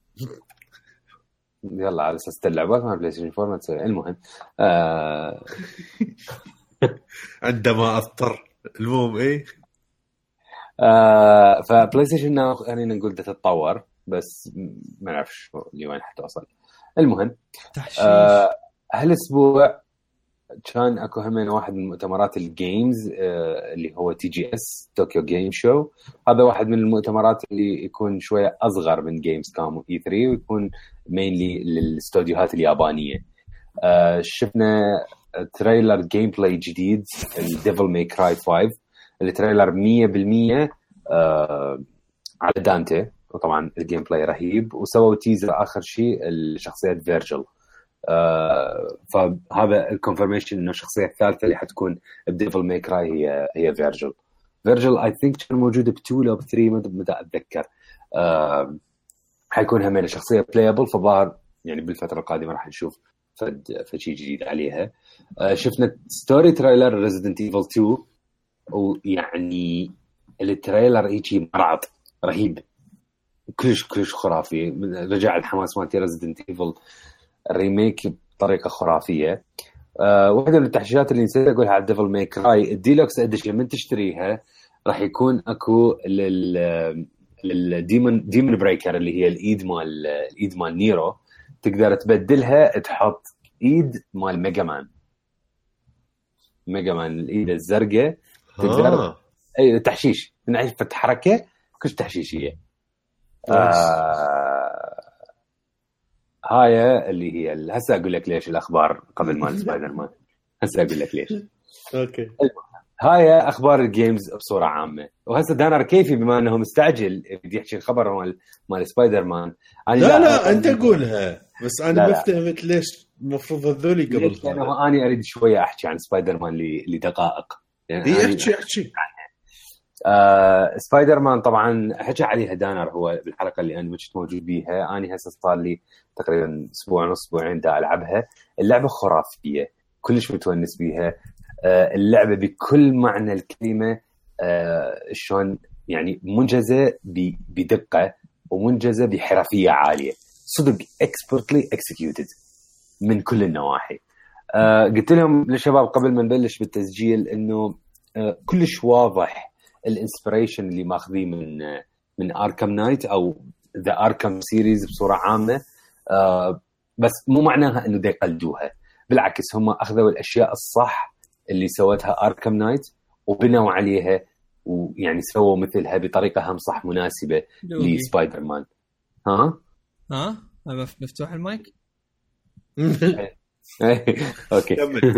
يلا على اساس اللعبات مع بلاي ستيشن فور ما تسوي. المهم آه عندما اضطر. المهم ايه آه فبلاي ستيشن ناو خلينا نقول ده تتطور بس ما نعرفش لوين حتوصل. المهم آه هالاسبوع كان اكو همين واحد من مؤتمرات الجيمز آه اللي هو تي جي اس طوكيو جيم شو. هذا واحد من المؤتمرات اللي يكون شويه اصغر من جيمز كام اي ثري ويكون مينلي للاستوديوهات اليابانيه. آه شفنا تريلر جيم بلاي جديد الديفل ماي كراي فايف. التريلر مية بالمية آه على دانتي وطبعا الجيم بلاي رهيب. وسووا تيزر اخر شيء الشخصيه فيرجل. آه فهذا الكونفرميشن انه الشخصيه الثالثه اللي حتكون بديفل ماي كراي هي هي فيرجل. فيرجل اي ثينك كان موجود بتو او بثري ما بدي اتذكر. آه حيكون همين شخصيه بلايبل فظهر يعني بالفتره القادمه راح نشوف فد فشي جديد عليها. آه شفنا ستوري تريلر ريزيدنت ايفل تو ويعني التريلر هيجي مرعب رهيب كلش كلش خرافي. رجع الحماس مالتي ريزيدنت ايفل الريميك بطريقه خرافيه. أه واحده من التحشيشات اللي نسيت اقولها على ديفل ماي كراي الديلوكس اديشن من تشتريها راح يكون اكو لل للديمون ديمون بريكر اللي هي الايد مال الايد مال نيرو تقدر تبدلها تحط ايد مال ميجا مان. ميجا مان الايد الزرقاء تقدر آه. اي تحشيش نعرف حركه كل تحشيشيه. آه هاي اللي هي هسه اقول لك ليش الاخبار قبل ما سبايدر مان. هسه اقول لك ليش. اوكي هاي اخبار الجيمز بصوره عامه. وهسه دانر كيفي بما انه مستعجل بدي يحكي الخبر مال مال سبايدر مان. لا لا, لا انت قولها بس انا ما فهمت ليش المفروض هذولي قبل. لانه انا اريد شويه احكي عن سبايدر مان لدقائق يعني هي احكي احكي آه سبايدر مان طبعا حكى عليها دانر هو بالحلقه اللي انا كنت موجود بيها. انا هسه صار لي تقريبا اسبوع ونص اسبوعين دا العبها. اللعبه خرافيه كلش متونس بيها. آه اللعبه بكل معنى الكلمه آه شلون يعني منجزه بدقه ومنجزه بحرفيه عاليه صدق expertly executed من كل النواحي. آه قلت لهم للشباب قبل ما نبلش بالتسجيل انه آه كلش واضح الانسبيريشن اللي ماخذيه من من اركام نايت او ذا اركام سيريز بصوره عامه. آه بس مو معناها انه دا يقلدوها بالعكس هم اخذوا الاشياء الصح اللي سوتها اركام نايت وبنوا عليها ويعني سووا مثلها بطريقه هم صح مناسبه لسبايدر مان. ها ها مفتوح المايك. اوكي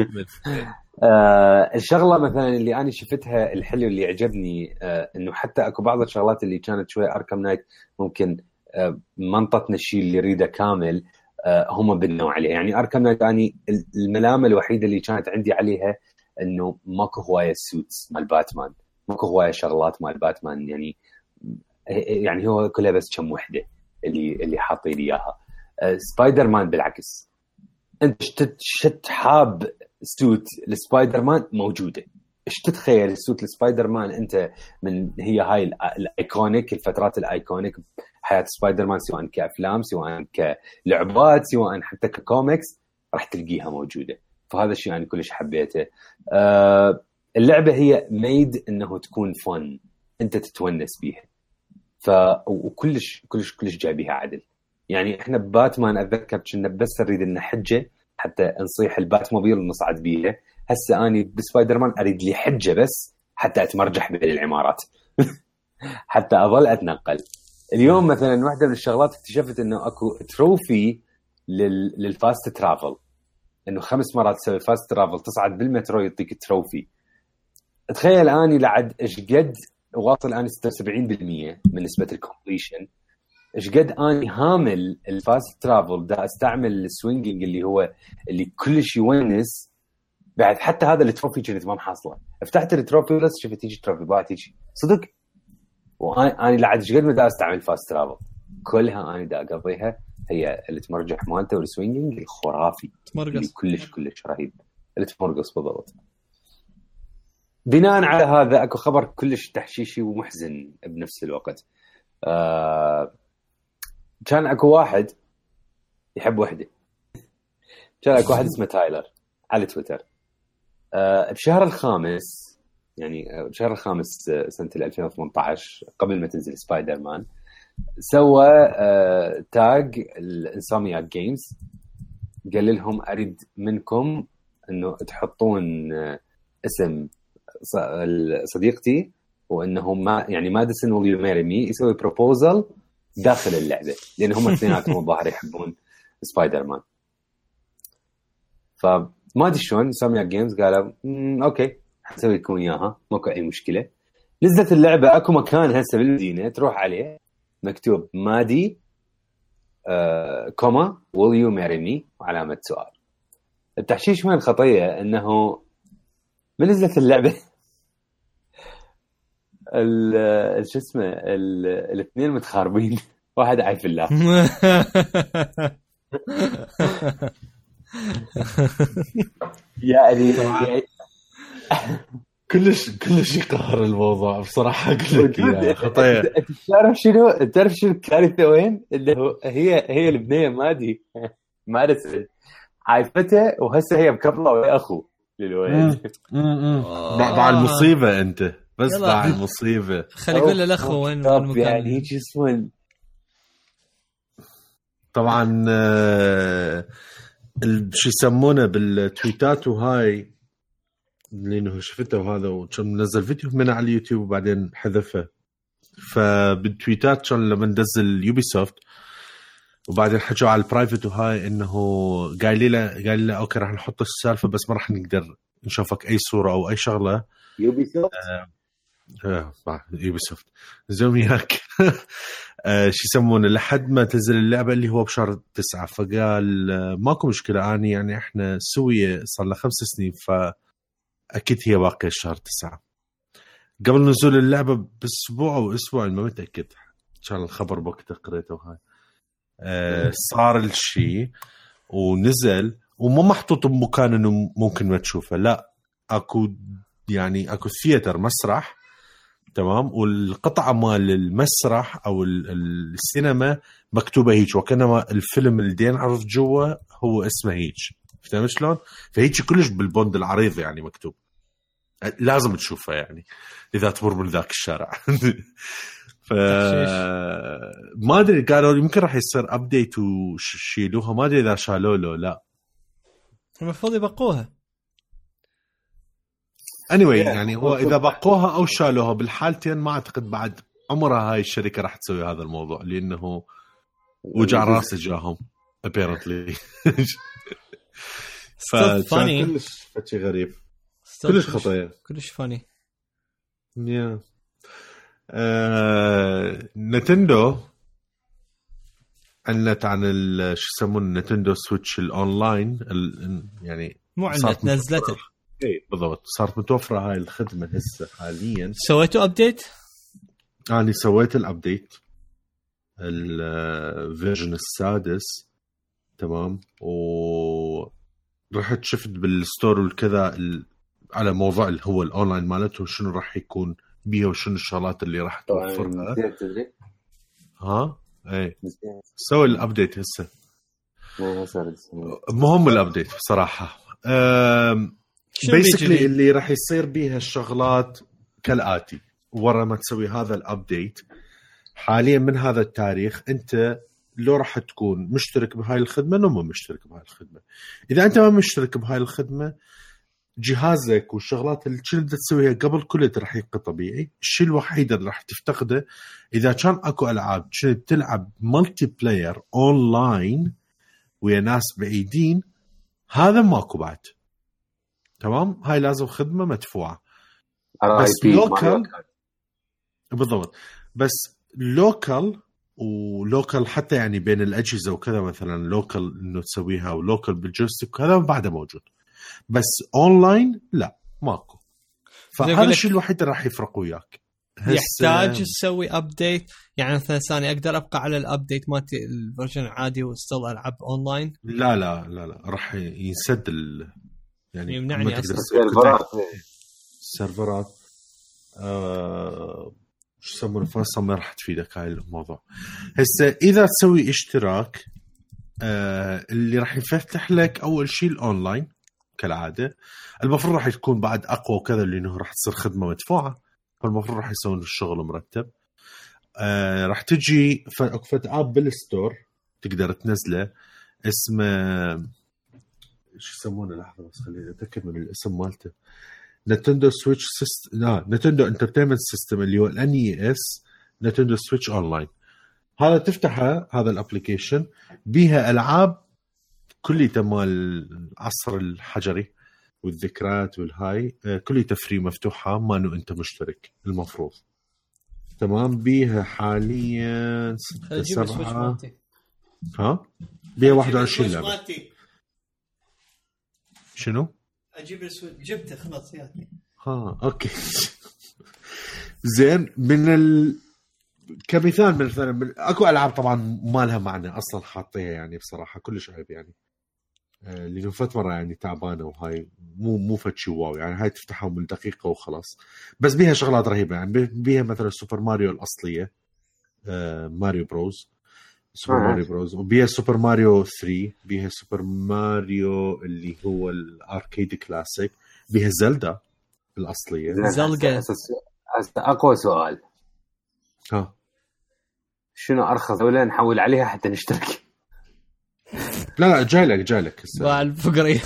آه الشغله مثلا اللي انا شفتها الحلو اللي عجبني آه انه حتى اكو بعض الشغلات اللي كانت شويه اركام نايت ممكن آه منطتنا الشيء اللي يريده كامل آه هم بنوا عليه. يعني اركام نايت اني الملامه الوحيده اللي كانت عندي عليها انه ماكو هوايه سوتس مال باتمان ماكو هوايه شغلات مال باتمان يعني يعني هو كلها بس كم وحده اللي اللي حاطين اياها. آه سبايدر مان بالعكس انت شت حاب سوت لسبايدر مان موجوده. ايش تتخيل السوت لسبايدر مان انت من هي هاي الايكونيك الفترات الايكونيك حياه سبايدر مان سواء كافلام سواء كلعبات سواء حتى ككوميكس راح تلقيها موجوده. فهذا الشيء انا يعني كلش حبيته. أه اللعبه هي ميد انه تكون فن انت تتونس بيها. ف وكلش كلش كلش جايبيها عدل. يعني احنا بباتمان اتذكر كنا بس نريد ان حجه حتى نصيح الباتموبيل ونصعد بيها. هسه اني بسبايدر مان اريد لي حجه بس حتى اتمرجح بين العمارات حتى اظل اتنقل. اليوم مثلا واحده من الشغلات اكتشفت انه اكو تروفي لل... للفاست ترافل انه خمس مرات تسوي فاست ترافل تصعد بالمترو يعطيك تروفي. تخيل اني لعد ايش قد واصل اني ستة وسبعين بالمية من نسبه الكومبليشن. ايش قد اني هامل الفاست ترافل دا استعمل السوينجينج اللي هو اللي كلش يونس. بعد حتى هذا التروفي كنت ما محصله. فتحت التروفي بس شفت تيجي تروفي بقى تيجي صدق. وانا انا لعد ايش قد ما دا استعمل فاست ترافل كلها انا دا اقضيها هي التمرجح مالته والسوينجينج الخرافي اللي كلش كلش رهيب. التمرقص بالضبط. بناء على هذا اكو خبر كلش تحشيشي ومحزن بنفس الوقت. آه كان اكو واحد يحب وحده. كان اكو واحد اسمه تايلر على تويتر. أه بشهر الخامس يعني بشهر الخامس سنة ألفين وثمانية عشر قبل ما تنزل سبايدر مان سوى أه تاج الانسومنياك جيمز. قال لهم اريد منكم انه تحطون اسم صديقتي وانه ما يعني ماديسون will you marry me يسوي بروبوزل داخل اللعبة لأن هم اثنيناتهم الظاهر يحبون سبايدر مان. فما أدري شلون ساميا جيمز قالوا أوكي حنسوي لكم إياها ماكو أي مشكلة. نزلت اللعبة أكو مكان هسه بالمدينة تروح عليه مكتوب مادي آه كوما will you marry me وعلامة سؤال. التحشيش وين خطية إنه من نزلت اللعبة ال شو اسمه الاثنين متخاربين واحد عايف الله. يعني كلش كلش يقهر الموضوع بصراحه. اقول لك يا خطيه تعرف شنو تعرف شنو الكارثه وين انه هي هي البنيه مادي مارس عايفته وهسه هي مكبله ويا اخو للولد. مع المصيبه انت بس مع المصيبه خلي يقول له الاخو وين المكان يعني هيك اسمه. طبعا شو يسمونه بالتويتات وهاي لانه شفته وهذا وكان منزل فيديو من على اليوتيوب وبعدين حذفه. فبالتويتات كان لما نزل يوبي سوفت وبعدين حكوا على البرايفت وهاي انه قال لي لا قال لي اوكي راح نحط السالفه بس ما راح نقدر نشوفك اي صوره او اي شغله. يوبي سوفت اه اه يوبي سوفت زومياك آه شو يسمونه لحد ما تنزل اللعبه اللي هو بشهر تسعة. فقال آه ماكو مشكله اني يعني احنا سويه صار لنا خمس سنين فاكيد هي باقيه شهر تسعة. قبل نزول اللعبه باسبوع او اسبوع ما متاكد كان الخبر بوقتها قريته وهاي آه صار الشيء ونزل ومو محطوط بمكان انه ممكن ما تشوفه. لا اكو يعني اكو ثياتر مسرح تمام والقطعه مال المسرح او السينما مكتوبه هيك وكانما الفيلم اللي دين عرض جوا هو اسمه هيك. فهمت شلون؟ فهيك كلش بالبوند العريض يعني مكتوب لازم تشوفه يعني اذا تمر من ذاك الشارع. ف ما ادري قالوا يمكن راح يصير ابديت وشيلوها ما ادري اذا شالوه له لا المفروض يبقوها anyway يعني هو اذا بقوها او شالوها بالحالتين ما اعتقد بعد عمرها هاي الشركه راح تسوي هذا الموضوع لانه وجع راس جاهم apparently. فكان كلش شيء غريب كلش خطير كلش فاني. يا آه، نتندو عنت عن شو يسمونه نتندو سويتش الاونلاين يعني مو عنت نزلته اي بالضبط صارت متوفره هاي الخدمه هسه حاليا. سويتوا ابديت؟ انا سويت الابديت الفيرجن السادس تمام و رحت شفت بالستور والكذا على موضوع اللي هو الاونلاين مالته شنو راح يكون بيه وشنو الشغلات اللي راح توفرها. ها اي سوي الابديت هسه مهم الابديت بصراحه. بيسكلي اللي راح يصير بيها الشغلات كالاتي ورا ما تسوي هذا الابديت حاليا من هذا التاريخ انت لو راح تكون مشترك بهاي الخدمه لو ما مشترك بهاي الخدمه. اذا انت ما مشترك بهاي الخدمه جهازك والشغلات اللي كنت تسويها قبل كلها راح يبقى طبيعي. الشيء الوحيد اللي راح تفتقده اذا كان اكو العاب كنت تلعب ملتي بلاير اونلاين ويا ناس بعيدين هذا ماكو بعد تمام. هاي لازم خدمه مدفوعه بس لوكال بالضبط بس لوكال ولوكال حتى يعني بين الاجهزه وكذا مثلا لوكال انه تسويها ولوكال بالجويستيك هذا بعده موجود بس اونلاين لا ماكو. فهذا الشيء الوحيد اللي راح يفرق وياك. يحتاج تسوي ابديت يعني مثلا ثاني اقدر ابقى على الابديت مالتي الفيرجن العادي واستل العب اونلاين؟ لا لا لا لا راح ينسد ال... يعني يمنعني السيرفرات السيرفرات آه... شو يسمونه فرصه ما راح تفيدك هاي الموضوع. هسه اذا تسوي اشتراك آه... اللي راح يفتح لك اول شيء الاونلاين كالعاده المفروض راح يكون بعد اقوى وكذا لانه راح تصير خدمه مدفوعه فالمفروض راح يسوون الشغل مرتب. آه راح تجي فت اب بالستور تقدر تنزله اسمه شو يسمونه لحظه بس خليني اتاكد من الاسم مالته نينتندو سويتش سيستم لا نينتندو انترتينمنت سيستم اللي هو الان اي اس نينتندو سويتش اونلاين. هذا تفتحه هذا الابلكيشن بيها العاب كليته مال العصر الحجري والذكريات والهاي كليته فري مفتوحه ما انه انت مشترك المفروض تمام. بيها حاليا سبعة ها بيها واحد وعشرين لعبه. شنو اجيب السويتش جبته خلاص يعني ها اوكي زين. من ال... كمثال مثلا من... اكو العاب طبعا ما لها معنى اصلا حاطيها يعني بصراحه كلش عيب يعني اللي فات مرة يعني تعبانة وهاي مو مو فتشي واو يعني هاي تفتحها من دقيقة وخلاص. بس بيها شغلات رهيبة يعني بيها مثلا سوبر ماريو الأصلية آه ماريو بروز سوبر آه. ماريو بروز وبيها سوبر ماريو ثري بيها سوبر ماريو اللي هو الأركيد كلاسيك بيها زلدا الأصلية. زلدا أقوى سؤال ها شنو أرخص ولا نحول عليها حتى نشترك؟ لا لا جايلك جايلك باع الفقري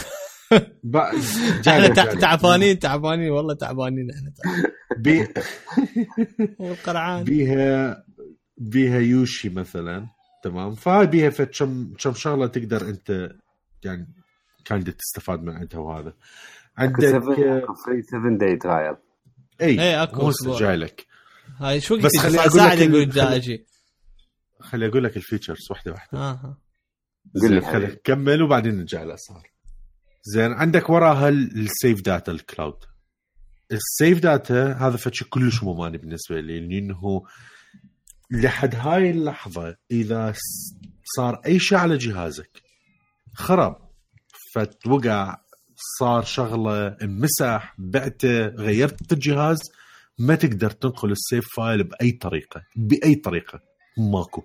احنا تعبانين تعبانين والله تعبانين احنا بي والقرعان بيها بيها يوشي مثلا تمام. فهاي بيها كم كم شغله تقدر انت يعني كان تستفاد من عندها. وهذا عندك فري سبعة داي ترايل. اي اي اكو جاي لك هاي شو بس خليني اقول لك يقول داجي خلي اقول لك الفيتشرز واحده واحده. اها قل لي خلينا نكمل وبعدين نرجع للاسعار. زين عندك وراها السيف داتا الكلاود. السيف داتا هذا فشي كلش مماني بالنسبه لي لانه لحد هاي اللحظه اذا صار اي شيء على جهازك خرب فتوقع صار شغله مسح بعته غيرت الجهاز ما تقدر تنقل السيف فايل باي طريقه باي طريقه ماكو.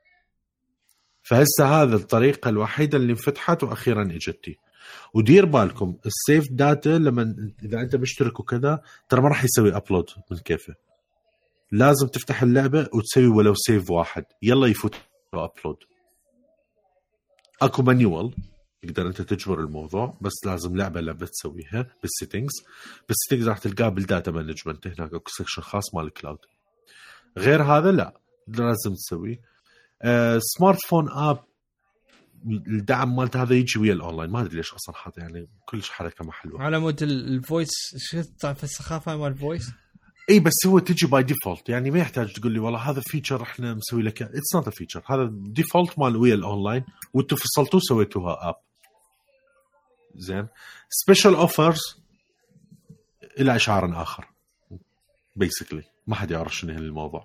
فهسه هذا الطريقه الوحيده اللي انفتحت واخيرا اجتي. ودير بالكم السيف داتا لما اذا انت مشترك وكذا ترى ما راح يسوي ابلود من كيفه. لازم تفتح اللعبه وتسوي ولو سيف واحد يلا يفوت ابلود. اكو مانيوال تقدر انت تجبر الموضوع بس لازم لعبه لعبه تسويها بالسيتنجز. بالسيتنجز راح تلقاه بالداتا مانجمنت هناك اكو سكشن خاص مال الكلاود. غير هذا لا لازم تسوي آه سمارت فون اب. الدعم مالت هذا يجي ويا الاونلاين ما ادري ليش اصلا حاطط يعني كلش حركه ما حلوه على مود الفويس. شو تعرف السخافه مال الفويس؟ اي بس هو تجي باي ديفولت يعني ما يحتاج تقول لي والله هذا فيتشر احنا مسوي لك. اتس نوت ا فيتشر هذا ديفولت مال ويا الاونلاين وانتم فصلتوه سويتوها اب. زين سبيشال اوفرز الى اشعار اخر بيسكلي ما حد يعرف شنو الموضوع.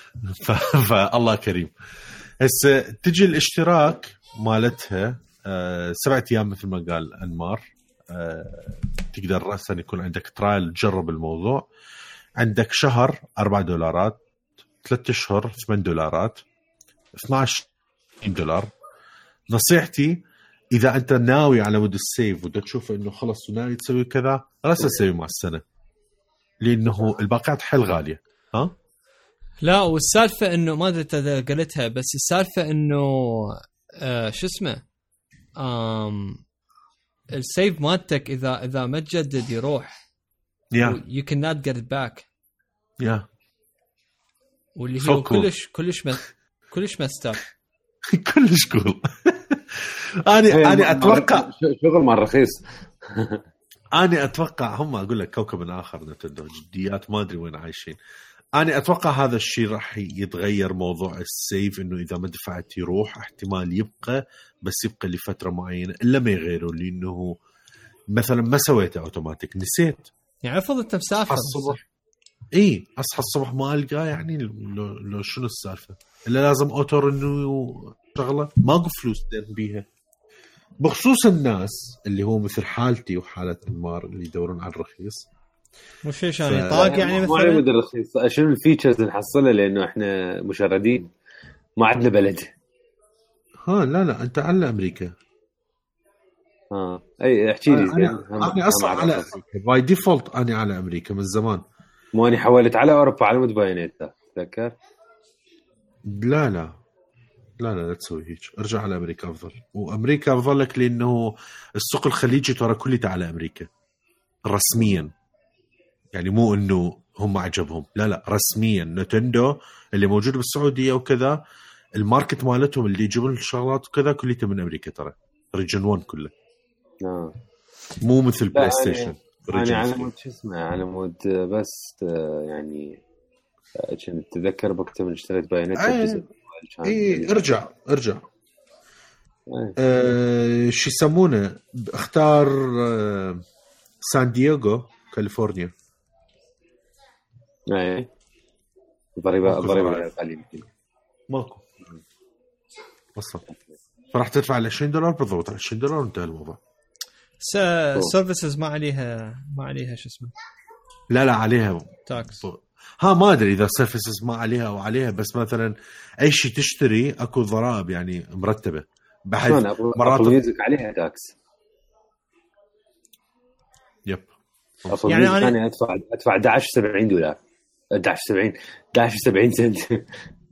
فالله كريم. هسه تجي الاشتراك مالتها أه سبعة ايام مثل ما قال انمار. أه تقدر راسا يكون عندك ترايل تجرب الموضوع. عندك شهر أربعة دولارات ثلاثة اشهر ثمانية دولارات اثنا عشر دولار. نصيحتي اذا انت ناوي على مود السيف ودا تشوف انه خلص وناوي تسوي كذا راسا تسوي مع السنه لانه الباقات حل غاليه. ها لا والسالفه انه ما ادري قلتها بس السالفه انه آه شو اسمه آم السيف مالتك اذا اذا ما تجدد يروح. yeah. you cannot get it back. yeah. واللي هو so cool. كلش كلش ما كلش مستر كلش كول. انا انا اتوقع شغل مع الرخيص. انا اتوقع هم اقول لك كوكب اخر نتندو جديات ما ادري وين عايشين. أنا أتوقع هذا الشيء راح يتغير موضوع السيف إنه إذا ما دفعت يروح احتمال يبقى بس يبقى لفترة معينة إلا ما يغيروا لأنه مثلا ما سويته أوتوماتيك نسيت يعني أفضل أنت مسافر الصبح إيه أصحى الصبح ما ألقى يعني لو, لو شنو السالفة إلا لازم أوتور إنه شغلة ماكو فلوس دين بيها. بخصوص الناس اللي هو مثل حالتي وحالة أنمار اللي يدورون على الرخيص مش شيء يعني طاق يعني مثلا ما نقدر رخيص. شنو الفيتشرز نحصلها لانه احنا مشردين ما عندنا بلد. ها لا لا انت على امريكا. اه اي احكي لي. انا, أنا اصلا على امريكا باي ديفولت. انا على امريكا من زمان. مو اني حولت على اوروبا على مود باينيتا تذكر. لا لا لا لا لا تسوي هيك. ارجع على امريكا افضل. وامريكا افضل لك لانه السوق الخليجي ترى كليته على امريكا رسميا يعني مو انه هم عجبهم لا لا رسميا نتندو اللي موجود بالسعوديه وكذا الماركت مالتهم اللي يجيبون الشغلات وكذا كليته من امريكا ترى ريجن واحد كله. اه مو مثل بلاي ستيشن. انا على مود شو اسمه على مود بس يعني كنت تتذكر وقت من اشتريت باينات. اي ارجع ارجع آه شو يسمونه اختار آه سان دييغو كاليفورنيا. ايه ضريبه ضريبه قليله ماكو اصلا فراح تدفع ال عشرين دولار بالضبط عشرين دولار وانتهى الموضوع. سيرفيسز ما عليها ما عليها شو اسمه لا لا عليها تاكس. ها ما ادري اذا سيرفيسز ما عليها او عليها بس مثلا اي شيء تشتري اكو ضرائب يعني مرتبه بحيث مرات ميوزك عليها تاكس. يب يعني انا أنا ادفع ادفع أحد عشر سبعين دولار أحد عشر سبعين أحد عشر سبعين سنت.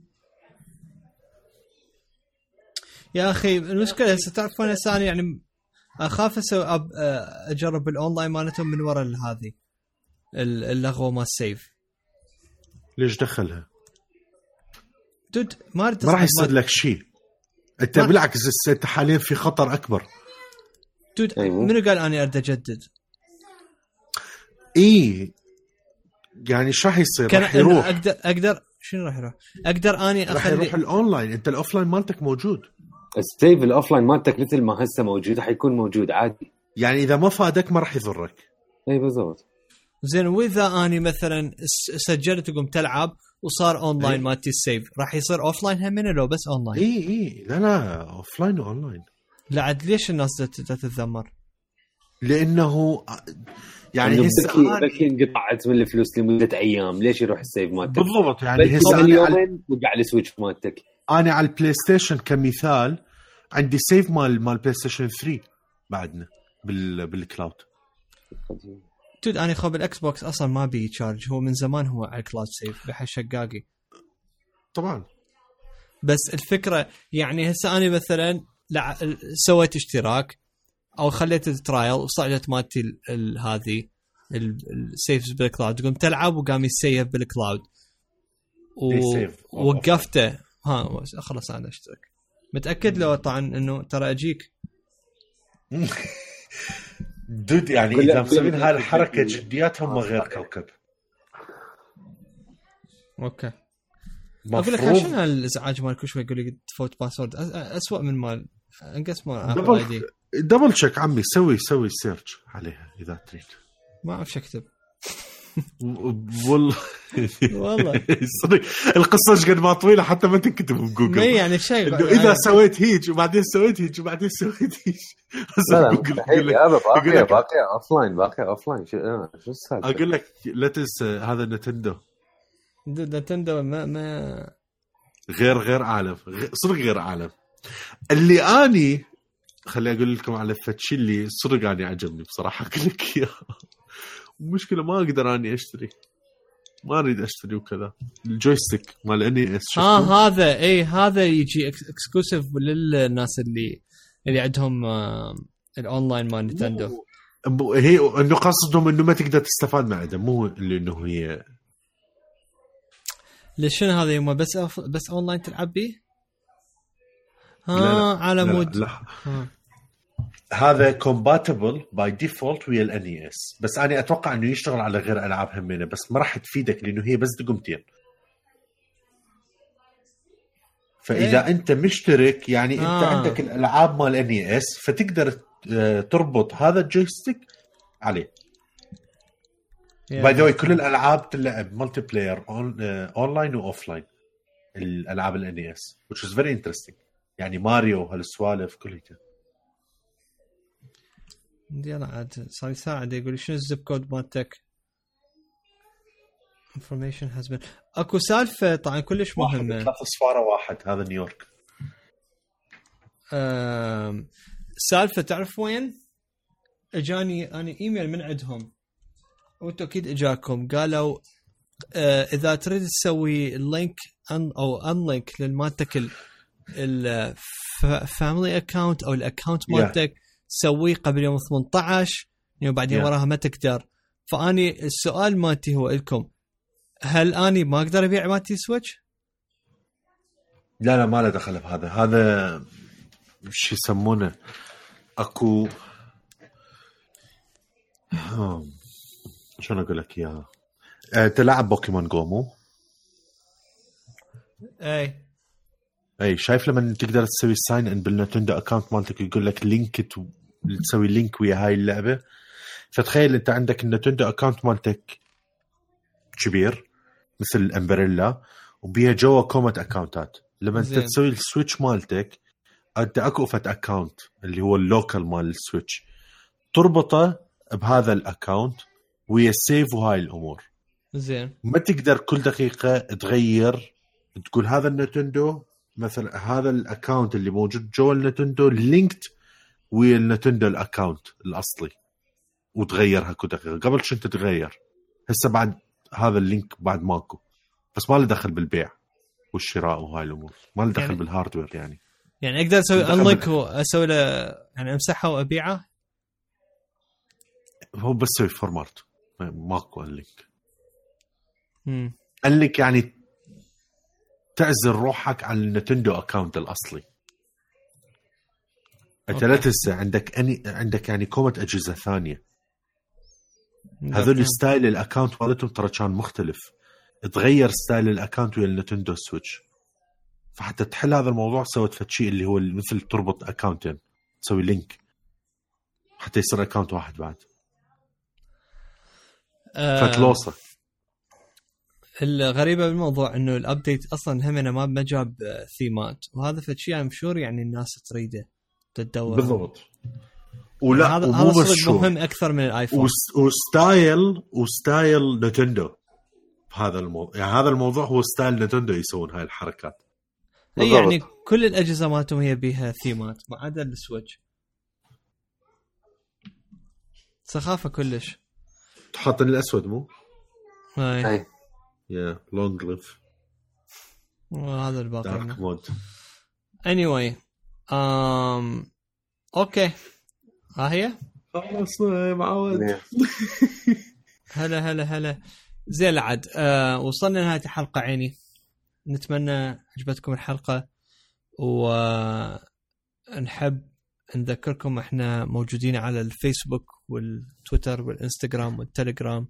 يا اخي المشكله هسه تعرف انا ثاني يعني اخاف اسوي اجرب الاونلاين مالتهم من وراء هذه اللغوه ما السيف. ليش دخلها دود ما ما راح يصير لك شيء. انت بالعكس انت حاليا في خطر اكبر. دود منو قال اني اريد اجدد؟ ايه يعني شو راح يصير؟ راح يروح اقدر اقدر شنو راح يروح؟ اقدر اني اخلي راح يروح الاونلاين. انت الاوفلاين مالتك موجود. السيف الاوفلاين مالتك مثل ما هسه موجود حيكون موجود عادي. يعني اذا ما فادك ما راح يضرك. اي بالضبط. زين واذا اني مثلا سجلت وقمت العب وصار اونلاين مالتي السيف راح يصير اوفلاين هم لو بس اونلاين؟ اي اي لا لا اوفلاين واونلاين. لا عاد ليش الناس تتذمر؟ لانه يعني هسه بكي انقطعت من الفلوس لمده ايام، ليش يروح السيف مالتك؟ بالضبط. يعني هسه اليومين وقع السويتش مالتك. انا على البلاي ستيشن كمثال عندي سيف مال مال بلاي ستيشن ثري بعدنا بال بالكلاود. تود اني خو بالاكس بوكس اصلا ما بي تشارج، هو من زمان هو على الكلاود سيف بحال شقاقي طبعا. بس الفكره يعني هسه انا مثلا سويت اشتراك او خليت الترايل وصعدت مالتي هذه السيفز بالكلاود، قمت تلعب وقام يسيف بالكلاود ووقفته ها خلص انا اشترك. متاكد لو طبعا انه ترى اجيك دود يعني اذا مسوين هاي الحركه جدياتهم ما غير كوكب. اوكي اقول لك عشان الازعاج مالك شوي يقول لي تفوت باسورد اسوأ من مال انقص مال ابل اي دي. دبل تشيك عمي، سوي سوي سيرش عليها اذا تريد. ما اعرف اكتب والله والله صدق القصه ايش قد ما طويله حتى ما تكتب بجوجل. ما يعني شيء اذا يعني سويت هيك وبعدين سويت هيك وبعدين سويت هيك لا لا باقي باقي اوفلاين باقي اوفلاين شو شو السالفه؟ اقول لك لا تنسى هذا نينتندو. نينتندو ما ما غير غير عالم صدق غير عالم. اللي اني خلي اقول لكم على فتشي اللي صدق اني عجبني بصراحه اقول لك اياه. المشكله ما اقدر اني اشتري، ما اريد اشتري وكذا. الجويستيك مال اني اس اه هذا اي هذا يجي اكسكلوسيف للناس اللي اللي عندهم آه الاونلاين مال نينتندو. هي انه قصدهم انه ما تقدر تستفاد من عندهم، مو اللي انه هي ليش شنو هذا يوم بس أف... بس اونلاين تلعب بيه. ها لا لا على مود لا لا. هذا كومباتبل باي ديفولت ويا الان اي اس، بس انا اتوقع انه يشتغل على غير العاب همينه، بس ما راح تفيدك لانه هي بس دقمتين. فاذا إيه؟ انت مشترك يعني آه. انت عندك الالعاب مال ان اي اس فتقدر تربط هذا الجويستيك عليه. باي ذا واي كل الالعاب تلعب مالتي بلاير اونلاين واوفلاين، الالعاب الان اي اس which is very interesting. يعني ماريو هالسوالف كلها. يلا عاد صار يساعد يقول شنو الزب كود مالتك information has been اكو سالفه طبعا كلش مهمه. ثلاث صفاره واحد هذا نيويورك. امم سالفه تعرف وين اجاني انا ايميل من عندهم وانتو اكيد اجاكم قالوا آه اذا تريد تسوي اللينك أن او انلينك للمالتك الفاميلي اكاونت او الاكاونت مالتك yeah. سويه قبل يوم ثمانية عشر وبعدين yeah. وراها ما تقدر. فاني السؤال مالتي هو لكم، هل اني ما اقدر ابيع مالتي سويتش؟ لا لا ما له دخل بهذا. هذا شو يسمونه اكو شلون اقول لك اياها. أه تلعب بوكيمون جو مو؟ اي اي شايف لما تقدر تسوي ساين ان بالنتندو اكاونت مالتك يقول لك لينك تسوي لينك ويا هاي اللعبه. فتخيل انت عندك النتندو اكاونت مالتك كبير مثل الامبريلا وبيها جوا كومت اكاونتات. لما انت تسوي السويتش مالتك انت اكو فت اكاونت اللي هو اللوكال مال السويتش تربطه بهذا الاكاونت ويا سيف وهاي الامور. زين ما تقدر كل دقيقه تغير تقول هذا النتندو مثلا هذا الاكاونت اللي موجود جوا النتندو لينكد ويا النتندو الاكاونت الاصلي وتغيرها كل دقيقه. قبل كنت تغير، هسه بعد هذا اللينك بعد ماكو، بس ما له دخل بالبيع والشراء وهاي الامور، ما له دخل يعني بالهاردوير. يعني يعني اقدر اسوي انلينك واسوي له يعني امسحه وابيعه. هو بس سوي فورمات ماكو اللينك. امم اللينك يعني تعزل روحك عن النتندو اكاونت الاصلي. انت لا تنسى عندك اني عندك يعني كومة اجهزه ثانيه. هذول الستايل الاكونت مالتهم ترى كان مختلف، تغير ستايل الاكونت ويا النينتندو سويتش. فحتى تحل هذا الموضوع سوت فشي اللي هو مثل تربط اكونتين، تسوي لينك حتى يصير اكونت واحد بعد. أه فتلوصه. الغريبه بالموضوع انه الابديت اصلا همنا ما ما جاب ثيمات، وهذا فشي ام شور يعني الناس تريده تدور بالضبط. ولا هذا هذا صدق مهم اكثر من الايفون. وستايل وستايل نينتندو هذا الموضوع، يعني هذا الموضوع هو ستايل نينتندو يسوون هاي الحركات. اي يعني كل الاجهزه مالتهم هي بيها ثيمات ما عدا السويتش. سخافه كلش. تحط الاسود مو هاي يا لونج ليف وهذا الباقي دارك مود. anyway um اوكي ها هي خلاص معود. هلا هلا هلا زين عاد. آه وصلنا لنهاية الحلقة عيني. نتمنى عجبتكم الحلقة، ونحب نذكركم احنا موجودين على الفيسبوك والتويتر والانستغرام والتليجرام،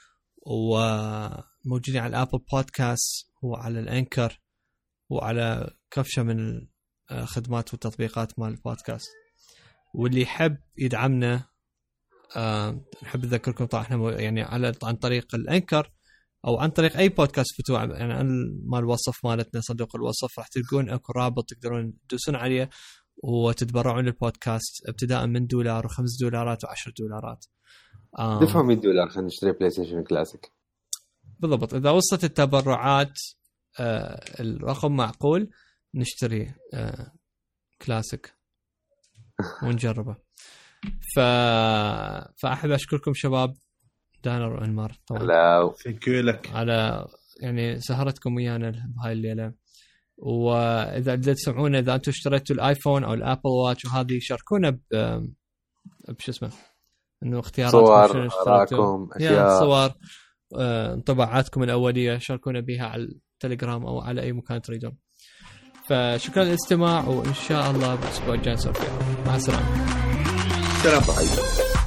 وموجودين على الابل بودكاست وعلى الانكر وعلى كفشة من الخدمات والتطبيقات مال البودكاست. واللي يحب يدعمنا أه نحب نذكركم طبعا احنا يعني على عن طريق الانكر او عن طريق اي بودكاست فتوى يعني مال الوصف مالتنا صندوق الوصف راح تلقون اكو رابط تقدرون تدوسون عليه وتتبرعون للبودكاست ابتداء من دولار وخمس دولارات وعشر دولارات. دفعوا مية دولار خلينا نشتري بلاي ستيشن كلاسيك. بالضبط. اذا وصلت التبرعات أه الرقم معقول نشتري أه كلاسيك ونجربه. ف... فأحب أشكركم شباب دانر وأنمار طبعا. لا ثانك يو لك على يعني سهرتكم ويانا بهاي الليلة. وإذا بدأت تسمعونا إذا أنتم اشتريتوا الآيفون أو الآبل واتش وهذه شاركونا ب بش اسمه إنه اختياراتكم صور أراكم أشياء صور انطباعاتكم الأولية شاركونا بها على التليجرام أو على أي مكان تريدون. فشكرا للاستماع وإن شاء الله بالأسبوع الجاي نسولف فيها. مع السلامة. سلام.